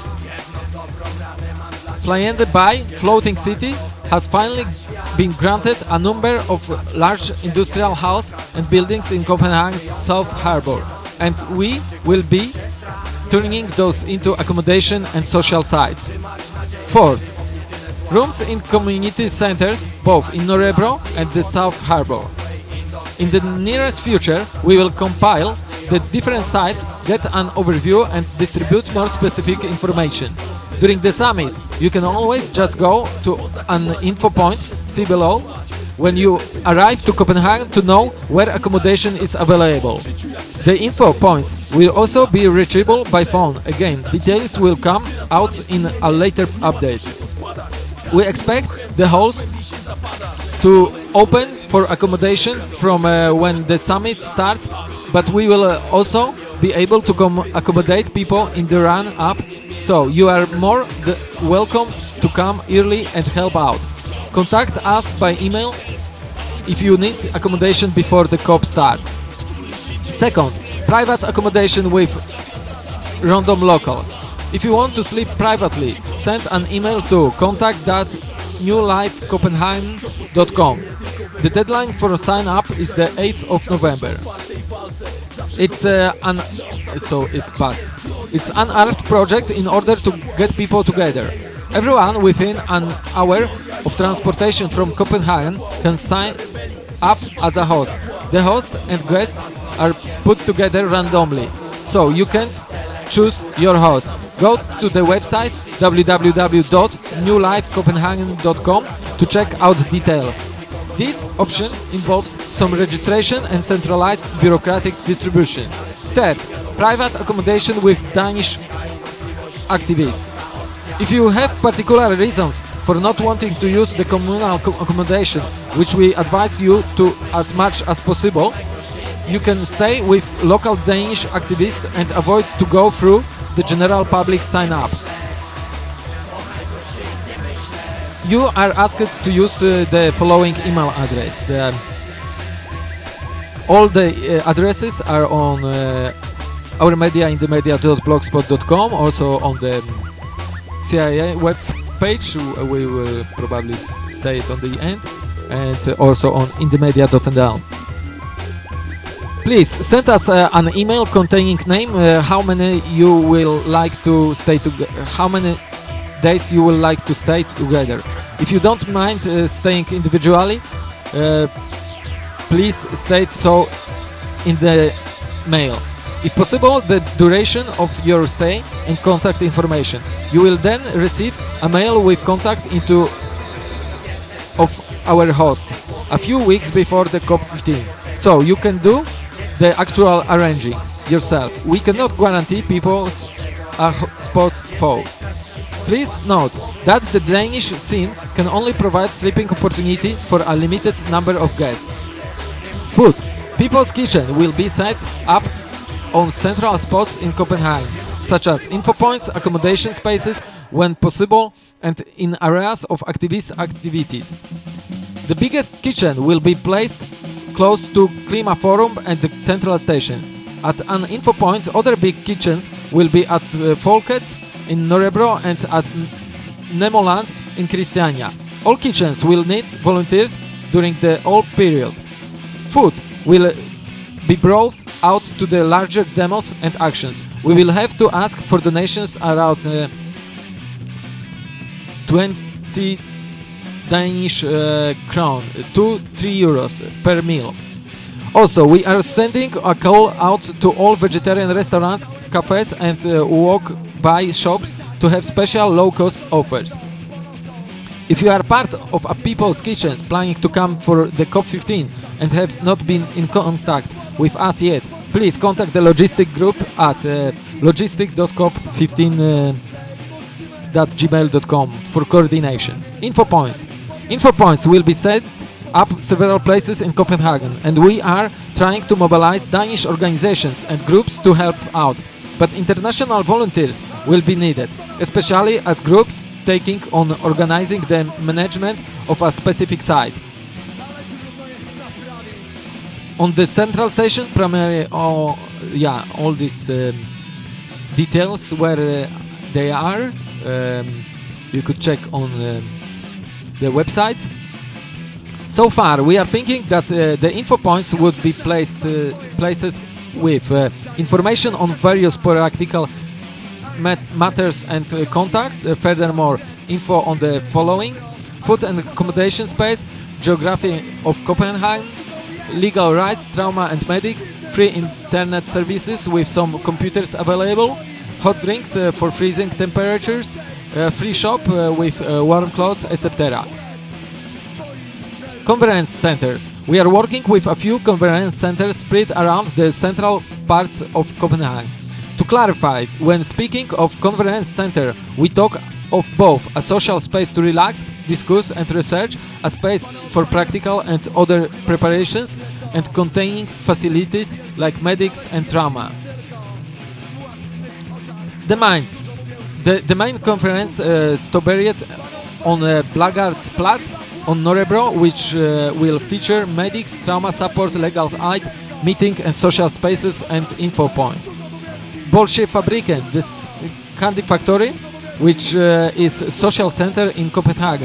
Flyende by Floating City has finally been granted a number of large industrial halls and buildings in Copenhagen's South Harbour, and we will be turning those into accommodation and social sites. Fourth, rooms in community centers, both in Norebro and the South Harbour. In the nearest future, we will compile the different sites, get an overview and distribute more specific information. During the summit, you can always just go to an info point, see below, when you arrive to Copenhagen to know where accommodation is available. The info points will also be reachable by phone. Again, details will come out in a later update. We expect the halls to open for accommodation from when the summit starts, but we will also be able to accommodate people in the run-up, so you are more welcome to come early and help out. Contact us by email if you need accommodation before the COP starts. Second, private accommodation with random locals. If you want to sleep privately, send an email to contact@newlifecopenhagen.com. The deadline for a sign up is the 8th of November. It's it's past. It's an art project in order to get people together. Everyone within an hour of transportation from Copenhagen can sign up as a host. The host and guests are put together randomly, so you can't choose your host. Go to the website www.newlifecopenhagen.com to check out details. This option involves some registration and centralized bureaucratic distribution. Third, private accommodation with Danish activists. If you have particular reasons for not wanting to use the communal accommodation, which we advise you to as much as possible, you can stay with local Danish activists and avoid to go through the general public sign-up. You are asked to use the following email address. All the addresses are on our mediainthemedia.blogspot.com, also on the CIA web page, we will probably say it on the end, and also on inthemedia.nl. Please send us an email containing name, how many you will like to stay together, how many days you will like to stay together. If you don't mind staying individually, please state so in the mail. If possible, the duration of your stay and contact information. You will then receive a mail with contact of our host a few weeks before the COP15, so you can do the actual arranging yourself. We cannot guarantee people's spot for. Please note that the Danish scene can only provide sleeping opportunity for a limited number of guests. Food. People's Kitchen will be set up on central spots in Copenhagen, such as info points, accommodation spaces when possible, and in areas of activist activities. The biggest kitchen will be placed close to Klima Forum and the central station. At an info point, other big kitchens will be at Folkets in Norebro and at Nemoland in Christiania. All kitchens will need volunteers during the whole period. Food will be brought out to the larger demos and actions. We will have to ask for donations around 20 Danish crown, 2-3 euros per meal. Also, we are sending a call out to all vegetarian restaurants, cafes and walk-by shops to have special low-cost offers. If you are part of a People's Kitchen planning to come for the COP15 and have not been in contact with us yet, please contact the logistic group at logistic.cop15.gmail.com for coordination. Info points. Info points will be set up several places in Copenhagen, and we are trying to mobilize Danish organizations and groups to help out. But international volunteers will be needed, especially as groups taking on organizing the management of a specific site. On the central station, primarily, all these details where they are, you could check on the websites. So far, we are thinking that the info points would be places with information on various practical matters and contacts. Furthermore, info on the following: food and accommodation space, geography of Copenhagen, legal rights, trauma and medics, free internet services with some computers available, hot drinks for freezing temperatures, free shop with warm clothes, etc. Conference centers. We are working with a few conference centers spread around the central parts of Copenhagen. To clarify, when speaking of conference center, we talk of both a social space to relax, discuss and research, a space for practical and other preparations, and containing facilities like medics and trauma. The mines. The main conference Stoberiet on Blagartsplatz on Norebro, which will feature medics, trauma support, legal aid, meeting and social spaces and info point. Bolsjefabriken, this Candy Factory, which is social center in Copenhagen,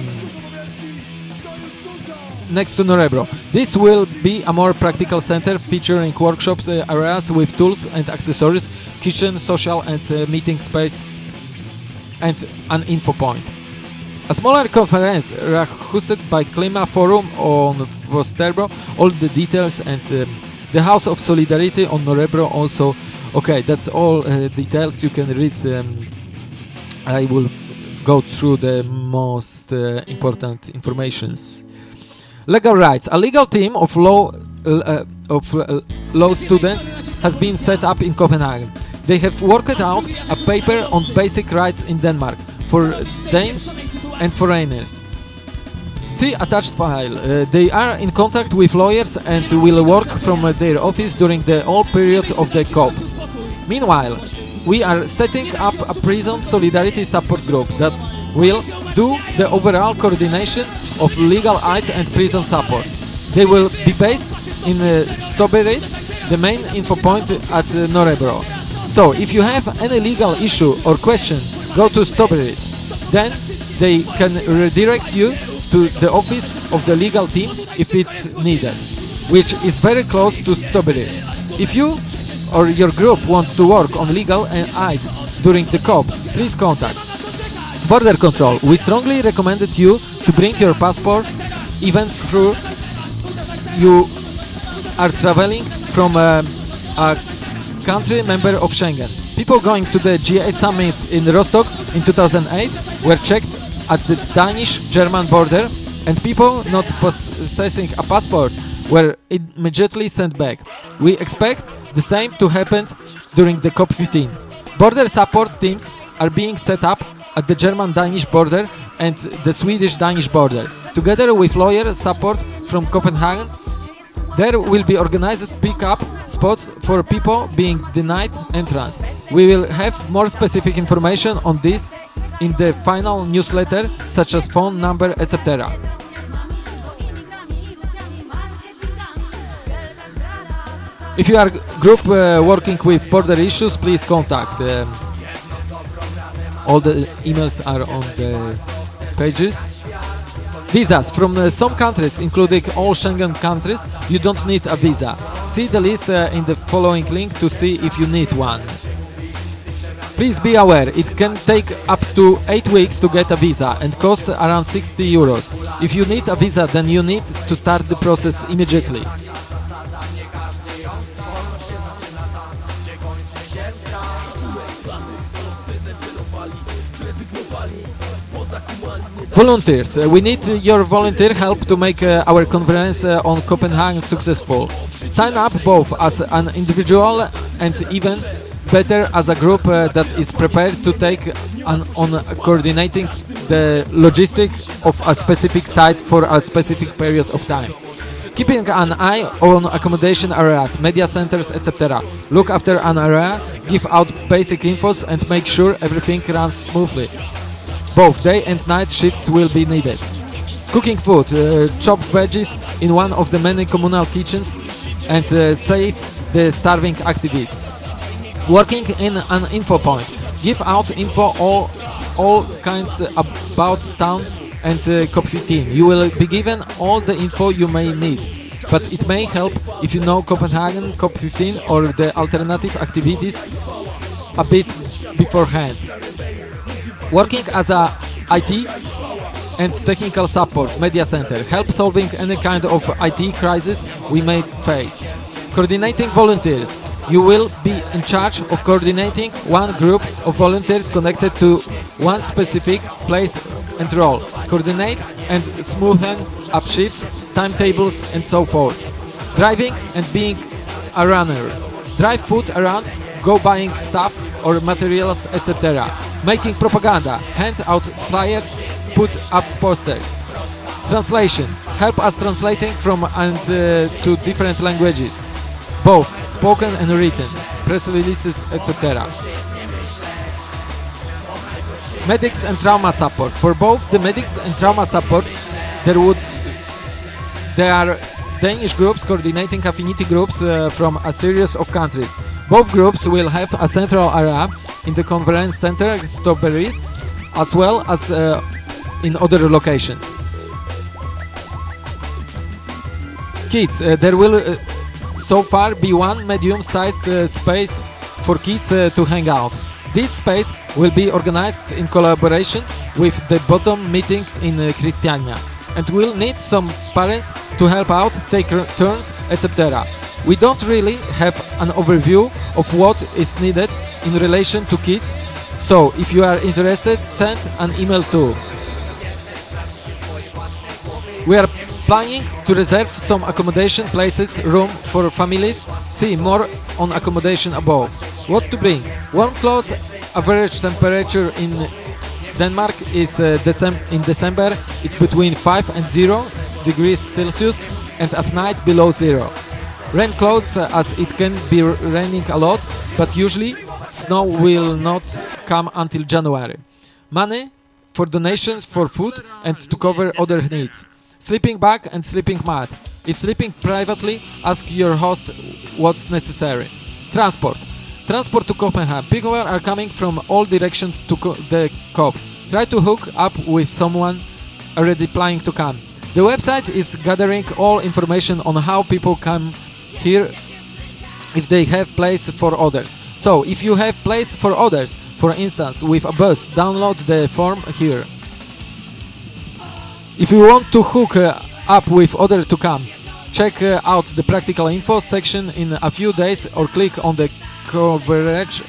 next to Norebro. This will be a more practical center featuring workshops, areas with tools and accessories, kitchen, social and meeting space, and an info point. A smaller conference hosted by Klima Forum on Vosterbro, all the details, and the House of Solidarity on Norebro also. Okay, that's all details you can read. I will go through the most important informations. Legal rights. A legal team of law students has been set up in Copenhagen. They have worked out a paper on basic rights in Denmark for Danes and foreigners. See attached file. They are in contact with lawyers and will work from their office during the whole period of the COP. Meanwhile, we are setting up a prison solidarity support group that will do the overall coordination of legal aid and prison support. They will be based in Støbberit, the main info point at Norebro. So, if you have any legal issue or question, go to Støbberit. Then they can redirect you to the office of the legal team if it's needed, which is very close to Støbberit. If you or your group wants to work on legal aid during the COP, please contact. Border control. We strongly recommended you to bring your passport even through you are traveling from a country member of Schengen. People going to the GA summit in Rostock in 2008 were checked at the Danish-German border, and people not possessing a passport were immediately sent back. We expect the same to happen during the COP15. Border support teams are being set up at the German-Danish border and the Swedish-Danish border. Together with lawyer support from Copenhagen, there will be organized pick-up spots for people being denied entrance. We will have more specific information on this in the final newsletter, such as phone number, etc. If you are group working with border issues, please contact. All the emails are on the pages. Visas. From some countries, including all Schengen countries, you don't need a visa. See the list in the following link to see if you need one. Please be aware, it can take up to 8 weeks to get a visa and cost around 60 euros. If you need a visa, then you need to start the process immediately. Volunteers. We need your volunteer help to make our conference on Copenhagen successful. Sign up both as an individual and even better as a group that is prepared to take on coordinating the logistics of a specific site for a specific period of time. Keeping an eye on accommodation areas, media centers, etc. Look after an area, give out basic infos and make sure everything runs smoothly. Both day and night shifts will be needed. Cooking food, chop veggies in one of the many communal kitchens and save the starving activists. Working in an info point, give out info all kinds about town and COP15. You will be given all the info you may need, but it may help if you know Copenhagen COP15 or the alternative activities a bit beforehand. Working as a IT and technical support media center, help solving any kind of IT crisis we may face. Coordinating volunteers. You will be in charge of coordinating one group of volunteers connected to one specific place and role. Coordinate and smoothen up shifts, timetables and so forth. Driving and being a runner. Drive food around, go buying stuff or materials, etc. Making propaganda, hand out flyers, put up posters. Translation. Help us translating from and to different languages, both spoken and written, press releases, etc. Medics and trauma support. For both the medics and trauma support, there are Danish groups coordinating affinity groups from a series of countries. Both groups will have a central area in the conference center Strawberry, as well as in other locations. Kids, there will so far be one medium-sized space for kids to hang out. This space will be organized in collaboration with the bottom meeting in Christiania, and will need some parents to help out, take turns, etc. We don't really have an overview of what is needed in relation to kids, so if you are interested, send an email to. We are planning to reserve some accommodation places, room for families. See more on accommodation above. What to bring? Warm clothes. Average temperature in Denmark is in December is between 5 and 0 degrees Celsius, and at night below 0. Rain clothes, as it can be raining a lot, but usually snow will not come until January. Money for donations for food and to cover other needs. Sleeping bag and sleeping mat. If sleeping privately, ask your host what's necessary. Transport. Transport to Copenhagen. People are coming from all directions to the COP. Try to hook up with someone already planning to come. The website is gathering all information on how people come here if they have place for others. So, if you have place for others, for instance, with a bus, download the form here. If you want to hook up with others to come, check out the practical info section in a few days, or click on the Converge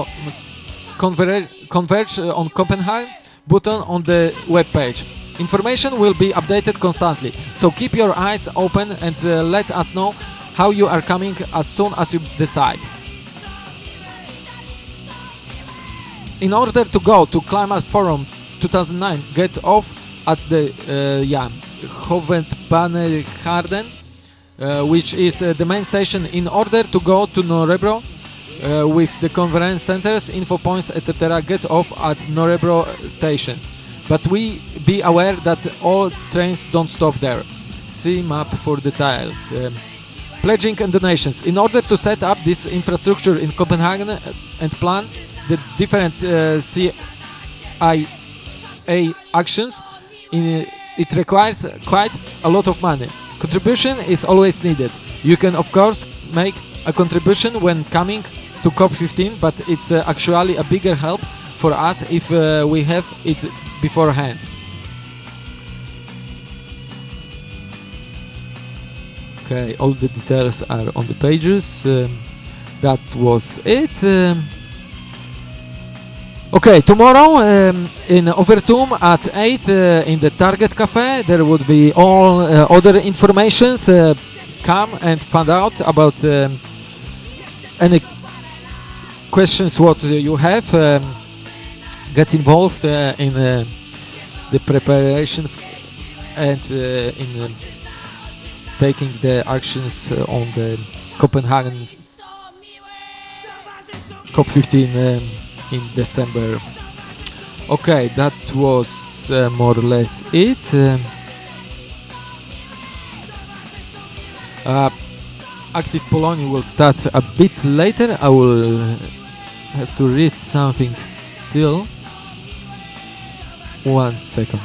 on Copenhagen button on the web page. Information will be updated constantly, so keep your eyes open and let us know how you are coming as soon as you decide. In order to go to Climate Forum 2009, get off at the Hovedbanegarden, which is the main station. In order to go to Nørrebro with the conference centers, info points, etc., get off at Nørrebro station. But we be aware that all trains don't stop there. See map for details. Pledging and donations. In order to set up this infrastructure in Copenhagen and plan the different CIA actions, it requires quite a lot of money. Contribution is always needed. You can of course make a contribution when coming to COP15, but it's actually a bigger help for us if we have it beforehand. Okay, all the details are on the pages. That was it. Okay, tomorrow in Overtum at 8 in the Target Cafe there would be all other informations. Come and find out about any questions what you have. Get involved in the preparation and in taking the actions on the Copenhagen COP15 in December. Okay, that was more or less it. Active Polonia will start a bit later. I will have to read something still. 1 second.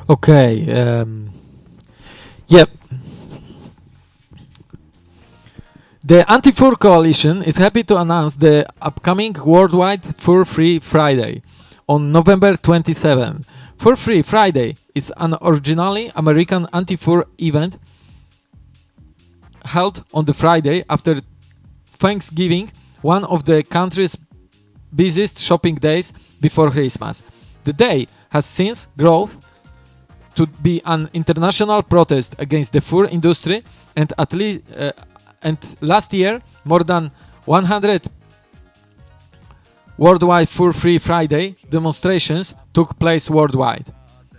Okay. Yep. The Anti-Fur Coalition is happy to announce the upcoming Worldwide Fur-Free Friday on November 27. Fur-Free Friday is an originally American anti-fur event held on the Friday after Thanksgiving, one of the country's busiest shopping days before Christmas. The day has since grown to be an international protest against the fur industry, and last year more than 100 Worldwide Fur-Free Friday demonstrations took place worldwide.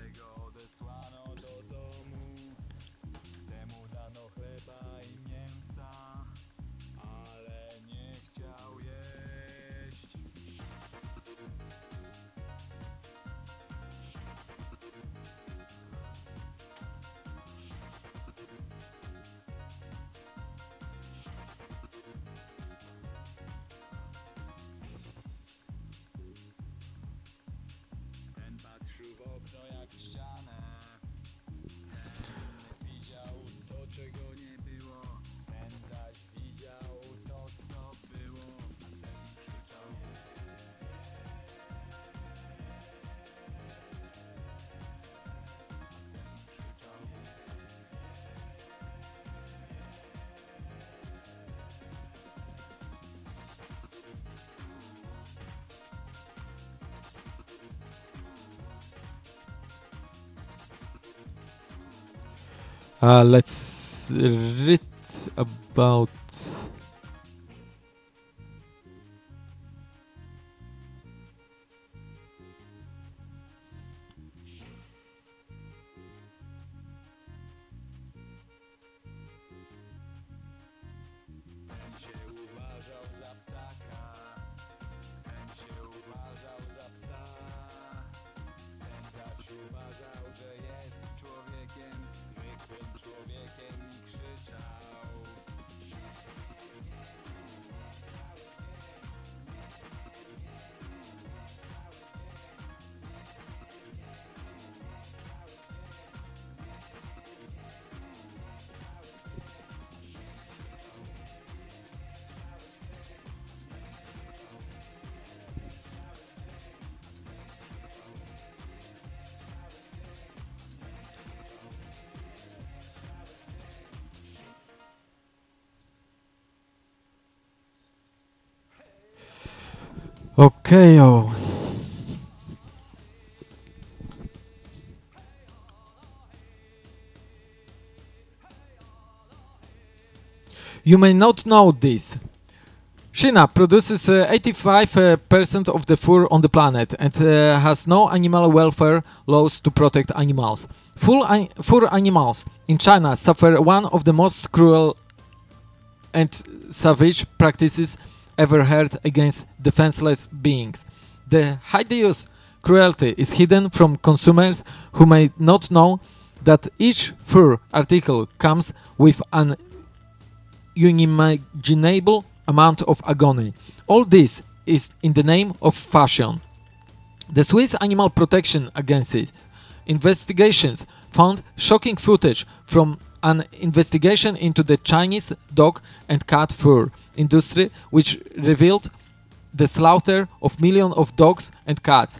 Let's read about Okay. You may not know this. China produces 85% of the fur on the planet and has no animal welfare laws to protect animals. Fur animals in China suffer one of the most cruel and savage practices ever heard against defenseless beings. The hideous cruelty is hidden from consumers who may not know that each fur article comes with an unimaginable amount of agony. All this is in the name of fashion. The Swiss Animal Protection Agency investigations found shocking footage from an investigation into the Chinese dog and cat fur industry, which revealed the slaughter of millions of dogs and cats,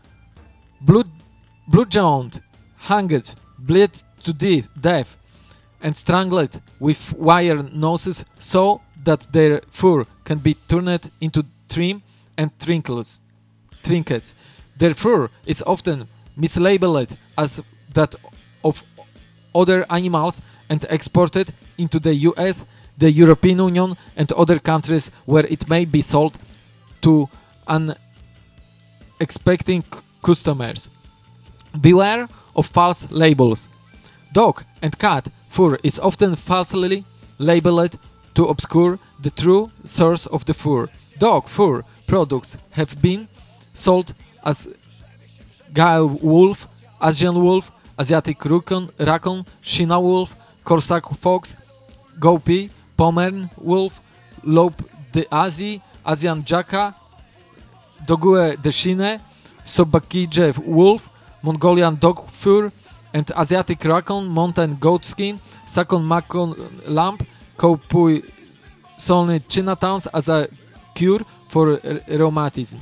bludgeoned, hanged, bled to death, and strangled with wire nooses so that their fur can be turned into trim and trinkets. Their fur is often mislabeled as that of other animals and exported into the US, the European Union and other countries where it may be sold to unexpecting customers. Beware of false labels. Dog and cat fur is often falsely labeled to obscure the true source of the fur. Dog fur products have been sold as Gael wolf, Asian wolf, Asiatic raccoon, China wolf, Corsac fox, Gopi, Pomeranian wolf, Loup d'Asie, Asian jackal, Dogue de Chine, Sobakije wolf, Mongolian dog fur, and Asiatic raccoon, mountain goat skin, Sakon Makon lamb, Kopui solny Chinatowns as a cure for rheumatism.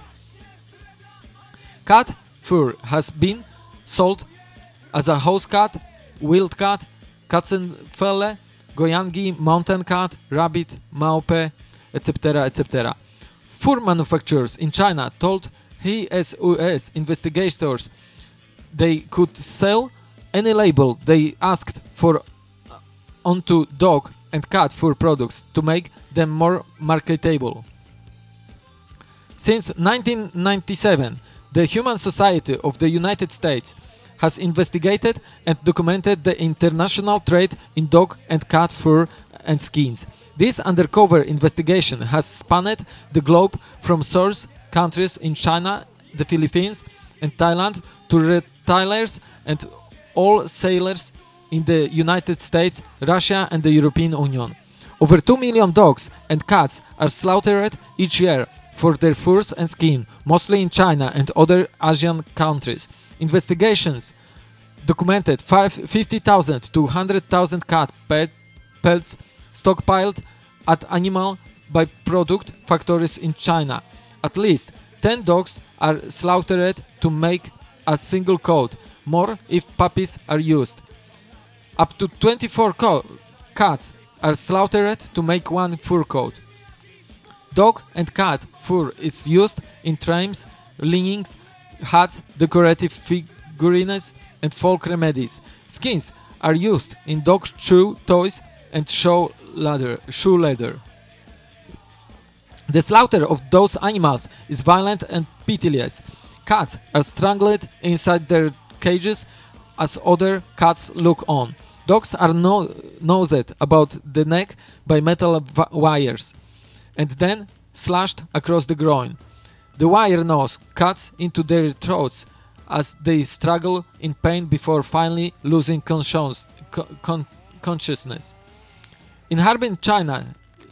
Cat fur has been sold as a house cat, wild cat, Katzenfelle, Goyangi, mountain cat, rabbit, Maupe, etc., etc. Fur manufacturers in China told HSUS investigators they could sell any label they asked for onto dog and cat fur products to make them more marketable. Since 1997, the Human Society of the United States has investigated and documented the international trade in dog and cat fur and skins. This undercover investigation has spanned the globe from source countries in China, the Philippines, and Thailand to retailers and all sailors in the United States, Russia, and the European Union. Over 2 million dogs and cats are slaughtered each year for their furs and skin, mostly in China and other Asian countries. Investigations documented 50,000 to 100,000 cat pelts stockpiled at animal byproduct factories in China. At least 10 dogs are slaughtered to make a single coat, more if puppies are used. Up to 24 cats are slaughtered to make one fur coat. Dog and cat fur is used in trains, linings, hats, decorative figurines, and folk remedies. Skins are used in dog chew toys and shoe leather. The slaughter of those animals is violent and pitiless. Cats are strangled inside their cages as other cats look on. Dogs are nosed about the neck by metal wires and then slashed across the groin. The wire nose cuts into their throats as they struggle in pain before finally losing consciousness. In Harbin, China,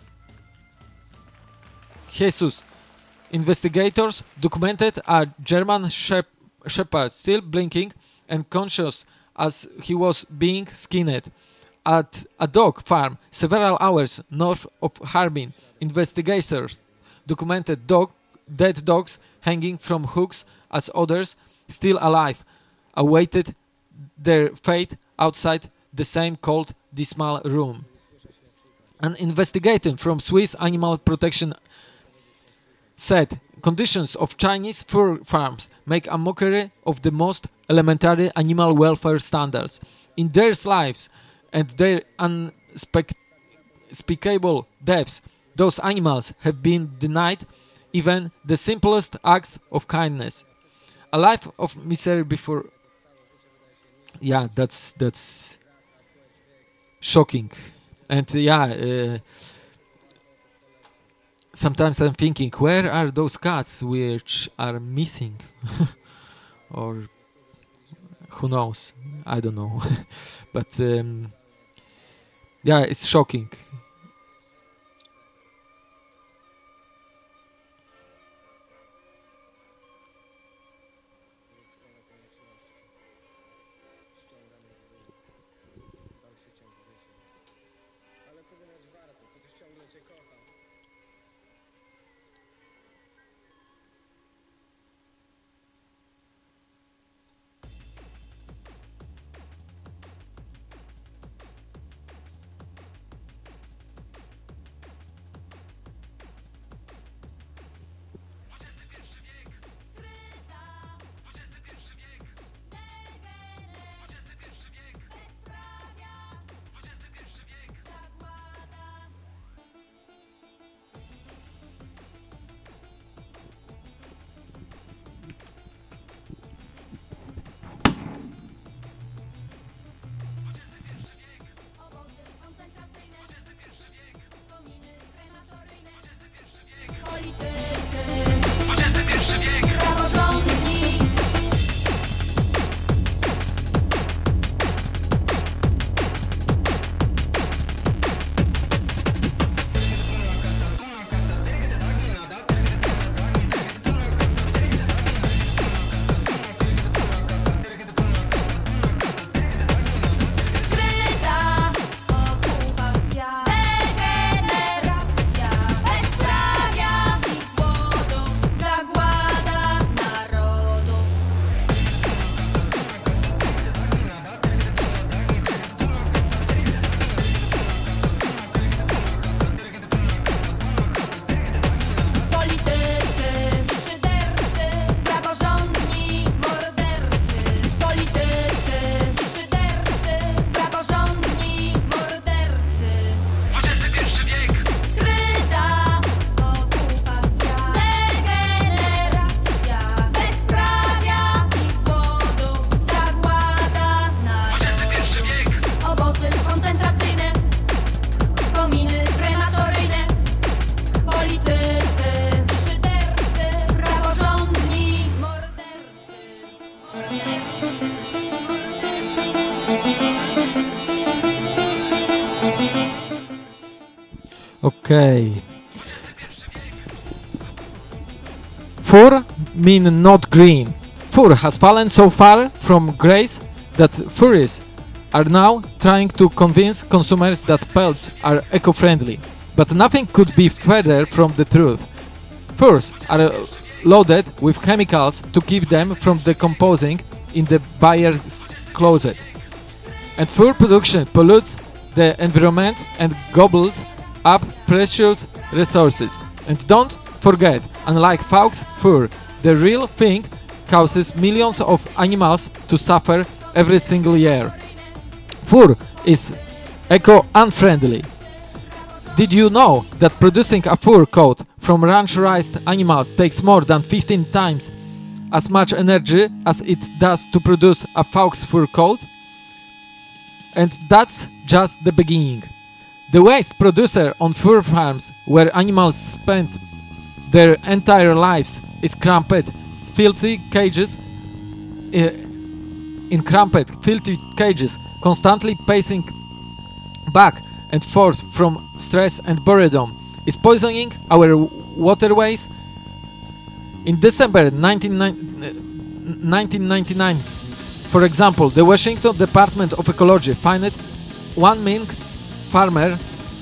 Jesus investigators documented a German shepherd still blinking and conscious as he was being skinned. At a dog farm several hours north of Harbin, investigators documented dead dogs hanging from hooks as others, still alive, awaited their fate outside the same cold, dismal room. An investigator from Swiss Animal Protection said conditions of Chinese fur farms make a mockery of the most elementary animal welfare standards. In their lives and their unspeakable deaths, those animals have been denied even the simplest acts of kindness. A life of misery before... Yeah, that's shocking. And sometimes I'm thinking, where are those cats which are missing? Or who knows? I don't know. But it's shocking. Okay. Fur mean not green. Fur has fallen so far from grace that furries are now trying to convince consumers that pelts are eco-friendly. But nothing could be further from the truth. Furs are loaded with chemicals to keep them from decomposing in the buyer's closet. And fur production pollutes the environment and gobbles up precious resources. And don't forget, unlike fox fur, the real thing causes millions of animals to suffer every single year. Fur is eco-unfriendly. Did you know that producing a fur coat from ranch-raised animals takes more than 15 times as much energy as it does to produce a fox fur coat? And that's just the beginning. The waste produced on fur farms where animals spend their entire lives is cramped, filthy cages, constantly pacing back and forth from stress and boredom, is poisoning our waterways. In December 1999, for example, the Washington Department of Ecology fined one mink farmer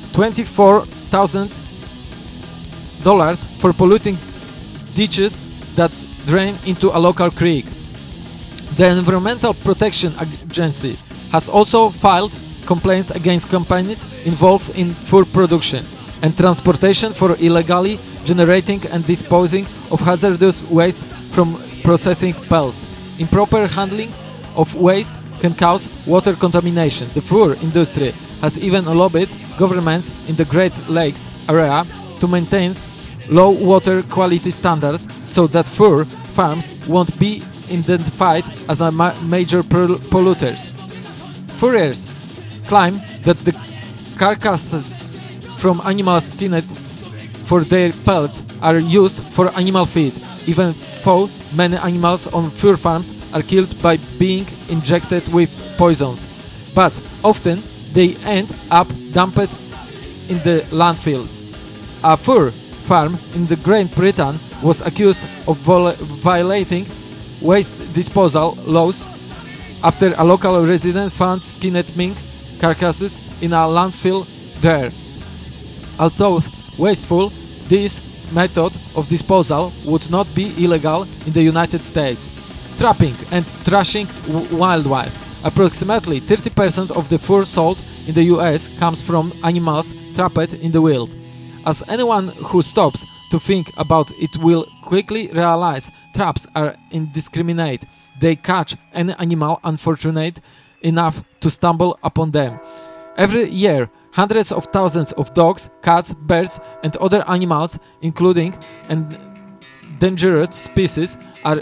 $24,000 for polluting ditches that drain into a local creek. The Environmental Protection Agency has also filed complaints against companies involved in fur production and transportation for illegally generating and disposing of hazardous waste from processing pelts. Improper handling of waste can cause water contamination. The fur industry has even lobbied governments in the Great Lakes area to maintain low water quality standards so that fur farms won't be identified as a major polluters. Furriers claim that the carcasses from animals skinned for their pelts are used for animal feed, even though many animals on fur farms are killed by being injected with poisons. But often they end up dumped in the landfills. A fur farm in the Great Britain was accused of violating waste disposal laws after a local resident found skinned mink carcasses in a landfill there. Although wasteful, this method of disposal would not be illegal in the United States. Trapping and trashing wildlife. Approximately 30% of the fur sold in the US comes from animals trapped in the wild. As anyone who stops to think about it will quickly realize, traps are indiscriminate. They catch any animal unfortunate enough to stumble upon them. Every year, hundreds of thousands of dogs, cats, birds and other animals, including endangered species, are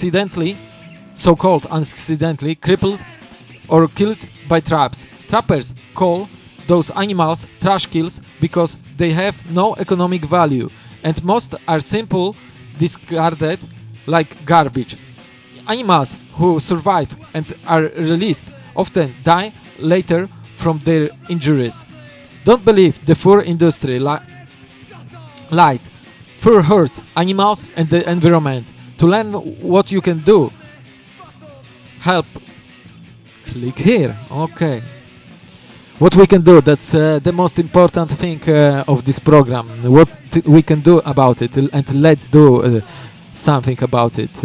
so-called accidentally, crippled or killed by traps. Trappers call those animals trash kills because they have no economic value and most are simply discarded like garbage. Animals who survive and are released often die later from their injuries. Don't believe the fur industry lies. Fur hurts animals and the environment. To learn what you can do, help. Click here. Okay. What we can do, that's the most important thing of this program. What we can do about it, and let's do something about it.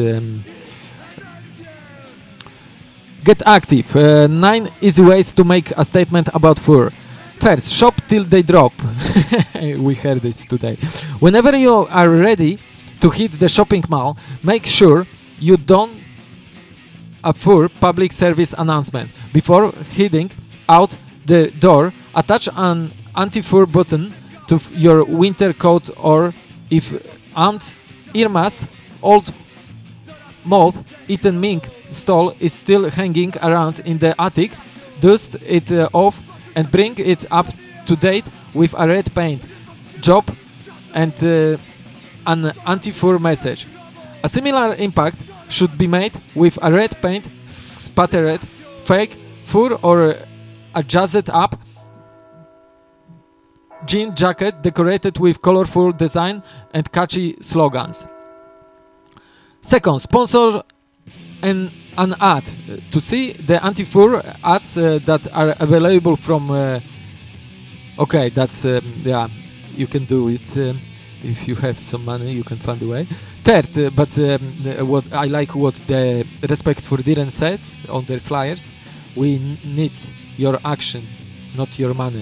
Get active. 9 easy ways to make a statement about fur. First, shop till they drop. We heard this today. Whenever you are ready to hit the shopping mall, make sure you don't a fur public service announcement. Before heading out the door, attach an anti-fur button to your winter coat, or if Aunt Irma's old moth-eaten mink stole is still hanging around in the attic, dust it off and bring it up to date with a red paint job and an anti-fur message. A similar impact should be made with a red paint spattered fake fur or a jazzed up jean jacket decorated with colorful design and catchy slogans. Second, sponsor an ad. To see the anti-fur ads that are available from... okay, that's... yeah, you can do it. If you have some money, you can find a way. Third, but what I like what the Respect for Diren said on their flyers, we need your action, not your money.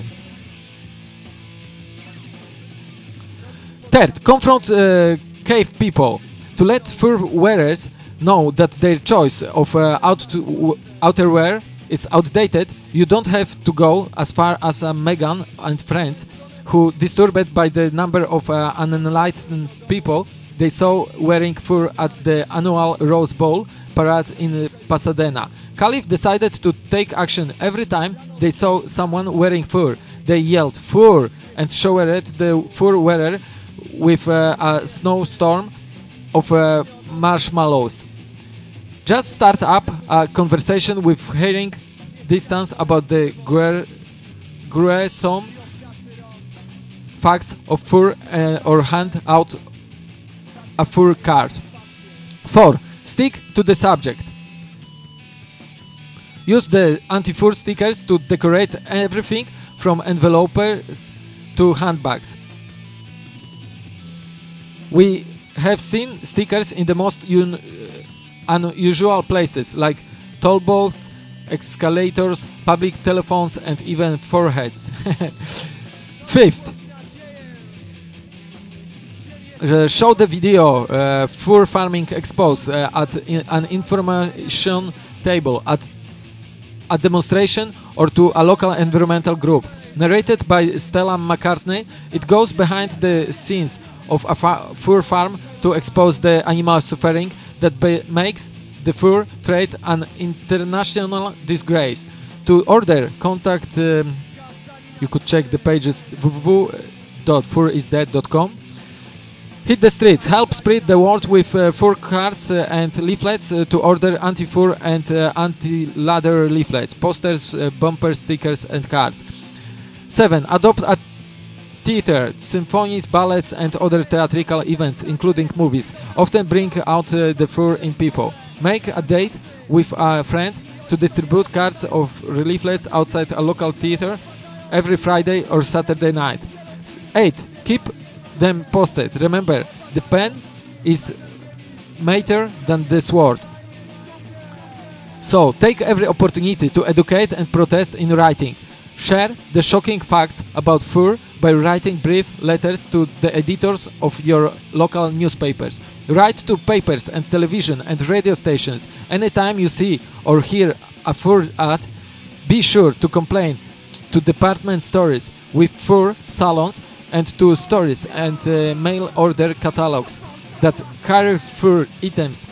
Third, confront cave people. To let fur wearers know that their choice of outerwear is outdated, you don't have to go as far as Meghan and friends, who, disturbed by the number of unenlightened people they saw wearing fur at the annual Rose Bowl parade in Pasadena. Khalif decided to take action every time they saw someone wearing fur. They yelled "fur" and showered the fur wearer with a snowstorm of marshmallows. Just start up a conversation with hearing distance about the gruesome facts of fur or hand out a fur card. 4. Stick to the subject. Use the anti-fur stickers to decorate everything from envelopes to handbags. We have seen stickers in the most unusual places, like toll booths, escalators, public telephones, and even foreheads. Fifth, show the video Fur Farming Expos at an information table, at a demonstration, or to a local environmental group. Narrated by Stella McCartney, it goes behind the scenes of a fur farm to expose the animal suffering that makes the fur trade an international disgrace. To order, contact, you could check the pages www.furisdead.com. Hit the streets, help spread the word with fur cards and leaflets. To order anti-fur and anti-ladder leaflets, posters, bumper stickers and cards. 7. Adopt a theater, symphonies, ballets and other theatrical events, including movies, often bring out the fur in people. Make a date with a friend to distribute cards of leaflets outside a local theater every Friday or Saturday night. 8. Keep them posted. Remember, the pen is mightier than the sword. So, take every opportunity to educate and protest in writing. Share the shocking facts about fur by writing brief letters to the editors of your local newspapers. Write to papers and television and radio stations. Anytime you see or hear a fur ad, be sure to complain to department stores with fur salons and to stores and mail order catalogs that carry fur items.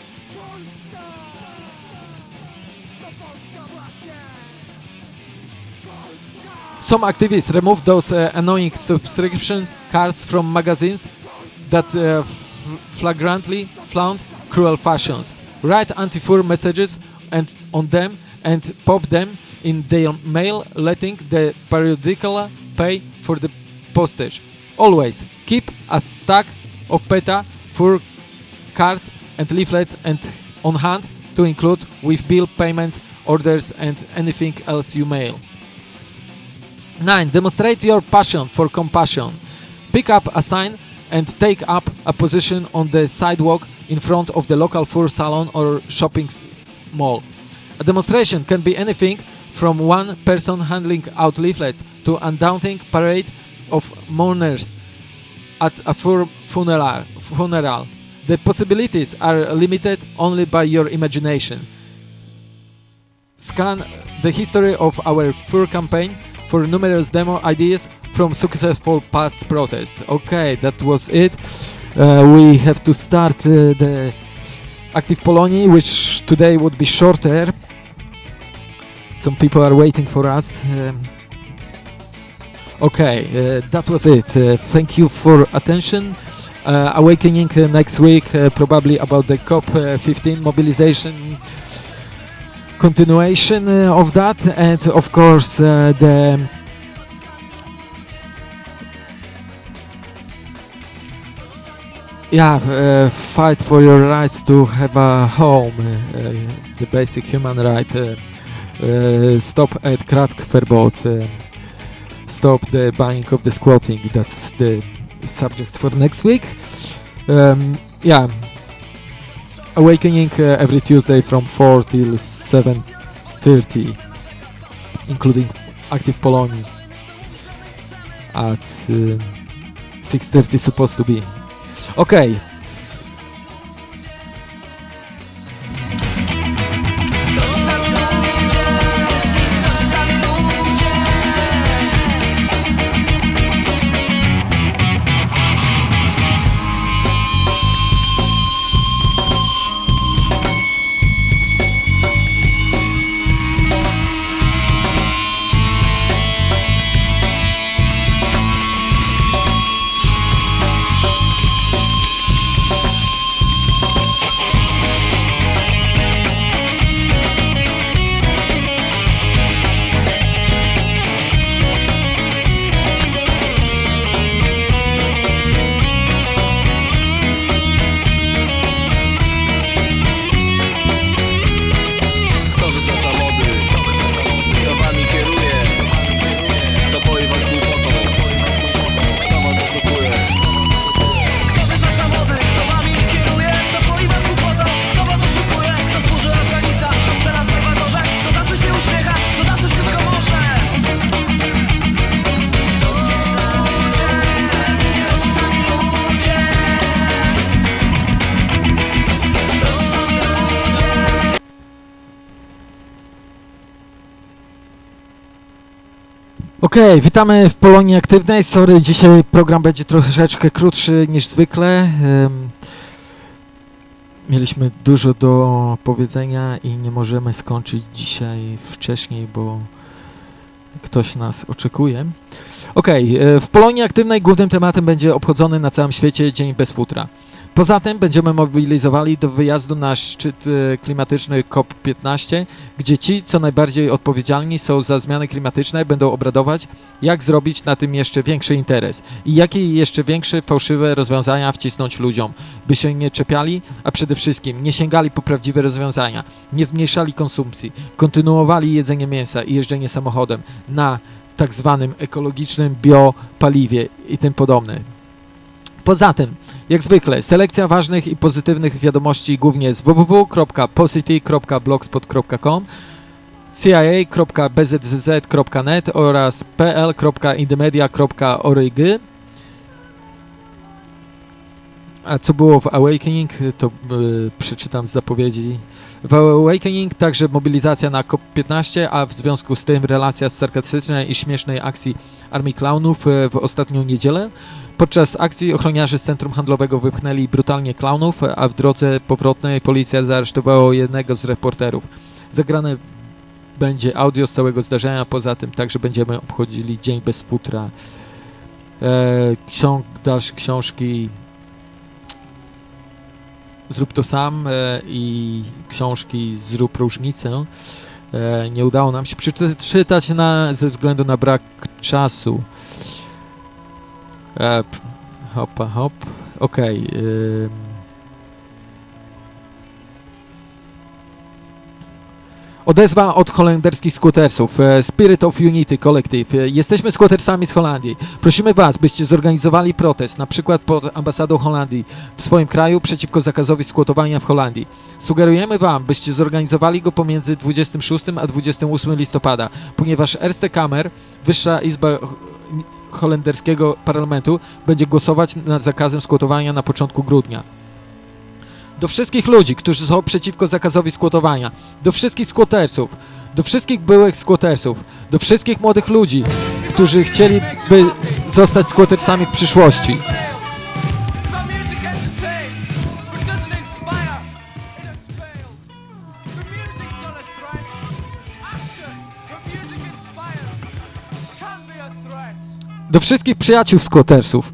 Some activists remove those annoying subscription cards from magazines that flagrantly flaunt cruel fashions. Write anti-fur messages on them and pop them in their mail, letting the periodical pay for the postage. Always keep a stack of PETA fur cards and leaflets and on hand to include with bill payments, orders and anything else you mail. 9. Demonstrate your passion for compassion. Pick up a sign and take up a position on the sidewalk in front of the local fur salon or shopping mall. A demonstration can be anything from one person handing out leaflets to a daunting parade of mourners at a fur funeral. The possibilities are limited only by your imagination. Scan the history of our fur campaign for numerous demo ideas from successful past protests. Okay, that was it. We have to start the Active Polonii, which today would be shorter. Some people are waiting for us. Okay, that was it. Thank you for attention. Awakening next week, probably about the COP15 mobilization, continuation of that, and of course the fight for your rights to have a home, the basic human right. Stop at Kratkverbot. Stop the buying of the squatting. That's the subject for next week. Awakening every Tuesday from 4 till 7:30, including Active Polonii at 6:30 supposed to be. Okay. Okej, witamy w Polonii Aktywnej. Sorry, dzisiaj program będzie troszeczkę krótszy niż zwykle. Mieliśmy dużo do powiedzenia i nie możemy skończyć dzisiaj wcześniej, bo ktoś nas oczekuje. Okej, w Polonii Aktywnej głównym tematem będzie obchodzony na całym świecie Dzień Bez Futra. Poza tym będziemy mobilizowali do wyjazdu na szczyt klimatyczny COP15, gdzie ci, co najbardziej odpowiedzialni są za zmiany klimatyczne, będą obradować, jak zrobić na tym jeszcze większy interes i jakie jeszcze większe fałszywe rozwiązania wcisnąć ludziom, by się nie czepiali, a przede wszystkim nie sięgali po prawdziwe rozwiązania, nie zmniejszali konsumpcji, kontynuowali jedzenie mięsa i jeżdżenie samochodem na tak zwanym ekologicznym biopaliwie i tym podobne. Poza tym, jak zwykle, selekcja ważnych i pozytywnych wiadomości głównie z www.posity.blogspot.com, cia.bzzz.net oraz pl.indemedia.org. A co było w Awakening, to przeczytam z zapowiedzi. W Awakening także mobilizacja na COP15, a w związku z tym relacja z sarkastycznej i śmiesznej akcji Armii Klaunów w ostatnią niedzielę. Podczas akcji ochroniarze z centrum handlowego wypchnęli brutalnie klaunów, a w drodze powrotnej policja zaaresztowała jednego z reporterów. Zagrane będzie audio z całego zdarzenia, poza tym także będziemy obchodzili Dzień Bez Futra. Dalsze książki Zrób to sam i książki Zrób różnicę. Nie udało nam się przeczytać ze względu na brak czasu. Hop. Okej. Odezwa od holenderskich squattersów. Spirit of Unity Collective. Jesteśmy squattersami z Holandii. Prosimy Was, byście zorganizowali protest, na przykład pod ambasadą Holandii w swoim kraju przeciwko zakazowi squatowania w Holandii. Sugerujemy Wam, byście zorganizowali go pomiędzy 26 a 28 listopada, ponieważ Eerste Kamer, Wyższa Izba holenderskiego parlamentu, będzie głosować nad zakazem squatowania na początku grudnia. Do wszystkich ludzi, którzy są przeciwko zakazowi squatowania, do wszystkich squattersów, do wszystkich byłych squattersów, do wszystkich młodych ludzi, którzy chcieliby zostać squattersami w przyszłości. Do wszystkich przyjaciół squattersów.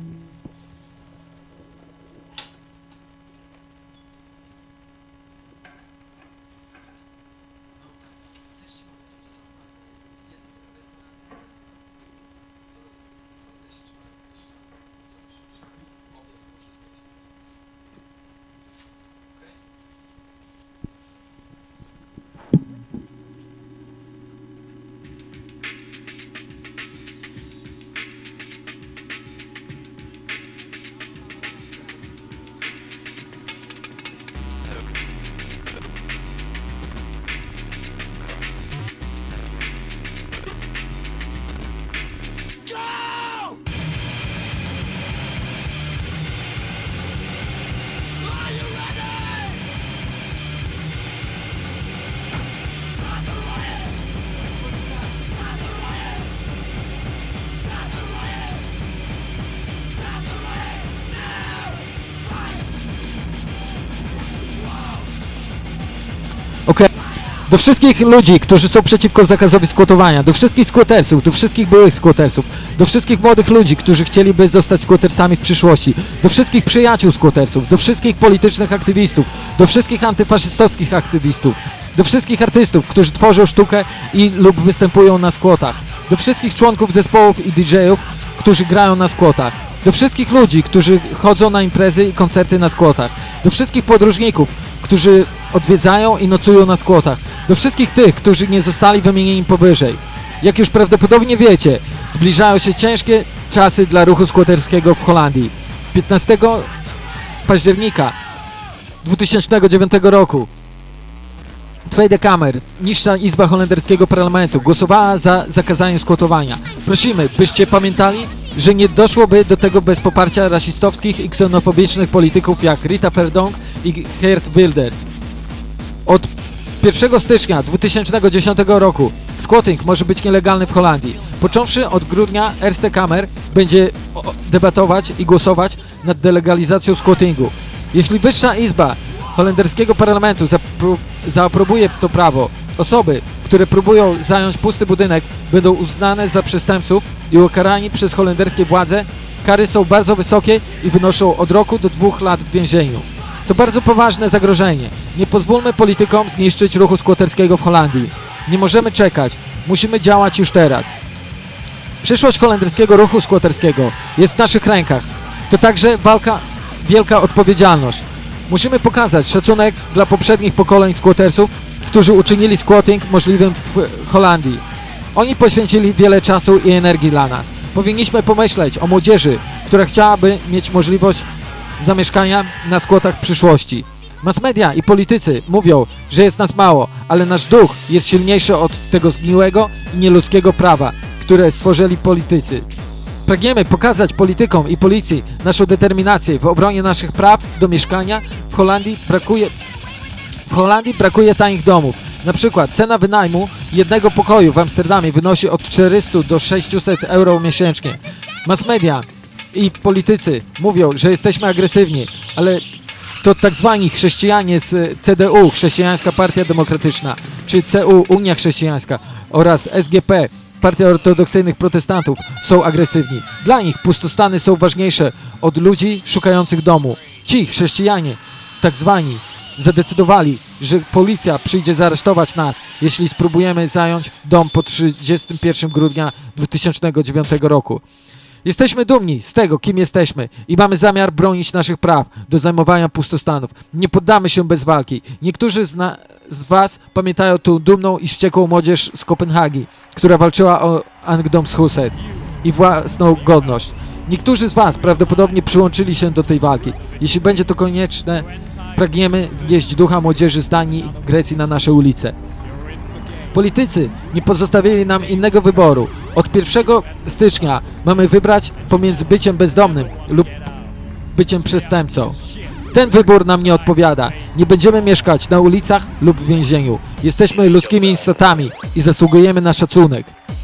Okej. Do wszystkich ludzi, którzy są przeciwko zakazowi skłotowania, do wszystkich skłotersów, do wszystkich byłych skłotersów, do wszystkich młodych ludzi, którzy chcieliby zostać skłotersami w przyszłości, do wszystkich przyjaciół skłotersów, do wszystkich politycznych aktywistów, do wszystkich antyfaszystowskich aktywistów, do wszystkich artystów, którzy tworzą sztukę lub występują na skłotach, do wszystkich członków zespołów i DJ-ów, którzy grają na skłotach, do wszystkich ludzi, którzy chodzą na imprezy i koncerty na skłotach, do wszystkich podróżników, którzy odwiedzają i nocują na skłotach, do wszystkich tych, którzy nie zostali wymienieni powyżej. Jak już prawdopodobnie wiecie, zbliżają się ciężkie czasy dla ruchu skłoterskiego w Holandii. 15 października 2009 roku Tweede Kamer, niższa izba holenderskiego parlamentu, głosowała za zakazaniem skłotowania. Prosimy, byście pamiętali, że nie doszłoby do tego bez poparcia rasistowskich i ksenofobicznych polityków jak Rita Verdonk i Geert Wilders. Od 1 stycznia 2010 roku squatting może być nielegalny w Holandii. Począwszy od grudnia Eerste Kamer będzie debatować i głosować nad delegalizacją squattingu. Jeśli wyższa izba holenderskiego parlamentu zaaprobuje to prawo, osoby, które próbują zająć pusty budynek, będą uznane za przestępców i ukarani przez holenderskie władze. Kary są bardzo wysokie i wynoszą od roku do 2 lat w więzieniu. To bardzo poważne zagrożenie. Nie pozwólmy politykom zniszczyć ruchu skłoterskiego w Holandii. Nie możemy czekać. Musimy działać już teraz. Przyszłość holenderskiego ruchu skłoterskiego jest w naszych rękach. To także wielka odpowiedzialność. Musimy pokazać szacunek dla poprzednich pokoleń skłotersów, którzy uczynili squatting możliwym w Holandii. Oni poświęcili wiele czasu i energii dla nas. Powinniśmy pomyśleć o młodzieży, która chciałaby mieć możliwość zamieszkania na skłotach w przyszłości. Mass media i politycy mówią, że jest nas mało, ale nasz duch jest silniejszy od tego zgniłego i nieludzkiego prawa, które stworzyli politycy. Pragniemy pokazać politykom i policji naszą determinację w obronie naszych praw do mieszkania. W Holandii brakuje tanich domów. Na przykład cena wynajmu jednego pokoju w Amsterdamie wynosi od 400 do 600 euro miesięcznie. Mass media i politycy mówią, że jesteśmy agresywni, ale to tak zwani chrześcijanie z CDU, Chrześcijańska Partia Demokratyczna, czy CU, Unia Chrześcijańska oraz SGP, Partia Ortodoksyjnych Protestantów, są agresywni. Dla nich pustostany są ważniejsze od ludzi szukających domu. Ci chrześcijanie, tak zwani, zadecydowali, że policja przyjdzie zaaresztować nas, jeśli spróbujemy zająć dom po 31 grudnia 2009 roku. Jesteśmy dumni z tego, kim jesteśmy i mamy zamiar bronić naszych praw do zajmowania pustostanów. Nie poddamy się bez walki. Niektórzy z was pamiętają tą dumną i wściekłą młodzież z Kopenhagi, która walczyła o Ungdomshuset i własną godność. Niektórzy z was prawdopodobnie przyłączyli się do tej walki. Jeśli będzie to konieczne, pragniemy wnieść ducha młodzieży z Danii i Grecji na nasze ulice. Politycy nie pozostawili nam innego wyboru. Od 1 stycznia mamy wybrać pomiędzy byciem bezdomnym lub byciem przestępcą. Ten wybór nam nie odpowiada. Nie będziemy mieszkać na ulicach lub w więzieniu. Jesteśmy ludzkimi istotami i zasługujemy na szacunek.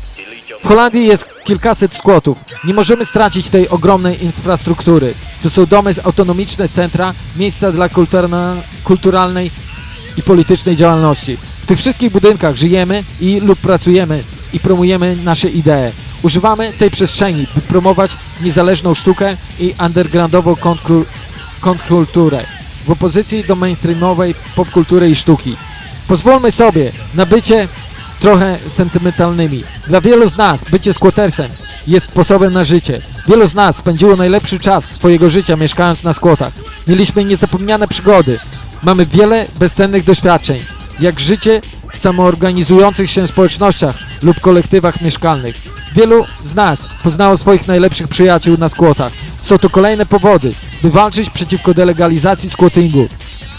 W Holandii jest kilkaset squatów. Nie możemy stracić tej ogromnej infrastruktury. To są domy, autonomiczne centra, miejsca dla kulturalnej i politycznej działalności. W tych wszystkich budynkach żyjemy lub pracujemy i promujemy nasze idee. Używamy tej przestrzeni, by promować niezależną sztukę i undergroundową kontrkulturę w opozycji do mainstreamowej popkultury i sztuki. Pozwólmy sobie na bycie trochę sentymentalnymi. Dla wielu z nas bycie squattersem jest sposobem na życie. Wielu z nas spędziło najlepszy czas swojego życia mieszkając na squatach. Mieliśmy niezapomniane przygody. Mamy wiele bezcennych doświadczeń, jak życie w samoorganizujących się społecznościach lub kolektywach mieszkalnych. Wielu z nas poznało swoich najlepszych przyjaciół na squatach. Są to kolejne powody, by walczyć przeciwko delegalizacji squattingu.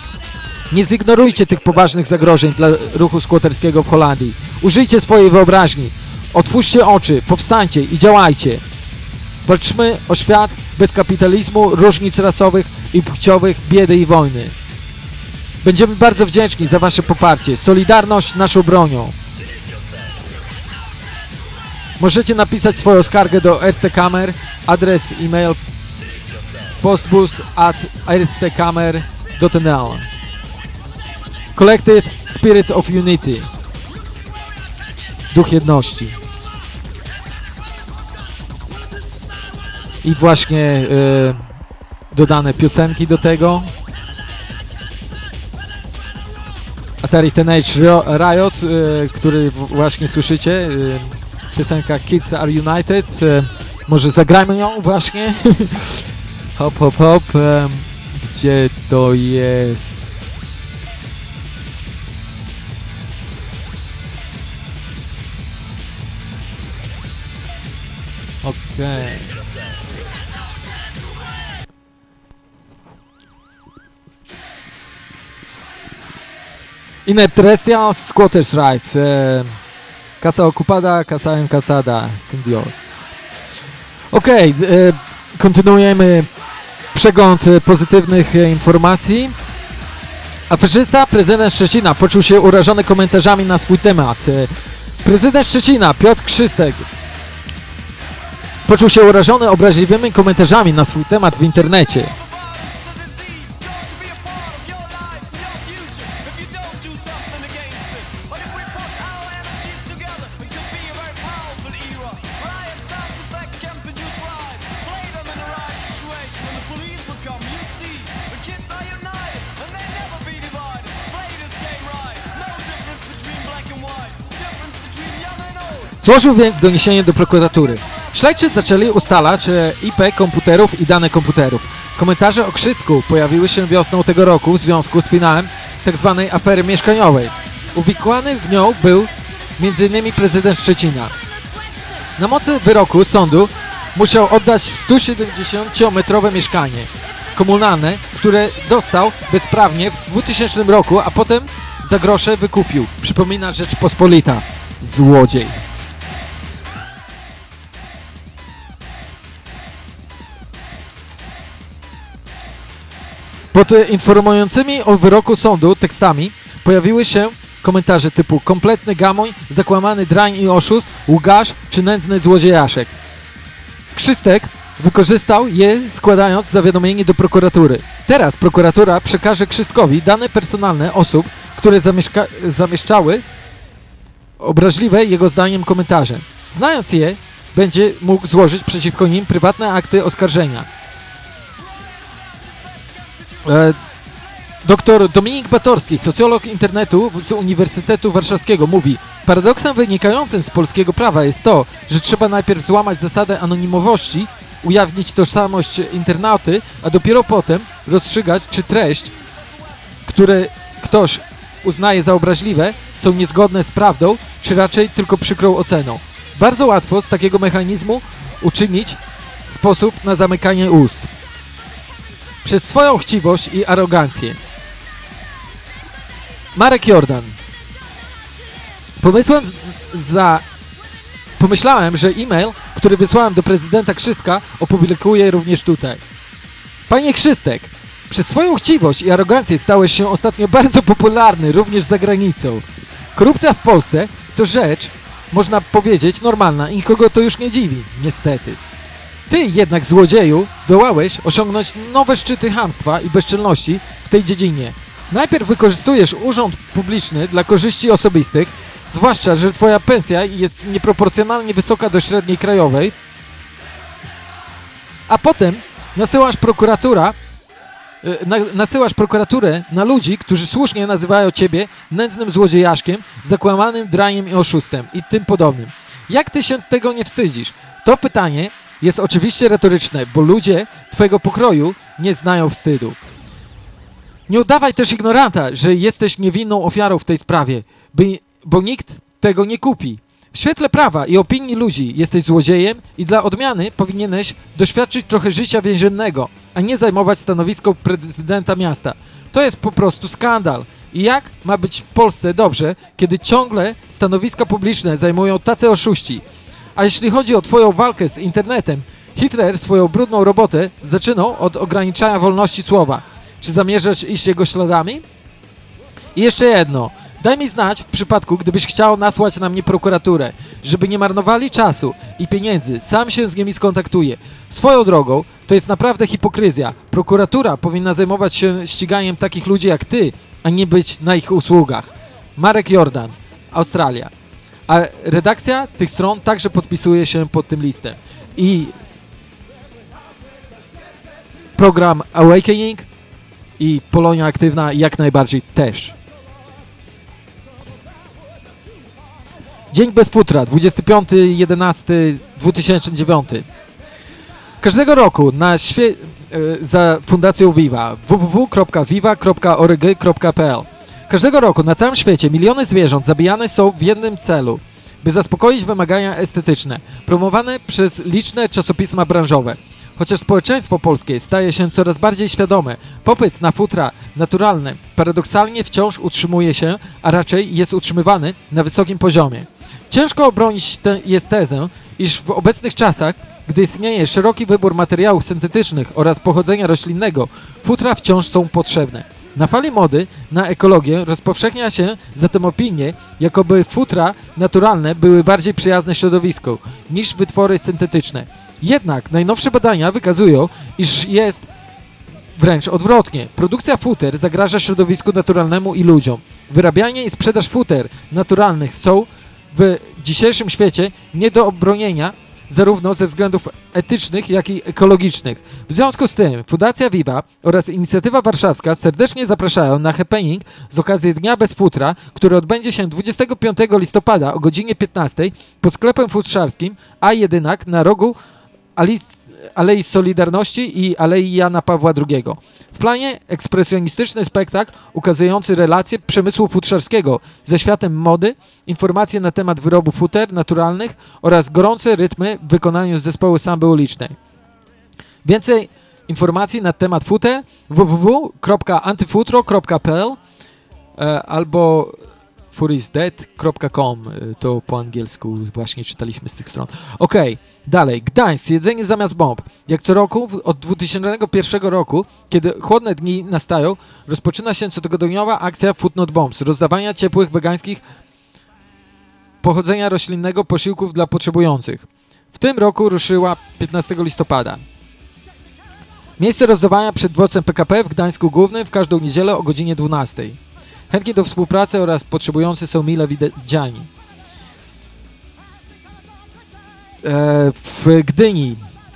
Nie zignorujcie tych poważnych zagrożeń dla ruchu squatterskiego w Holandii. Użyjcie swojej wyobraźni. Otwórzcie oczy, powstańcie i działajcie. Walczmy o świat bez kapitalizmu, różnic rasowych i płciowych, biedy i wojny. Będziemy bardzo wdzięczni za wasze poparcie. Solidarność naszą bronią. Możecie napisać swoją skargę do Eerste Kamer. Adres e-mail postbus@eerstekamer.nl. Collective Spirit of Unity. Duch jedności. I właśnie dodane piosenki do tego. Atari Teenage Riot, który właśnie słyszycie. Piosenka Kids Are United. Może zagrajmy ją właśnie. Hop, hop, hop. Gdzie to jest? Okej. Inertrestia, Squatters' Rights. Casa Ocupada, Casa Encantada, Symbios. Okej, kontynuujemy przegląd pozytywnych informacji. Aferzysta, prezydent Szczecina, poczuł się urażony komentarzami na swój temat. Prezydent Szczecina, Piotr Krzystek, poczuł się urażony obraźliwymi komentarzami na swój temat w internecie. Złożył więc doniesienie do prokuratury. Śledczy zaczęli ustalać IP komputerów i dane komputerów. Komentarze o Krzystku pojawiły się wiosną tego roku w związku z finałem tzw. afery mieszkaniowej. Uwikłany w nią był m.in. prezydent Szczecina. Na mocy wyroku sądu musiał oddać 170-metrowe mieszkanie komunalne, które dostał bezprawnie w 2000 roku, a potem za grosze wykupił. Przypomina Rzeczpospolita. Złodziej. Pod informującymi o wyroku sądu tekstami pojawiły się komentarze typu kompletny gamoń, zakłamany drań i oszust, łgarz czy nędzny złodziejaszek. Krzystek wykorzystał je, składając zawiadomienie do prokuratury. Teraz prokuratura przekaże Krzystkowi dane personalne osób, które zamieszczały obraźliwe jego zdaniem komentarze. Znając je, będzie mógł złożyć przeciwko nim prywatne akty oskarżenia. Dr Dominik Batorski, socjolog internetu z Uniwersytetu Warszawskiego, mówi: paradoksem wynikającym z polskiego prawa jest to, że trzeba najpierw złamać zasadę anonimowości, ujawnić tożsamość internauty, a dopiero potem rozstrzygać, czy treść, które ktoś uznaje za obraźliwe, są niezgodne z prawdą, czy raczej tylko przykrą oceną. Bardzo łatwo z takiego mechanizmu uczynić sposób na zamykanie ust. Przez swoją chciwość i arogancję. Marek Jordan. Pomyślałem, że e-mail, który wysłałem do prezydenta Krzystka, opublikuję również tutaj. Panie Krzystek, przez swoją chciwość i arogancję stałeś się ostatnio bardzo popularny również za granicą. Korupcja w Polsce to rzecz, można powiedzieć, normalna i nikogo to już nie dziwi, niestety. Ty jednak, złodzieju, zdołałeś osiągnąć nowe szczyty chamstwa i bezczelności w tej dziedzinie. Najpierw wykorzystujesz urząd publiczny dla korzyści osobistych, zwłaszcza, że twoja pensja jest nieproporcjonalnie wysoka do średniej krajowej, a potem nasyłasz prokuraturę na ludzi, którzy słusznie nazywają ciebie nędznym złodziejaszkiem, zakłamanym draniem i oszustem i tym podobnym. Jak ty się tego nie wstydzisz? To pytanie jest oczywiście retoryczne, bo ludzie twojego pokroju nie znają wstydu. Nie udawaj też ignoranta, że jesteś niewinną ofiarą w tej sprawie, bo nikt tego nie kupi. W świetle prawa i opinii ludzi jesteś złodziejem i dla odmiany powinieneś doświadczyć trochę życia więziennego, a nie zajmować stanowisko prezydenta miasta. To jest po prostu skandal. I jak ma być w Polsce dobrze, kiedy ciągle stanowiska publiczne zajmują tacy oszuści? A jeśli chodzi o twoją walkę z internetem, Hitler swoją brudną robotę zaczynał od ograniczania wolności słowa. Czy zamierzasz iść jego śladami? I jeszcze jedno. Daj mi znać w przypadku, gdybyś chciał nasłać na mnie prokuraturę, żeby nie marnowali czasu i pieniędzy. Sam się z nimi skontaktuję. Swoją drogą, to jest naprawdę hipokryzja. Prokuratura powinna zajmować się ściganiem takich ludzi jak ty, a nie być na ich usługach. Marek Jordan, Australia. A redakcja tych stron także podpisuje się pod tym listem. I program Awakening i Polonia Aktywna jak najbardziej też. Dzień bez futra, 25.11.2009. Każdego roku za Fundacją Viva www.viva.org.pl. Każdego roku na całym świecie miliony zwierząt zabijane są w jednym celu, by zaspokoić wymagania estetyczne, promowane przez liczne czasopisma branżowe. Chociaż społeczeństwo polskie staje się coraz bardziej świadome, popyt na futra naturalne paradoksalnie wciąż utrzymuje się, a raczej jest utrzymywany na wysokim poziomie. Ciężko obronić jest tezę, iż w obecnych czasach, gdy istnieje szeroki wybór materiałów syntetycznych oraz pochodzenia roślinnego, futra wciąż są potrzebne. Na fali mody na ekologię rozpowszechnia się zatem opinie, jakoby futra naturalne były bardziej przyjazne środowisku niż wytwory syntetyczne. Jednak najnowsze badania wykazują, iż jest wręcz odwrotnie. Produkcja futer zagraża środowisku naturalnemu i ludziom. Wyrabianie i sprzedaż futer naturalnych są w dzisiejszym świecie nie do obronienia zarówno ze względów etycznych, jak i ekologicznych. W związku z tym Fundacja Viva oraz Inicjatywa Warszawska serdecznie zapraszają na happening z okazji Dnia Bez Futra, który odbędzie się 25 listopada o godzinie 15 pod sklepem futrzarskim A1 na rogu Alei Solidarności i Alei Jana Pawła II. W planie ekspresjonistyczny spektakl ukazujący relacje przemysłu futrzarskiego ze światem mody, informacje na temat wyrobów futer naturalnych oraz gorące rytmy w wykonaniu zespołu samby ulicznej. Więcej informacji na temat futer www.antyfutro.pl albo furisdead.com, to po angielsku właśnie czytaliśmy z tych stron. Okej, dalej. Gdańsk, jedzenie zamiast bomb. Jak co roku, od 2001 roku, kiedy chłodne dni nastają, rozpoczyna się cotygodniowa akcja Food Not Bombs, rozdawania ciepłych, wegańskich, pochodzenia roślinnego posiłków dla potrzebujących. W tym roku ruszyła 15 listopada. Miejsce rozdawania przed dworcem PKP w Gdańsku Głównym w każdą niedzielę o godzinie 12. Chętni do współpracy oraz potrzebujący są mile widziani. W Gdyni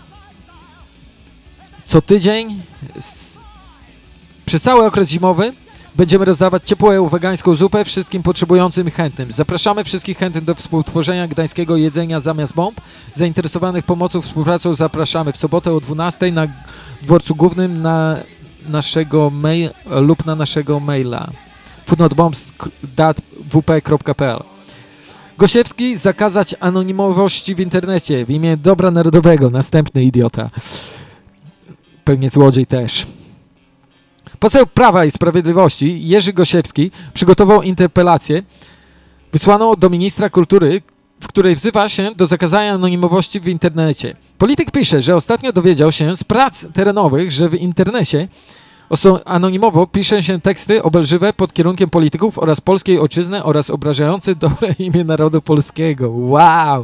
co tydzień przez cały okres zimowy będziemy rozdawać ciepłą wegańską zupę wszystkim potrzebującym i chętnym. Zapraszamy wszystkich chętnych do współtworzenia gdańskiego jedzenia zamiast bomb. Zainteresowanych pomocą, współpracą zapraszamy w sobotę o 12 na dworcu głównym na naszego lub na naszego maila foodnotbombs.wp.pl. Gosiewski, zakazać anonimowości w internecie w imię dobra narodowego. Następny idiota. Pewnie złodziej też. Poseł Prawa i Sprawiedliwości Jerzy Gosiewski przygotował interpelację wysłaną do ministra kultury, w której wzywa się do zakazania anonimowości w internecie. Polityk pisze, że ostatnio dowiedział się z prac terenowych, że w internecie anonimowo pisze się teksty obelżywe pod kierunkiem polityków oraz polskiej ojczyzny oraz obrażające dobre imię narodu polskiego. Wow!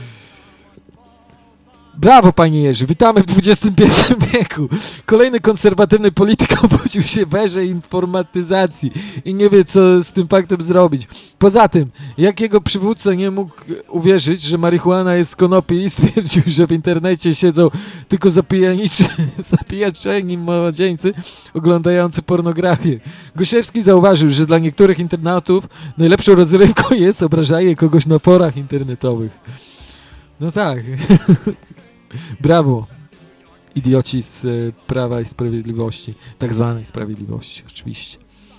Brawo, panie Jerzy, witamy w XXI wieku. Kolejny konserwatywny polityk obudził się w erze informatyzacji i nie wie, co z tym faktem zrobić. Poza tym, jak jego przywódca nie mógł uwierzyć, że marihuana jest z konopi i stwierdził, że w internecie siedzą tylko zapijaczeni młodzieńcy oglądający pornografię. Gosiewski zauważył, że dla niektórych internautów najlepszą rozrywką jest obrażanie kogoś na forach internetowych. No tak. Brawo. Idioci z Prawa i Sprawiedliwości. Tak zwanej Sprawiedliwości, oczywiście.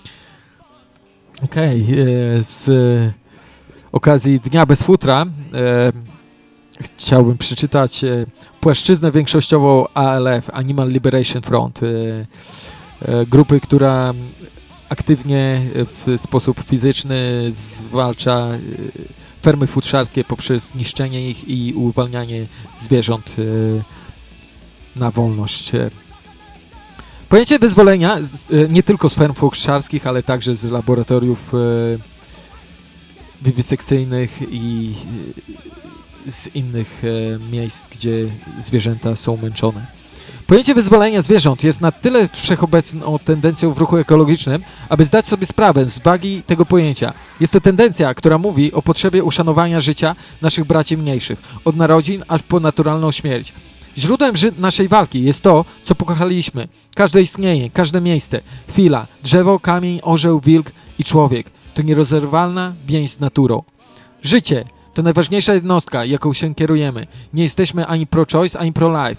Okej. Z okazji Dnia Bez Futra chciałbym przeczytać płaszczyznę większościową ALF, Animal Liberation Front. Grupy, która aktywnie w sposób fizyczny zwalcza fermy futrzarskie poprzez niszczenie ich i uwalnianie zwierząt na wolność. Pojęcie wyzwolenia nie tylko z ferm futrzarskich, ale także z laboratoriów wiwisekcyjnych i z innych miejsc, gdzie zwierzęta są męczone. Pojęcie wyzwolenia zwierząt jest na tyle wszechobecną tendencją w ruchu ekologicznym, aby zdać sobie sprawę z wagi tego pojęcia. Jest to tendencja, która mówi o potrzebie uszanowania życia naszych braci mniejszych, od narodzin aż po naturalną śmierć. Źródłem naszej walki jest to, co pokochaliśmy. Każde istnienie, każde miejsce, chwila, drzewo, kamień, orzeł, wilk i człowiek to nierozerwalna więź z naturą. Życie to najważniejsza jednostka, jaką się kierujemy. Nie jesteśmy ani pro-choice, ani pro-life.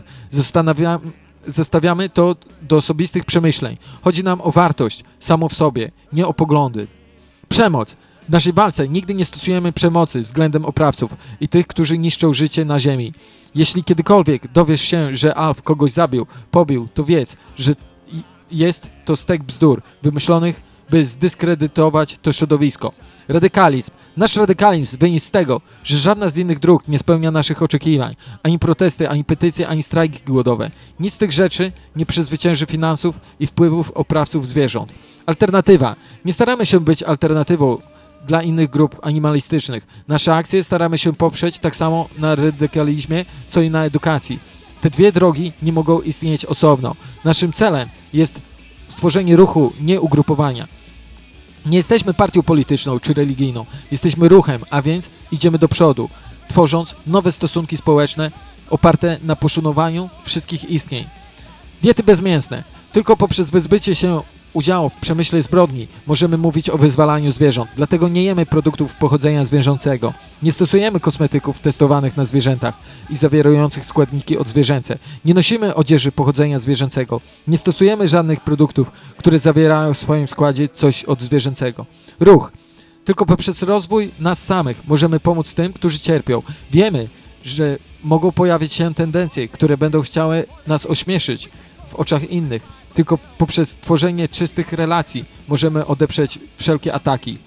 Zestawiamy to do osobistych przemyśleń. Chodzi nam o wartość samą w sobie, nie o poglądy. Przemoc. W naszej walce nigdy nie stosujemy przemocy względem oprawców i tych, którzy niszczą życie na ziemi. Jeśli kiedykolwiek dowiesz się, że Alf kogoś zabił, pobił, to wiedz, że jest to stek bzdur wymyślonych, by zdyskredytować to środowisko. Radykalizm. Nasz radykalizm wynika z tego, że żadna z innych dróg nie spełnia naszych oczekiwań. Ani protesty, ani petycje, ani strajki głodowe. Nic z tych rzeczy nie przezwycięży finansów i wpływów oprawców zwierząt. Alternatywa. Nie staramy się być alternatywą dla innych grup animalistycznych. Nasze akcje staramy się poprzeć tak samo na radykalizmie, co i na edukacji. Te dwie drogi nie mogą istnieć osobno. Naszym celem jest stworzenie ruchu, nie ugrupowania. Nie jesteśmy partią polityczną czy religijną. Jesteśmy ruchem, a więc idziemy do przodu, tworząc nowe stosunki społeczne oparte na poszanowaniu wszystkich istnień. Diety bezmięsne. Tylko poprzez wyzbycie się udziału w przemyśle zbrodni możemy mówić o wyzwalaniu zwierząt. Dlatego nie jemy produktów pochodzenia zwierzęcego. Nie stosujemy kosmetyków testowanych na zwierzętach i zawierających składniki odzwierzęce. Nie nosimy odzieży pochodzenia zwierzęcego. Nie stosujemy żadnych produktów, które zawierają w swoim składzie coś odzwierzęcego. Ruch. Tylko poprzez rozwój nas samych możemy pomóc tym, którzy cierpią. Wiemy, że mogą pojawić się tendencje, które będą chciały nas ośmieszyć w oczach innych. Tylko poprzez tworzenie czystych relacji możemy odeprzeć wszelkie ataki.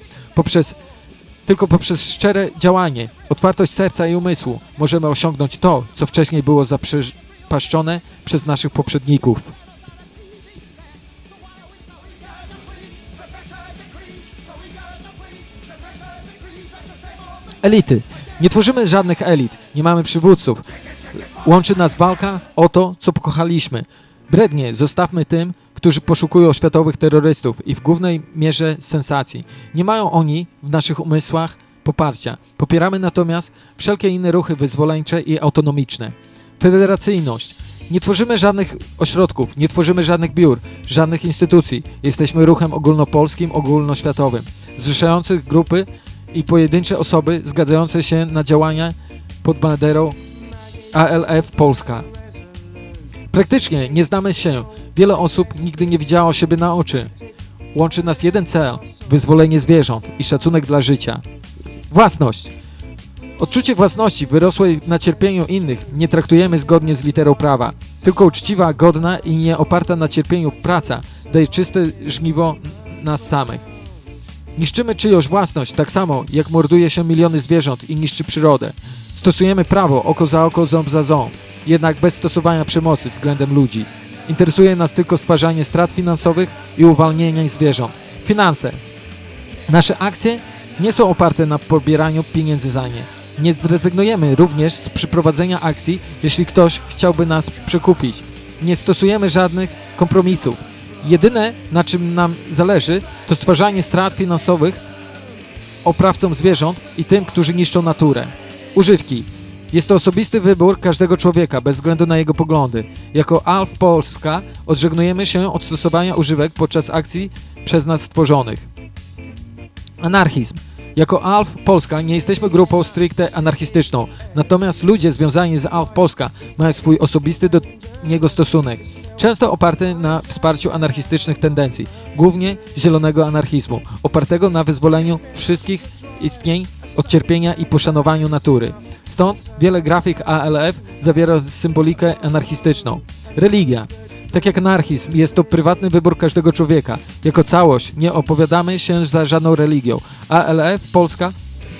Tylko poprzez szczere działanie, otwartość serca i umysłu możemy osiągnąć to, co wcześniej było zaprzepaszczone przez naszych poprzedników. Elity. Nie tworzymy żadnych elit, nie mamy przywódców. Łączy nas walka o to, co pokochaliśmy. Brednie zostawmy tym, którzy poszukują światowych terrorystów i w głównej mierze sensacji. Nie mają oni w naszych umysłach poparcia. Popieramy natomiast wszelkie inne ruchy wyzwoleńcze i autonomiczne. Federacyjność. Nie tworzymy żadnych ośrodków, nie tworzymy żadnych biur, żadnych instytucji. Jesteśmy ruchem ogólnopolskim, ogólnoświatowym, zrzeszających grupy i pojedyncze osoby zgadzające się na działania pod banderą ALF Polska. Praktycznie nie znamy się. Wiele osób nigdy nie widziało siebie na oczy. Łączy nas jeden cel – wyzwolenie zwierząt i szacunek dla życia. Własność. Odczucie własności wyrosłej na cierpieniu innych nie traktujemy zgodnie z literą prawa. Tylko uczciwa, godna i nie oparta na cierpieniu praca daje czyste żniwo nas samych. Niszczymy czyjąś własność tak samo, jak morduje się miliony zwierząt i niszczy przyrodę. Stosujemy prawo oko za oko, ząb za ząb, jednak bez stosowania przemocy względem ludzi. Interesuje nas tylko stwarzanie strat finansowych i uwalnienia zwierząt. Finanse. Nasze akcje nie są oparte na pobieraniu pieniędzy za nie. Nie zrezygnujemy również z przeprowadzenia akcji, jeśli ktoś chciałby nas przekupić. Nie stosujemy żadnych kompromisów. Jedyne, na czym nam zależy, to stwarzanie strat finansowych oprawcom zwierząt i tym, którzy niszczą naturę. Używki. Jest to osobisty wybór każdego człowieka, bez względu na jego poglądy. Jako ALF Polska odżegnujemy się od stosowania używek podczas akcji przez nas stworzonych. Anarchizm. Jako ALF Polska nie jesteśmy grupą stricte anarchistyczną, natomiast ludzie związani z ALF Polska mają swój osobisty do niego stosunek, często oparty na wsparciu anarchistycznych tendencji, głównie zielonego anarchizmu, opartego na wyzwoleniu wszystkich istnień od cierpienia i poszanowaniu natury. Stąd wiele grafik ALF zawiera symbolikę anarchistyczną. Religia. Tak jak anarchizm jest to prywatny wybór każdego człowieka. Jako całość nie opowiadamy się za żadną religią. ALF Polska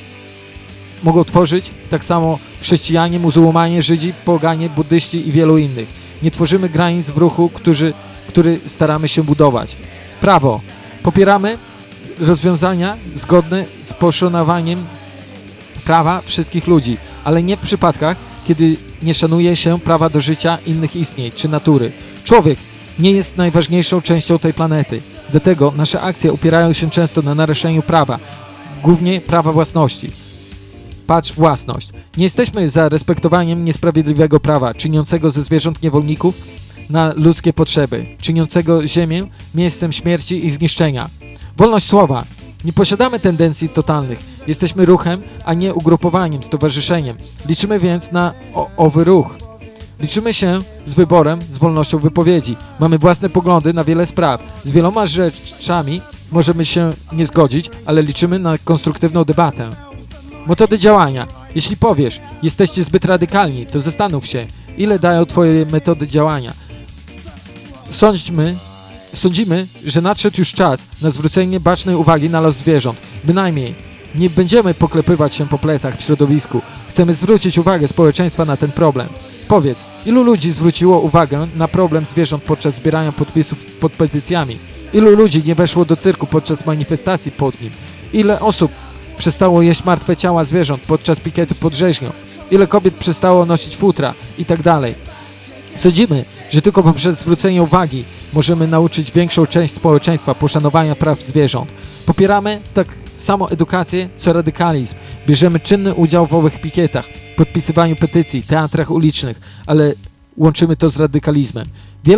mogą tworzyć tak samo chrześcijanie, muzułmanie, Żydzi, poganie, buddyści i wielu innych. Nie tworzymy granic w ruchu, który staramy się budować. Prawo. Popieramy rozwiązania zgodne z poszanowaniem prawa wszystkich ludzi, ale nie w przypadkach, kiedy nie szanuje się prawa do życia innych istnień czy natury. Człowiek nie jest najważniejszą częścią tej planety. Dlatego nasze akcje opierają się często na naruszeniu prawa, głównie prawa własności. Patrz, własność. Nie jesteśmy za respektowaniem niesprawiedliwego prawa, czyniącego ze zwierząt niewolników na ludzkie potrzeby, czyniącego ziemię miejscem śmierci i zniszczenia. Wolność słowa. Nie posiadamy tendencji totalnych. Jesteśmy ruchem, a nie ugrupowaniem, stowarzyszeniem. Liczymy więc na owy ruch. Liczymy się z wyborem, z wolnością wypowiedzi. Mamy własne poglądy na wiele spraw. Z wieloma rzeczami możemy się nie zgodzić, ale liczymy na konstruktywną debatę. Metody działania. Jeśli powiesz, jesteście zbyt radykalni, to zastanów się, ile dają twoje metody działania. Sądzimy, że nadszedł już czas na zwrócenie bacznej uwagi na los zwierząt. Bynajmniej nie będziemy poklepywać się po plecach w środowisku. Chcemy zwrócić uwagę społeczeństwa na ten problem. Powiedz, ilu ludzi zwróciło uwagę na problem zwierząt podczas zbierania podpisów pod petycjami? Ilu ludzi nie weszło do cyrku podczas manifestacji pod nim? Ile osób przestało jeść martwe ciała zwierząt podczas pikietu pod rzeźnią? Ile kobiet przestało nosić futra? I tak dalej. Sądzimy, że tylko poprzez zwrócenie uwagi możemy nauczyć większą część społeczeństwa poszanowania praw zwierząt. Popieramy tak samo edukację, co radykalizm. Bierzemy czynny udział w owych pikietach, podpisywaniu petycji, teatrach ulicznych, ale łączymy to z radykalizmem.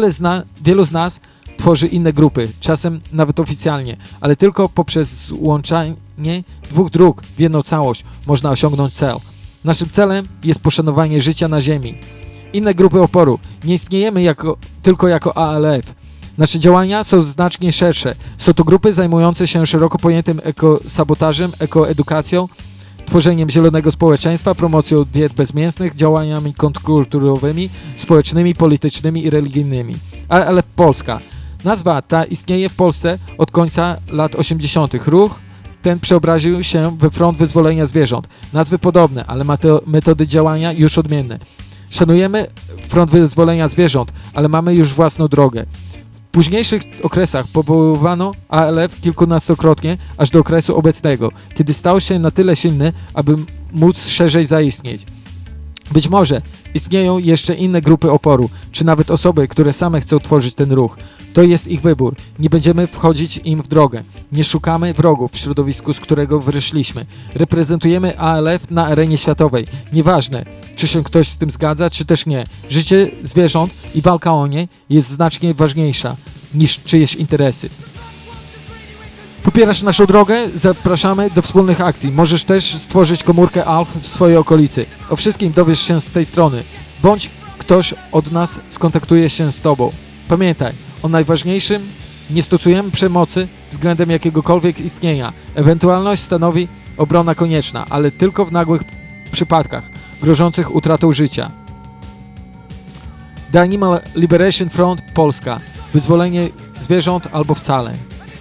Wielu z nas tworzy inne grupy, czasem nawet oficjalnie, ale tylko poprzez złączanie dwóch dróg w jedną całość można osiągnąć cel. Naszym celem jest poszanowanie życia na ziemi. Inne grupy oporu. Nie istniejemy tylko jako ALF. Nasze działania są znacznie szersze. Są to grupy zajmujące się szeroko pojętym ekosabotażem, ekoedukacją, tworzeniem zielonego społeczeństwa, promocją diet bezmięsnych, działaniami kontrkulturowymi, społecznymi, politycznymi i religijnymi. ALF Polska. Nazwa ta istnieje w Polsce od końca lat 80. Ruch ten przeobraził się we Front Wyzwolenia Zwierząt. Nazwy podobne, ale metody działania już odmienne. Szanujemy Front Wyzwolenia Zwierząt, ale mamy już własną drogę. W późniejszych okresach powoływano ALF kilkunastokrotnie, aż do okresu obecnego, kiedy stał się na tyle silny, aby móc szerzej zaistnieć. Być może istnieją jeszcze inne grupy oporu, czy nawet osoby, które same chcą tworzyć ten ruch. To jest ich wybór. Nie będziemy wchodzić im w drogę. Nie szukamy wrogów w środowisku, z którego wyszliśmy. Reprezentujemy ALF na arenie światowej. Nieważne, czy się ktoś z tym zgadza, czy też nie. Życie zwierząt i walka o nie jest znacznie ważniejsza niż czyjeś interesy. Popierasz naszą drogę? Zapraszamy do wspólnych akcji. Możesz też stworzyć komórkę ALF w swojej okolicy. O wszystkim dowiesz się z tej strony. Bądź ktoś od nas skontaktuje się z tobą. Pamiętaj, o najważniejszym, nie stosujemy przemocy względem jakiegokolwiek istnienia. Ewentualność stanowi obrona konieczna, ale tylko w nagłych przypadkach, grożących utratą życia. The Animal Liberation Front Polska. Wyzwolenie zwierząt albo wcale.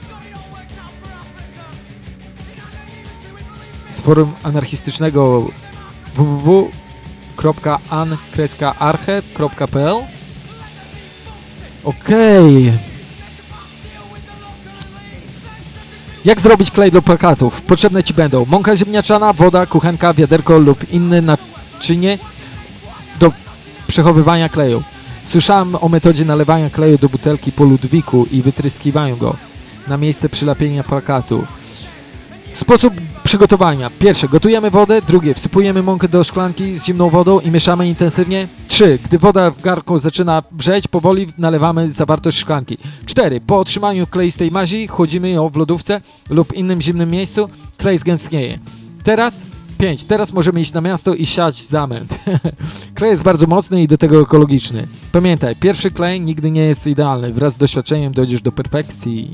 Z forum anarchistycznego www.an-arche.pl. Okej. Jak zrobić klej do plakatów? Potrzebne Ci będą mąka ziemniaczana, woda, kuchenka, wiaderko lub inne naczynie do przechowywania kleju. Słyszałem o metodzie nalewania kleju do butelki po Ludwiku i wytryskiwaniu go na miejsce przylepienia plakatu. Sposób przygotowania. Pierwsze, gotujemy wodę. Drugie, wsypujemy mąkę do szklanki z zimną wodą i mieszamy intensywnie. 3. Gdy woda w garnku zaczyna wrzeć, powoli nalewamy zawartość szklanki. 4. Po otrzymaniu kleistej mazi chłodzimy ją w lodówce lub innym zimnym miejscu. Klej zgęstnieje. Teraz 5. Teraz możemy iść na miasto i siać zamęt. Klej jest bardzo mocny i do tego ekologiczny. Pamiętaj, pierwszy klej nigdy nie jest idealny. Wraz z doświadczeniem dojdziesz do perfekcji.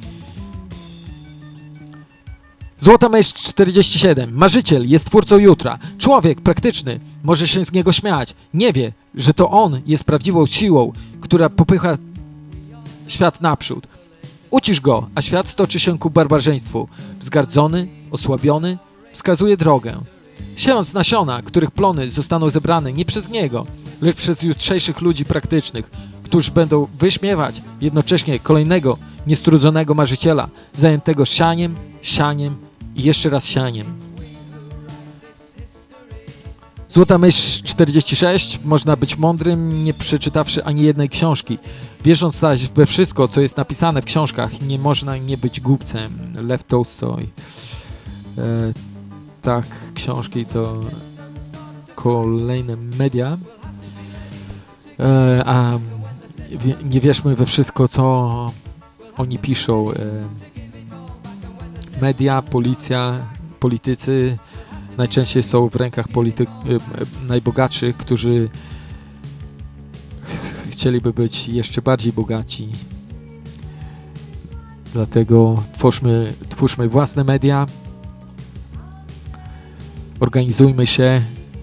Złota myśl 47. Marzyciel jest twórcą jutra. Człowiek praktyczny może się z niego śmiać. Nie wie, że to on jest prawdziwą siłą, która popycha świat naprzód. Ucisz go, a świat stoczy się ku barbarzyństwu. Wzgardzony, osłabiony, wskazuje drogę. Siejąc nasiona, których plony zostaną zebrane nie przez niego, lecz przez jutrzejszych ludzi praktycznych, którzy będą wyśmiewać jednocześnie kolejnego niestrudzonego marzyciela, zajętego sianiem i jeszcze raz sianiem. Złota myśl 46. Można być mądrym, nie przeczytawszy ani jednej książki. Wierząc zaś we wszystko, co jest napisane w książkach, nie można nie być głupcem. Lew Tolstoj. Tak, książki to kolejne media. A nie wierzmy we wszystko, co oni piszą. Media, policja, politycy najczęściej są w rękach najbogatszych, którzy chcieliby być jeszcze bardziej bogaci. Dlatego twórzmy własne media, organizujmy się,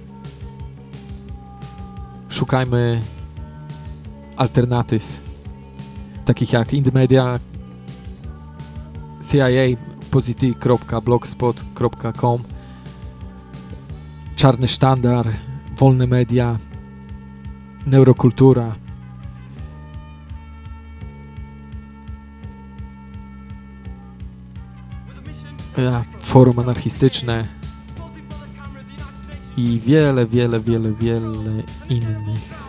szukajmy alternatyw, takich jak Indymedia, CIA, posity.blogspot.com, Czarny Sztandar, Wolne Media, Neurokultura. Forum anarchistyczne i wiele innych.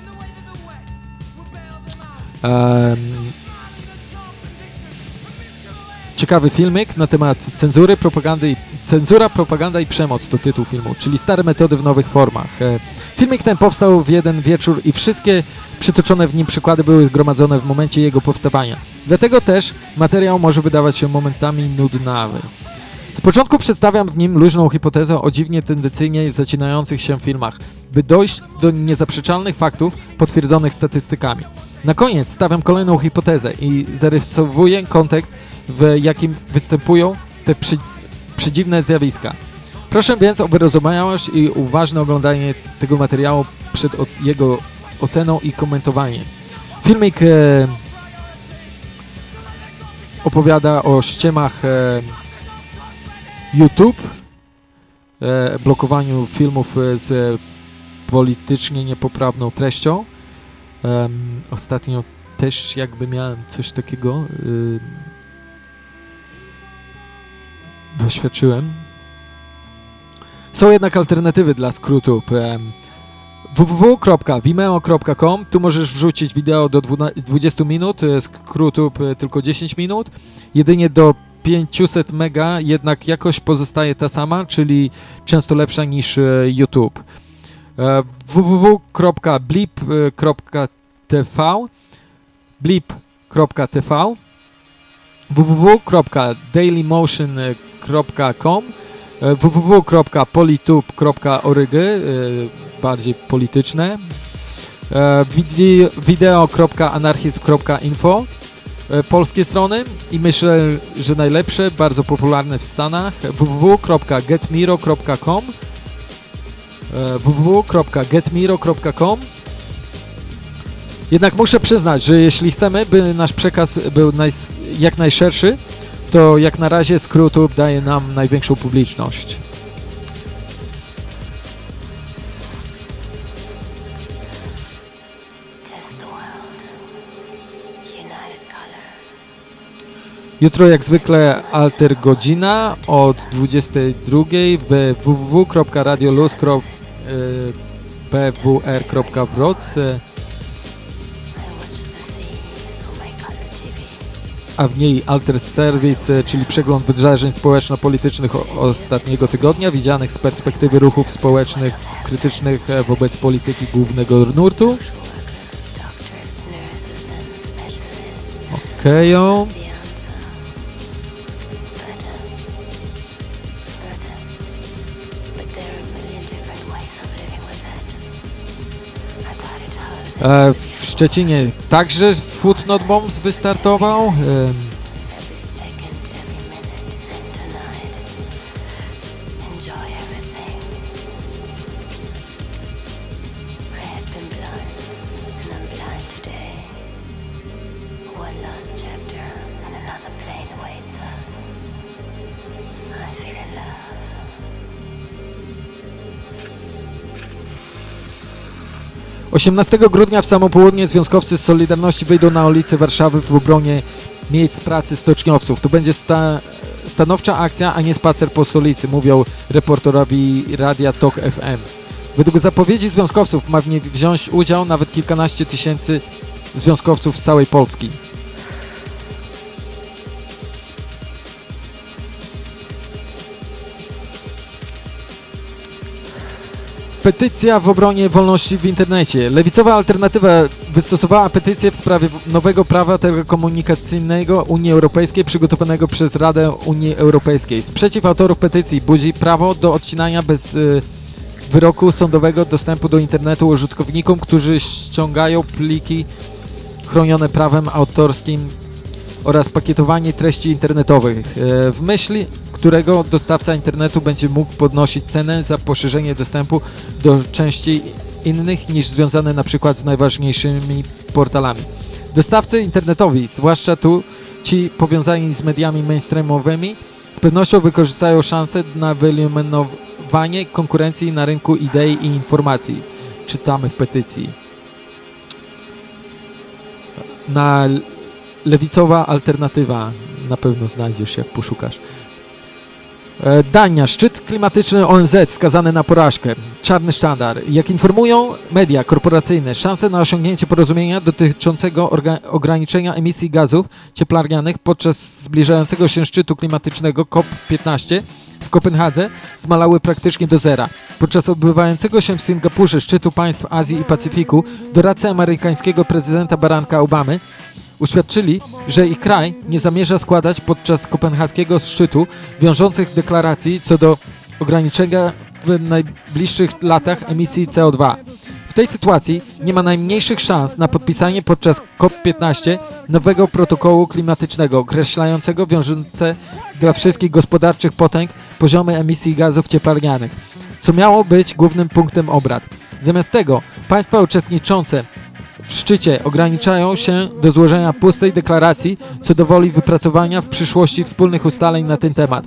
Ciekawy filmik na temat Cenzura, propaganda i przemoc to tytuł filmu, czyli stare metody w nowych formach. Filmik ten powstał w jeden wieczór i wszystkie przytoczone w nim przykłady były zgromadzone w momencie jego powstawania. Dlatego też materiał może wydawać się momentami nudnawy. Z początku przedstawiam w nim luźną hipotezę o dziwnie tendencyjnie zacinających się filmach, by dojść do niezaprzeczalnych faktów potwierdzonych statystykami. Na koniec stawiam kolejną hipotezę i zarysowuję kontekst, w jakim występują te przedziwne zjawiska. Proszę więc o wyrozumiałość i uważne oglądanie tego materiału przed jego oceną i komentowaniem. Filmik opowiada o ściemach YouTube, blokowaniu filmów z politycznie niepoprawną treścią. Ostatnio też jakby miałem coś takiego, doświadczyłem. Są jednak alternatywy dla skrótów. www.vimeo.com. Tu możesz wrzucić wideo do 20 minut, skrótów tylko 10 minut. Jedynie do 500 mega, jednak jakość pozostaje ta sama, czyli często lepsza niż YouTube. www.blip.tv www.dailymotion.com www.politube.org bardziej polityczne, video.anarchist.info polskie strony i myślę, że najlepsze, bardzo popularne w Stanach, www.getmiro.com www.getmiro.com. Jednak muszę przyznać, że jeśli chcemy, by nasz przekaz był jak najszerszy, to jak na razie skrótów daje nam największą publiczność. Jutro jak zwykle alter godzina od 22 w www.radioluz.pwr.wroc, a w niej Alter Service, czyli przegląd wydarzeń społeczno-politycznych ostatniego tygodnia, widzianych z perspektywy ruchów społecznych krytycznych wobec polityki głównego nurtu. Okejo. W Szczecinie także Food Not Bombs wystartował. – 18 grudnia w samo południe związkowcy z Solidarności wyjdą na ulice Warszawy w obronie miejsc pracy stoczniowców. To będzie stanowcza akcja, a nie spacer po stolicy, mówią reporterowi Radia Tok FM. Według zapowiedzi związkowców ma w niej wziąć udział nawet kilkanaście tysięcy związkowców z całej Polski. Petycja w obronie wolności w internecie. Lewicowa Alternatywa wystosowała petycję w sprawie nowego prawa telekomunikacyjnego Unii Europejskiej przygotowanego przez Radę Unii Europejskiej. Sprzeciw autorów petycji budzi prawo do odcinania bez wyroku sądowego dostępu do internetu użytkownikom, którzy ściągają pliki chronione prawem autorskim oraz pakietowanie treści internetowych, w myśl którego dostawca internetu będzie mógł podnosić cenę za poszerzenie dostępu do części innych niż związane na przykład z najważniejszymi portalami. Dostawcy internetowi, zwłaszcza tu ci powiązani z mediami mainstreamowymi, z pewnością wykorzystają szansę na wyeliminowanie konkurencji na rynku idei i informacji. Czytamy w petycji. Lewicowa Alternatywa. Na pewno znajdziesz, jak poszukasz. Dania. Szczyt klimatyczny ONZ skazany na porażkę. Czarny sztandar. Jak informują media korporacyjne, szanse na osiągnięcie porozumienia dotyczącego ograniczenia emisji gazów cieplarnianych podczas zbliżającego się szczytu klimatycznego COP15 w Kopenhadze zmalały praktycznie do zera. Podczas odbywającego się w Singapurze szczytu państw Azji i Pacyfiku doradcy amerykańskiego prezydenta Baracka Obamy uświadczyli, że ich kraj nie zamierza składać podczas kopenhaskiego szczytu wiążących deklaracji co do ograniczenia w najbliższych latach emisji CO2. W tej sytuacji nie ma najmniejszych szans na podpisanie podczas COP15 nowego protokołu klimatycznego określającego wiążące dla wszystkich gospodarczych potęg poziomy emisji gazów cieplarnianych, co miało być głównym punktem obrad. Zamiast tego państwa uczestniczące w szczycie ograniczają się do złożenia pustej deklaracji co do woli wypracowania w przyszłości wspólnych ustaleń na ten temat.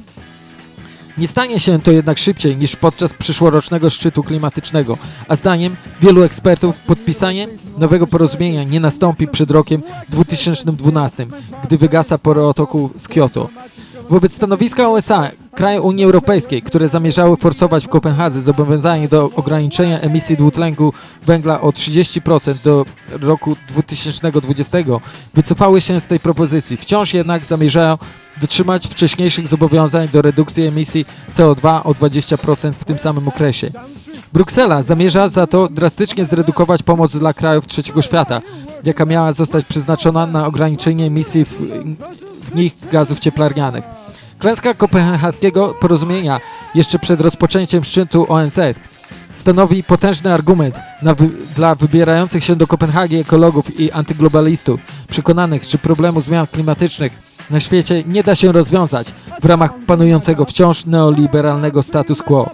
Nie stanie się to jednak szybciej niż podczas przyszłorocznego szczytu klimatycznego, a zdaniem wielu ekspertów podpisanie nowego porozumienia nie nastąpi przed rokiem 2012, gdy wygasa protokół z Kioto. Wobec stanowiska USA, kraje Unii Europejskiej, które zamierzały forsować w Kopenhadze zobowiązanie do ograniczenia emisji dwutlenku węgla o 30% do roku 2020, wycofały się z tej propozycji. Wciąż jednak zamierzają dotrzymać wcześniejszych zobowiązań do redukcji emisji CO2 o 20% w tym samym okresie. Bruksela zamierza za to drastycznie zredukować pomoc dla krajów trzeciego świata, jaka miała zostać przeznaczona na ograniczenie emisji w nich gazów cieplarnianych. Klęska kopenhaskiego porozumienia jeszcze przed rozpoczęciem szczytu ONZ stanowi potężny argument dla wybierających się do Kopenhagi ekologów i antyglobalistów, przekonanych, że problemu zmian klimatycznych na świecie nie da się rozwiązać w ramach panującego wciąż neoliberalnego status quo.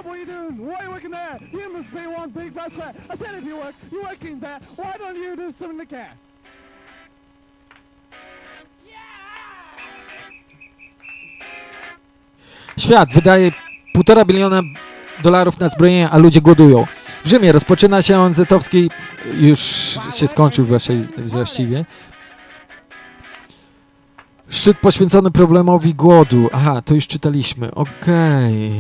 Świat wydaje $1,5 biliona na zbrojenie, a ludzie głodują. W Rzymie rozpoczyna się ONZ-owski, już się skończył właściwie, szczyt poświęcony problemowi głodu. Aha, to już czytaliśmy. Okej.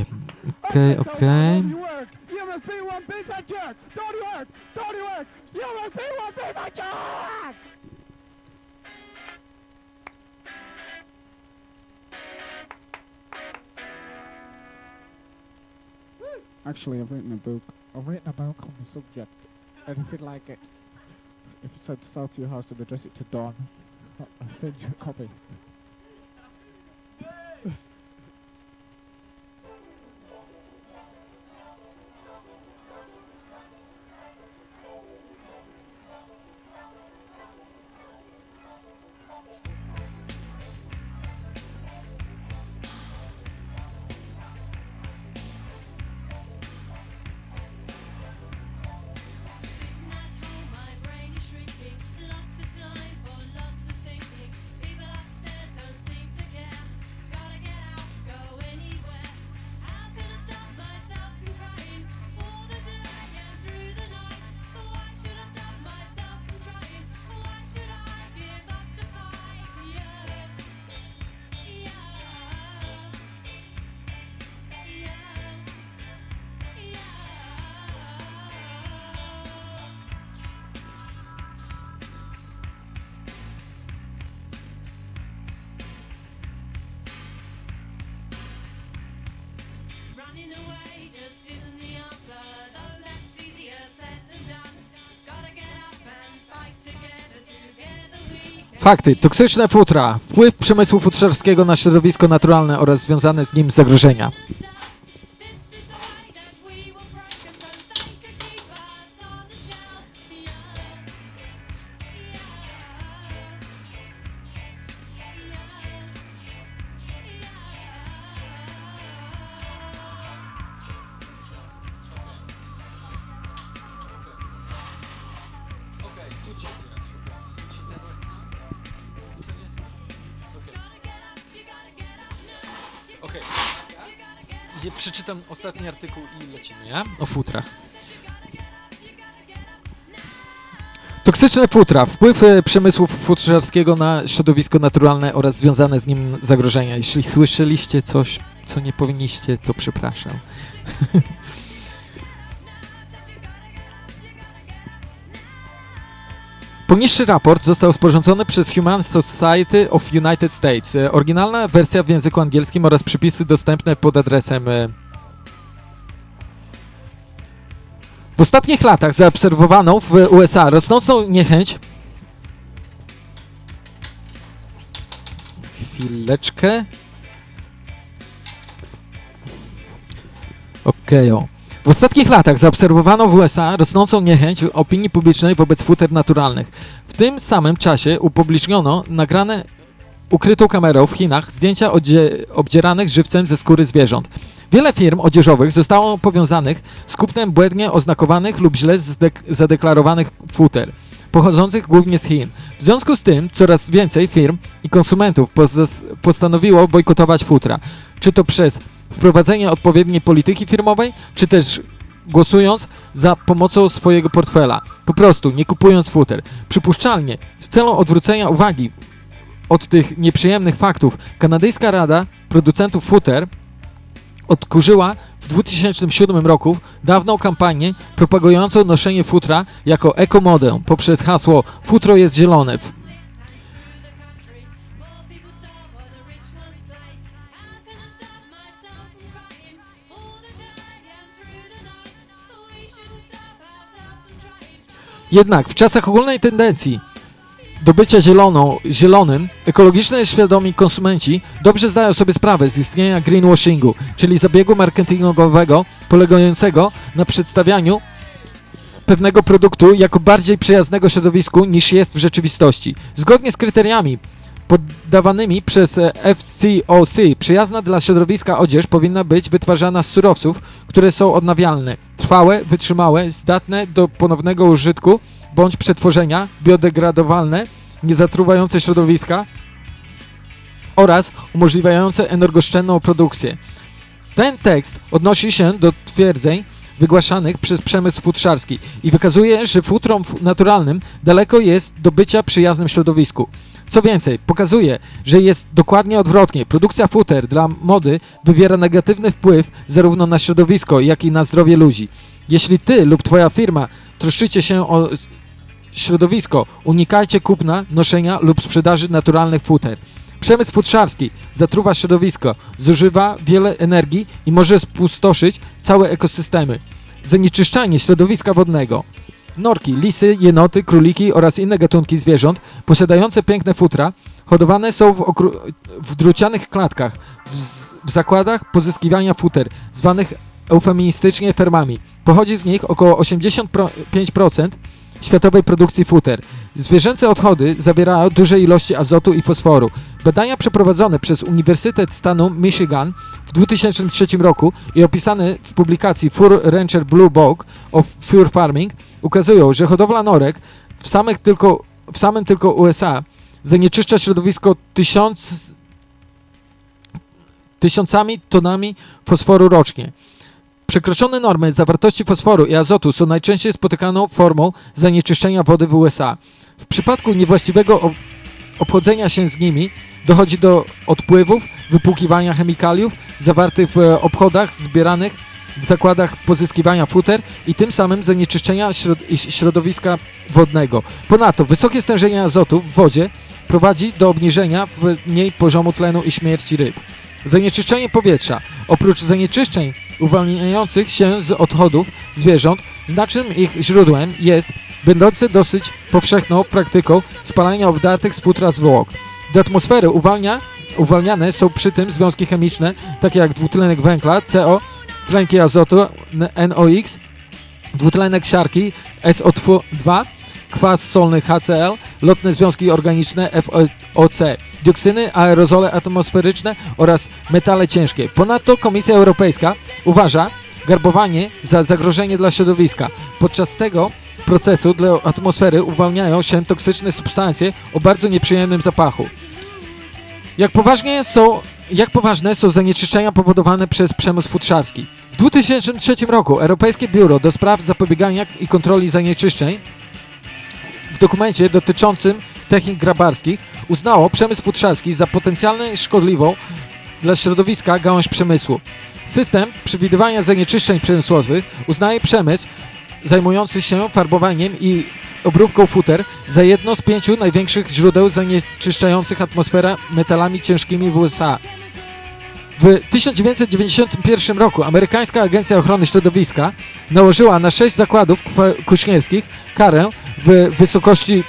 Actually, I've written a book on the subject, and if you'd like it, if you send south to your house and address it to Don, I'll send you a copy. Fakty. Toksyczne futra. Wpływ przemysłu futrzarskiego na środowisko naturalne oraz związane z nim zagrożenia. Przeczytam ostatni artykuł i lecimy, ja? O futrach. Toksyczne futra. Wpływ przemysłu futrzarskiego na środowisko naturalne oraz związane z nim zagrożenia. Jeśli słyszeliście coś, co nie powinniście, to przepraszam. Poniższy raport został sporządzony przez Humane Society of United States. Oryginalna wersja w języku angielskim oraz przepisy dostępne pod adresem. W ostatnich latach zaobserwowano w USA rosnącą niechęć. Chwileczkę. W ostatnich latach zaobserwowano w USA rosnącą niechęć opinii publicznej wobec futer naturalnych. W tym samym czasie upubliczniono nagrane ukrytą kamerą w Chinach zdjęcia obdzieranych żywcem ze skóry zwierząt. Wiele firm odzieżowych zostało powiązanych z kupnem błędnie oznakowanych lub źle zadeklarowanych futer, pochodzących głównie z Chin. W związku z tym coraz więcej firm i konsumentów postanowiło bojkotować futra, czy to przez wprowadzenie odpowiedniej polityki firmowej, czy też głosując za pomocą swojego portfela, po prostu nie kupując futer. Przypuszczalnie w celu odwrócenia uwagi od tych nieprzyjemnych faktów kanadyjska Rada Producentów Futer odkurzyła w 2007 roku dawną kampanię propagującą noszenie futra jako ekomodę poprzez hasło "Futro jest zielone". Jednak w czasach ogólnej tendencji do bycia zielonym, ekologicznie świadomi konsumenci dobrze zdają sobie sprawę z istnienia greenwashingu, czyli zabiegu marketingowego polegającego na przedstawianiu pewnego produktu jako bardziej przyjaznego środowisku niż jest w rzeczywistości. Zgodnie z kryteriami poddawanymi przez FCOC przyjazna dla środowiska odzież powinna być wytwarzana z surowców, które są odnawialne, trwałe, wytrzymałe, zdatne do ponownego użytku bądź przetworzenia, biodegradowalne, niezatruwające środowiska oraz umożliwiające energooszczędną produkcję. Ten tekst odnosi się do twierdzeń wygłaszanych przez przemysł futrzarski i wykazuje, że futrom naturalnym daleko jest do bycia przyjaznym środowisku. Co więcej, pokazuje, że jest dokładnie odwrotnie. Produkcja futer dla mody wywiera negatywny wpływ zarówno na środowisko, jak i na zdrowie ludzi. Jeśli ty lub twoja firma troszczycie się o środowisko, unikajcie kupna, noszenia lub sprzedaży naturalnych futer. Przemysł futrzarski zatruwa środowisko, zużywa wiele energii i może spustoszyć całe ekosystemy. Zanieczyszczanie środowiska wodnego. Norki, lisy, jenoty, króliki oraz inne gatunki zwierząt posiadające piękne futra hodowane są w drucianych klatkach, w zakładach pozyskiwania futer, zwanych eufemistycznie fermami. Pochodzi z nich około 85% światowej produkcji futer. Zwierzęce odchody zawierają duże ilości azotu i fosforu. Badania przeprowadzone przez Uniwersytet stanu Michigan w 2003 roku i opisane w publikacji Fur Rancher Blue Book of Fur Farming ukazują, że hodowla norek w samym tylko USA zanieczyszcza środowisko tysiącami tonami fosforu rocznie. Przekroczone normy zawartości fosforu i azotu są najczęściej spotykaną formą zanieczyszczenia wody w USA. W przypadku niewłaściwego obchodzenia się z nimi dochodzi do odpływów, wypłukiwania chemikaliów zawartych w obchodach zbieranych w zakładach pozyskiwania futer i tym samym zanieczyszczenia środowiska wodnego. Ponadto wysokie stężenie azotu w wodzie prowadzi do obniżenia w niej poziomu tlenu i śmierci ryb. Zanieczyszczenie powietrza. Oprócz zanieczyszczeń uwalniających się z odchodów zwierząt, znacznym ich źródłem jest będące dosyć powszechną praktyką spalania obdartych z futra zwłok. Do atmosfery uwalniane są przy tym związki chemiczne, takie jak dwutlenek węgla, CO, tlenki azotu, NOx, dwutlenek siarki, SO2, kwas solny HCl, lotne związki organiczne FOC, dioksyny, aerozole atmosferyczne oraz metale ciężkie. Ponadto Komisja Europejska uważa garbowanie za zagrożenie dla środowiska. Podczas tego procesu dla atmosfery uwalniają się toksyczne substancje o bardzo nieprzyjemnym zapachu. Jak poważne są zanieczyszczenia powodowane przez przemysł futrzarski? W 2003 roku Europejskie Biuro do Spraw Zapobiegania i Kontroli Zanieczyszczeń w dokumencie dotyczącym technik grabarskich uznało przemysł futrzarski za potencjalnie szkodliwą dla środowiska gałąź przemysłu. System przewidywania zanieczyszczeń przemysłowych uznaje przemysł zajmujący się farbowaniem i obróbką futer za jedno z 5 największych źródeł zanieczyszczających atmosferę metalami ciężkimi w USA. W 1991 roku amerykańska Agencja Ochrony Środowiska nałożyła na 6 zakładów kuśnierskich karę w wysokości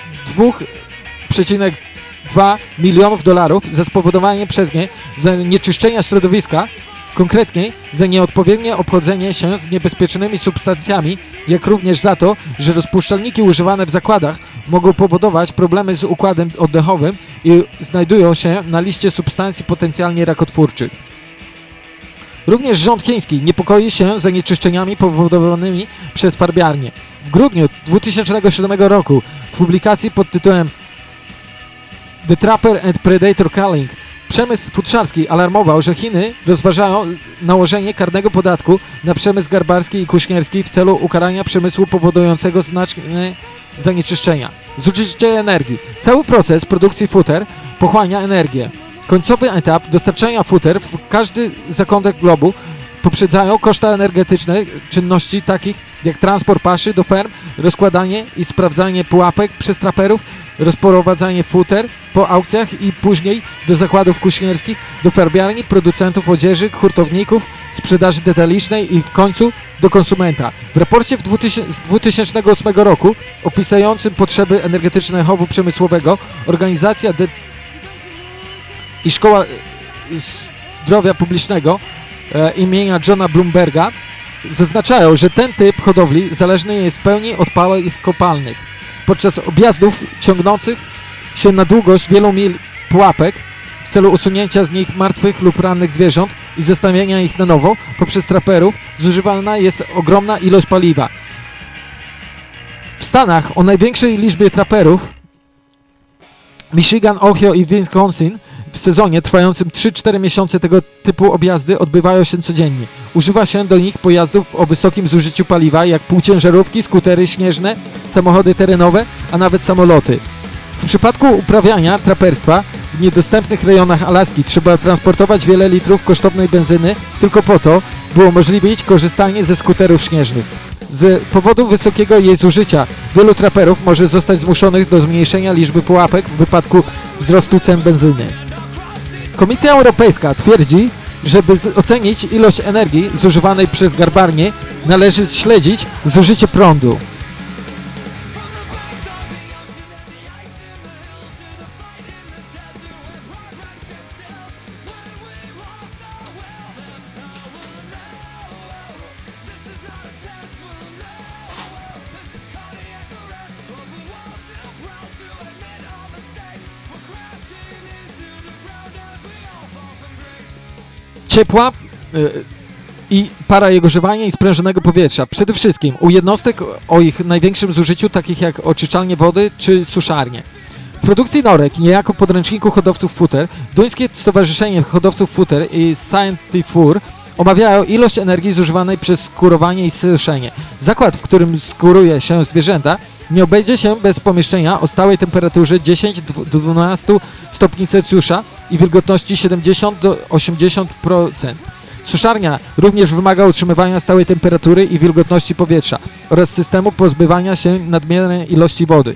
$2,2 milionów za spowodowanie przez nie zanieczyszczenia środowiska, konkretnie za nieodpowiednie obchodzenie się z niebezpiecznymi substancjami, jak również za to, że rozpuszczalniki używane w zakładach mogą powodować problemy z układem oddechowym i znajdują się na liście substancji potencjalnie rakotwórczych. Również rząd chiński niepokoi się zanieczyszczeniami powodowanymi przez farbiarnie. W grudniu 2007 roku w publikacji pod tytułem The Trapper and Predator Culling przemysł futrzarski alarmował, że Chiny rozważają nałożenie karnego podatku na przemysł garbarski i kuśnierski w celu ukarania przemysłu powodującego znaczne zanieczyszczenia. Zużycie energii. Cały proces produkcji futer pochłania energię. Końcowy etap dostarczania futer w każdy zakątek globu poprzedzają koszta energetyczne czynności takich jak transport paszy do ferm, rozkładanie i sprawdzanie pułapek przez traperów, rozprowadzanie futer po aukcjach i później do zakładów kuśnierskich, do farbiarni, producentów odzieży, hurtowników, sprzedaży detalicznej i w końcu do konsumenta. W raporcie z 2008 roku opisującym potrzeby energetyczne chowu przemysłowego organizacja i Szkoła Zdrowia Publicznego imienia Johna Bloomberga zaznaczają, że ten typ hodowli zależny jest w pełni od paliw kopalnych. Podczas objazdów ciągnących się na długość wielu mil pułapek w celu usunięcia z nich martwych lub rannych zwierząt i zestawienia ich na nowo poprzez traperów zużywana jest ogromna ilość paliwa. W Stanach o największej liczbie traperów Michigan, Ohio i Wisconsin w sezonie trwającym 3-4 miesiące tego typu objazdy odbywają się codziennie. Używa się do nich pojazdów o wysokim zużyciu paliwa, jak półciężarówki, skutery śnieżne, samochody terenowe, a nawet samoloty. W przypadku uprawiania traperstwa w niedostępnych rejonach Alaski trzeba transportować wiele litrów kosztownej benzyny tylko po to, by umożliwić korzystanie ze skuterów śnieżnych. Z powodu wysokiego jej zużycia wielu traperów może zostać zmuszonych do zmniejszenia liczby pułapek w wypadku wzrostu cen benzyny. Komisja Europejska twierdzi, żeby ocenić ilość energii zużywanej przez garbarnie, należy śledzić zużycie prądu. Ciepła i para jego grzewania i sprężonego powietrza. Przede wszystkim u jednostek o ich największym zużyciu, takich jak oczyszczalnie wody czy suszarnie. W produkcji norek, niejako podręczniku hodowców futer, duńskie Stowarzyszenie Hodowców Futer i Scientifour omawiają ilość energii zużywanej przez skurowanie i suszenie. Zakład, w którym skuruje się zwierzęta, nie obejdzie się bez pomieszczenia o stałej temperaturze 10-12 stopni Celsjusza i wilgotności 70-80%. Suszarnia również wymaga utrzymywania stałej temperatury i wilgotności powietrza oraz systemu pozbywania się nadmiernej ilości wody.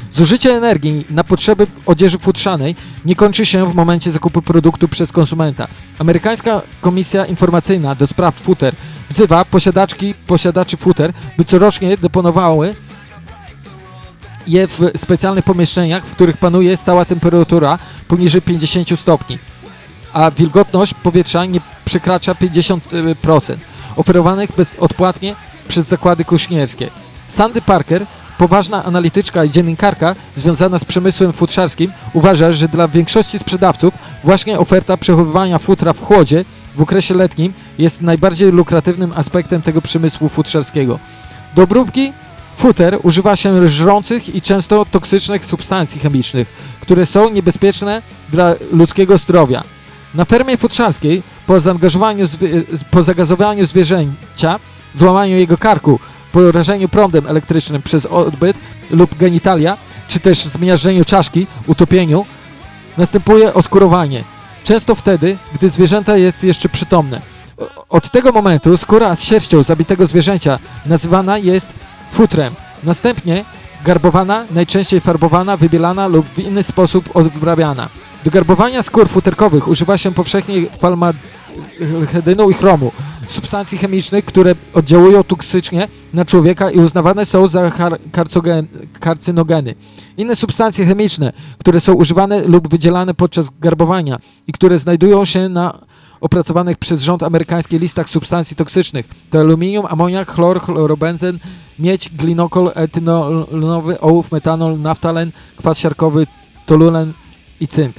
Zużycie energii na potrzeby odzieży futrzanej nie kończy się w momencie zakupu produktu przez konsumenta. Amerykańska Komisja Informacyjna do Spraw Futer wzywa posiadaczy futer, by corocznie deponowały je w specjalnych pomieszczeniach, w których panuje stała temperatura poniżej 50 stopni, a wilgotność powietrza nie przekracza 50%, oferowanych bezodpłatnie przez zakłady kusznierskie. Sandy Parker, poważna analityczka i dziennikarka związana z przemysłem futrzarskim, uważa, że dla większości sprzedawców właśnie oferta przechowywania futra w chłodzie w okresie letnim jest najbardziej lukratywnym aspektem tego przemysłu futrzarskiego. Do obróbki futer używa się żrących i często toksycznych substancji chemicznych, które są niebezpieczne dla ludzkiego zdrowia. Na fermie futrzarskiej po zagazowaniu zwierzęcia, złamaniu jego karku, porażeniu prądem elektrycznym przez odbyt lub genitalia, czy też zmiażdżeniu czaszki, utopieniu, następuje oskurowanie. Często wtedy, gdy zwierzęta jest jeszcze przytomne. Od tego momentu skóra z sierścią zabitego zwierzęcia nazywana jest futrem. Następnie garbowana, najczęściej farbowana, wybielana lub w inny sposób obrabiana. Do garbowania skór futerkowych używa się powszechnie formaldehydu i chromu, substancji chemicznych, które oddziałują toksycznie na człowieka i uznawane są za karcynogeny. Inne substancje chemiczne, które są używane lub wydzielane podczas garbowania i które znajdują się na opracowanych przez rząd amerykański listach substancji toksycznych, to aluminium, amoniak, chlor, chlorobenzen, miedź, glinokol, etynolowy, ołów, metanol, naftalen, kwas siarkowy, tolulen i cynk.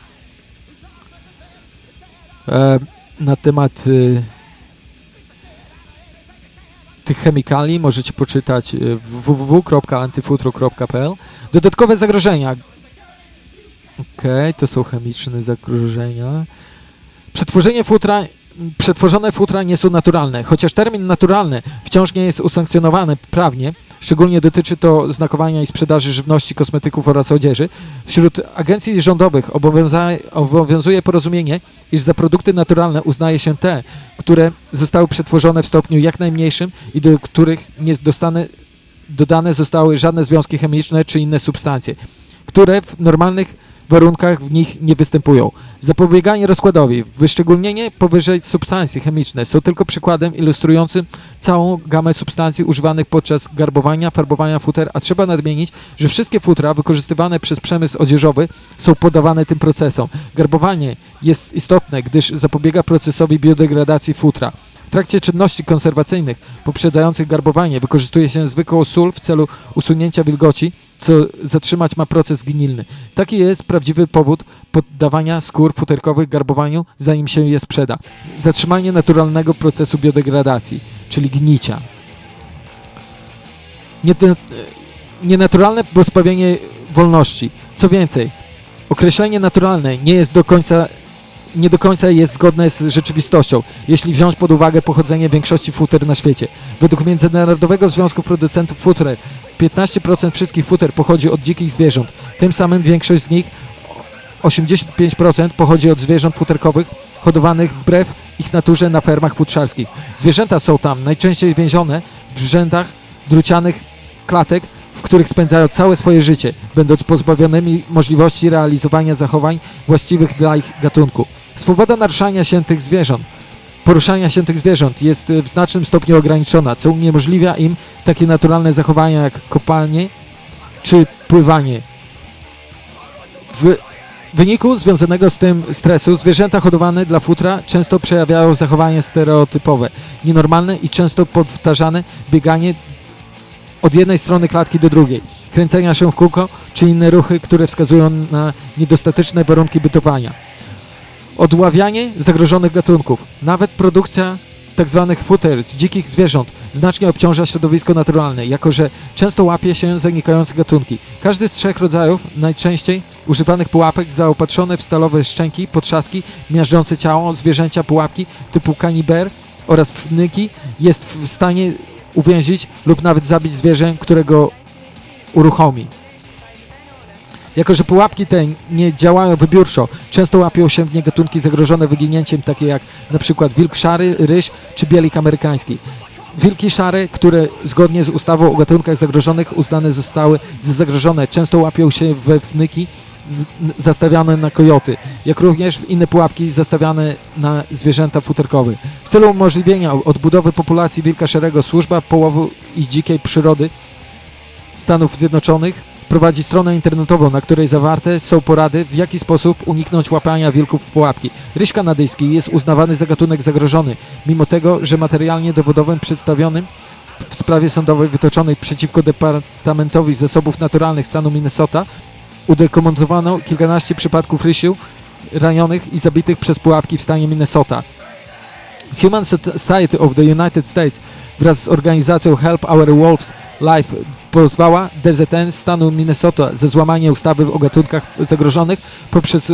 Na temat tych chemikali możecie poczytać www.antyfutro.pl. Dodatkowe zagrożenia. To są chemiczne zagrożenia. Przetworzone futra nie są naturalne, chociaż termin naturalny wciąż nie jest usankcjonowany prawnie, szczególnie dotyczy to znakowania i sprzedaży żywności, kosmetyków oraz odzieży. Wśród agencji rządowych obowiązuje porozumienie, iż za produkty naturalne uznaje się te, które zostały przetworzone w stopniu jak najmniejszym i do których nie dodane zostały żadne związki chemiczne czy inne substancje, które w normalnych warunkach w nich nie występują. Zapobieganie rozkładowi, wyszczególnienie powyżej substancje chemiczne są tylko przykładem ilustrującym całą gamę substancji używanych podczas garbowania, farbowania futer, a trzeba nadmienić, że wszystkie futra wykorzystywane przez przemysł odzieżowy są poddawane tym procesom. Garbowanie jest istotne, gdyż zapobiega procesowi biodegradacji futra. W trakcie czynności konserwacyjnych poprzedzających garbowanie wykorzystuje się zwykłą sól w celu usunięcia wilgoci, co zatrzymać ma proces gnilny. Taki jest prawdziwy powód poddawania skór futerkowych garbowaniu, zanim się je sprzeda. Zatrzymanie naturalnego procesu biodegradacji, czyli gnicia. Nienaturalne pozbawienie wolności. Co więcej, określenie naturalne nie do końca jest zgodne z rzeczywistością, jeśli wziąć pod uwagę pochodzenie większości futer na świecie. Według Międzynarodowego Związku Producentów Futer 15% wszystkich futer pochodzi od dzikich zwierząt. Tym samym większość z nich, 85%, pochodzi od zwierząt futerkowych hodowanych wbrew ich naturze na fermach futrzarskich. Zwierzęta są tam najczęściej więzione w rzędach drucianych klatek, w których spędzają całe swoje życie, będąc pozbawionymi możliwości realizowania zachowań właściwych dla ich gatunku. Swoboda poruszania się tych zwierząt jest w znacznym stopniu ograniczona, co uniemożliwia im takie naturalne zachowania jak kopanie czy pływanie. W wyniku związanego z tym stresu zwierzęta hodowane dla futra często przejawiają zachowania stereotypowe, nienormalne i często powtarzane bieganie od jednej strony klatki do drugiej, kręcenia się w kółko czy inne ruchy, które wskazują na niedostateczne warunki bytowania. Odławianie zagrożonych gatunków. Nawet produkcja tzw. futer z dzikich zwierząt znacznie obciąża środowisko naturalne, jako że często łapie się zanikające gatunki. Każdy z 3 rodzajów najczęściej używanych pułapek zaopatrzone w stalowe szczęki, potrzaski, miażdżące ciało, zwierzęcia pułapki typu kaniber oraz pnyki jest w stanie uwięzić lub nawet zabić zwierzę, którego uruchomi. Jako że pułapki te nie działają wybiórczo, często łapią się w nie gatunki zagrożone wyginięciem, takie jak na przykład wilk szary, ryś czy bielik amerykański. Wilki szare, które zgodnie z ustawą o gatunkach zagrożonych uznane zostały za zagrożone, często łapią się we wnyki zastawiane na kojoty, jak również w inne pułapki zastawiane na zwierzęta futerkowe. W celu umożliwienia odbudowy populacji wilka szarego Służba Połowu i Dzikiej Przyrody Stanów Zjednoczonych prowadzi stronę internetową, na której zawarte są porady, w jaki sposób uniknąć łapania wilków w pułapki. Ryś kanadyjski jest uznawany za gatunek zagrożony, mimo tego, że materialnie dowodowym przedstawionym w sprawie sądowej wytoczonej przeciwko Departamentowi Zasobów Naturalnych stanu Minnesota udokumentowano kilkanaście przypadków rysiu ranionych i zabitych przez pułapki w stanie Minnesota. Human Society of the United States wraz z organizacją Help Our Wolves Life pozwała DZN stanu Minnesota za złamanie ustawy o gatunkach zagrożonych poprzez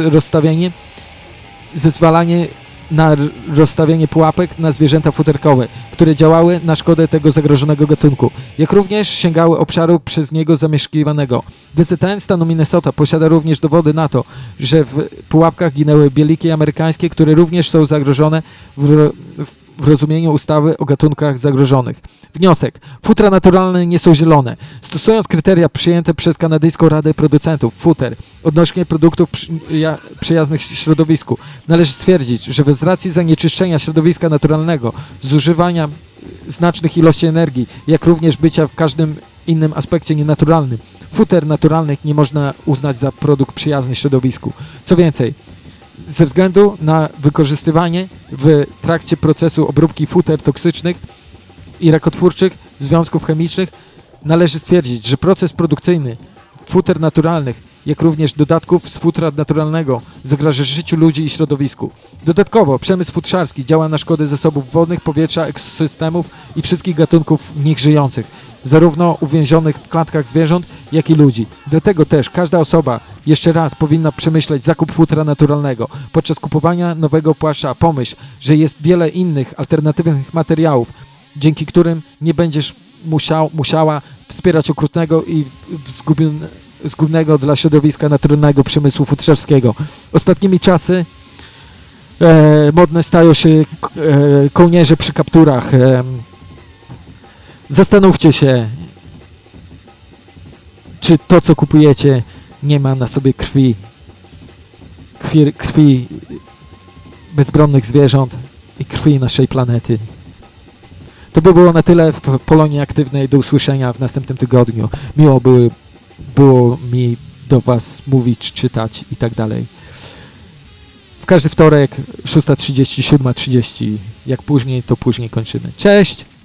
zezwalanie na rozstawienie pułapek na zwierzęta futerkowe, które działały na szkodę tego zagrożonego gatunku, jak również sięgały obszaru przez niego zamieszkiwanego. DZN stanu Minnesota posiada również dowody na to, że w pułapkach ginęły bieliki amerykańskie, które również są zagrożone w rozumieniu ustawy o gatunkach zagrożonych. Wniosek. Futra naturalne nie są zielone. Stosując kryteria przyjęte przez Kanadyjską Radę Producentów futer odnośnie produktów przyjaznych środowisku, należy stwierdzić, że z racji zanieczyszczenia środowiska naturalnego, zużywania znacznych ilości energii, jak również bycia w każdym innym aspekcie nienaturalnym, futer naturalnych nie można uznać za produkt przyjazny środowisku. Co więcej, ze względu na wykorzystywanie w trakcie procesu obróbki futer toksycznych i rakotwórczych związków chemicznych należy stwierdzić, że proces produkcyjny futer naturalnych, jak również dodatków z futra naturalnego zagraża życiu ludzi i środowisku. Dodatkowo przemysł futrzarski działa na szkodę zasobów wodnych, powietrza, ekosystemów i wszystkich gatunków w nich żyjących, zarówno uwięzionych w klatkach zwierząt, jak i ludzi. Dlatego też każda osoba jeszcze raz powinna przemyśleć zakup futra naturalnego. Podczas kupowania nowego płaszcza pomyśl, że jest wiele innych alternatywnych materiałów, dzięki którym nie będziesz musiała wspierać okrutnego i zgubnego dla środowiska naturalnego przemysłu futrzarskiego. Ostatnimi czasy modne stają się kołnierze przy kapturach. Zastanówcie się, czy to, co kupujecie, nie ma na sobie krwi bezbronnych zwierząt i krwi naszej planety. To by było na tyle w Polonii Aktywnej. Do usłyszenia w następnym tygodniu. Miło było mi do Was mówić, czytać i tak dalej. W każdy wtorek 6:30, 7:30. Jak później, to później kończymy. Cześć!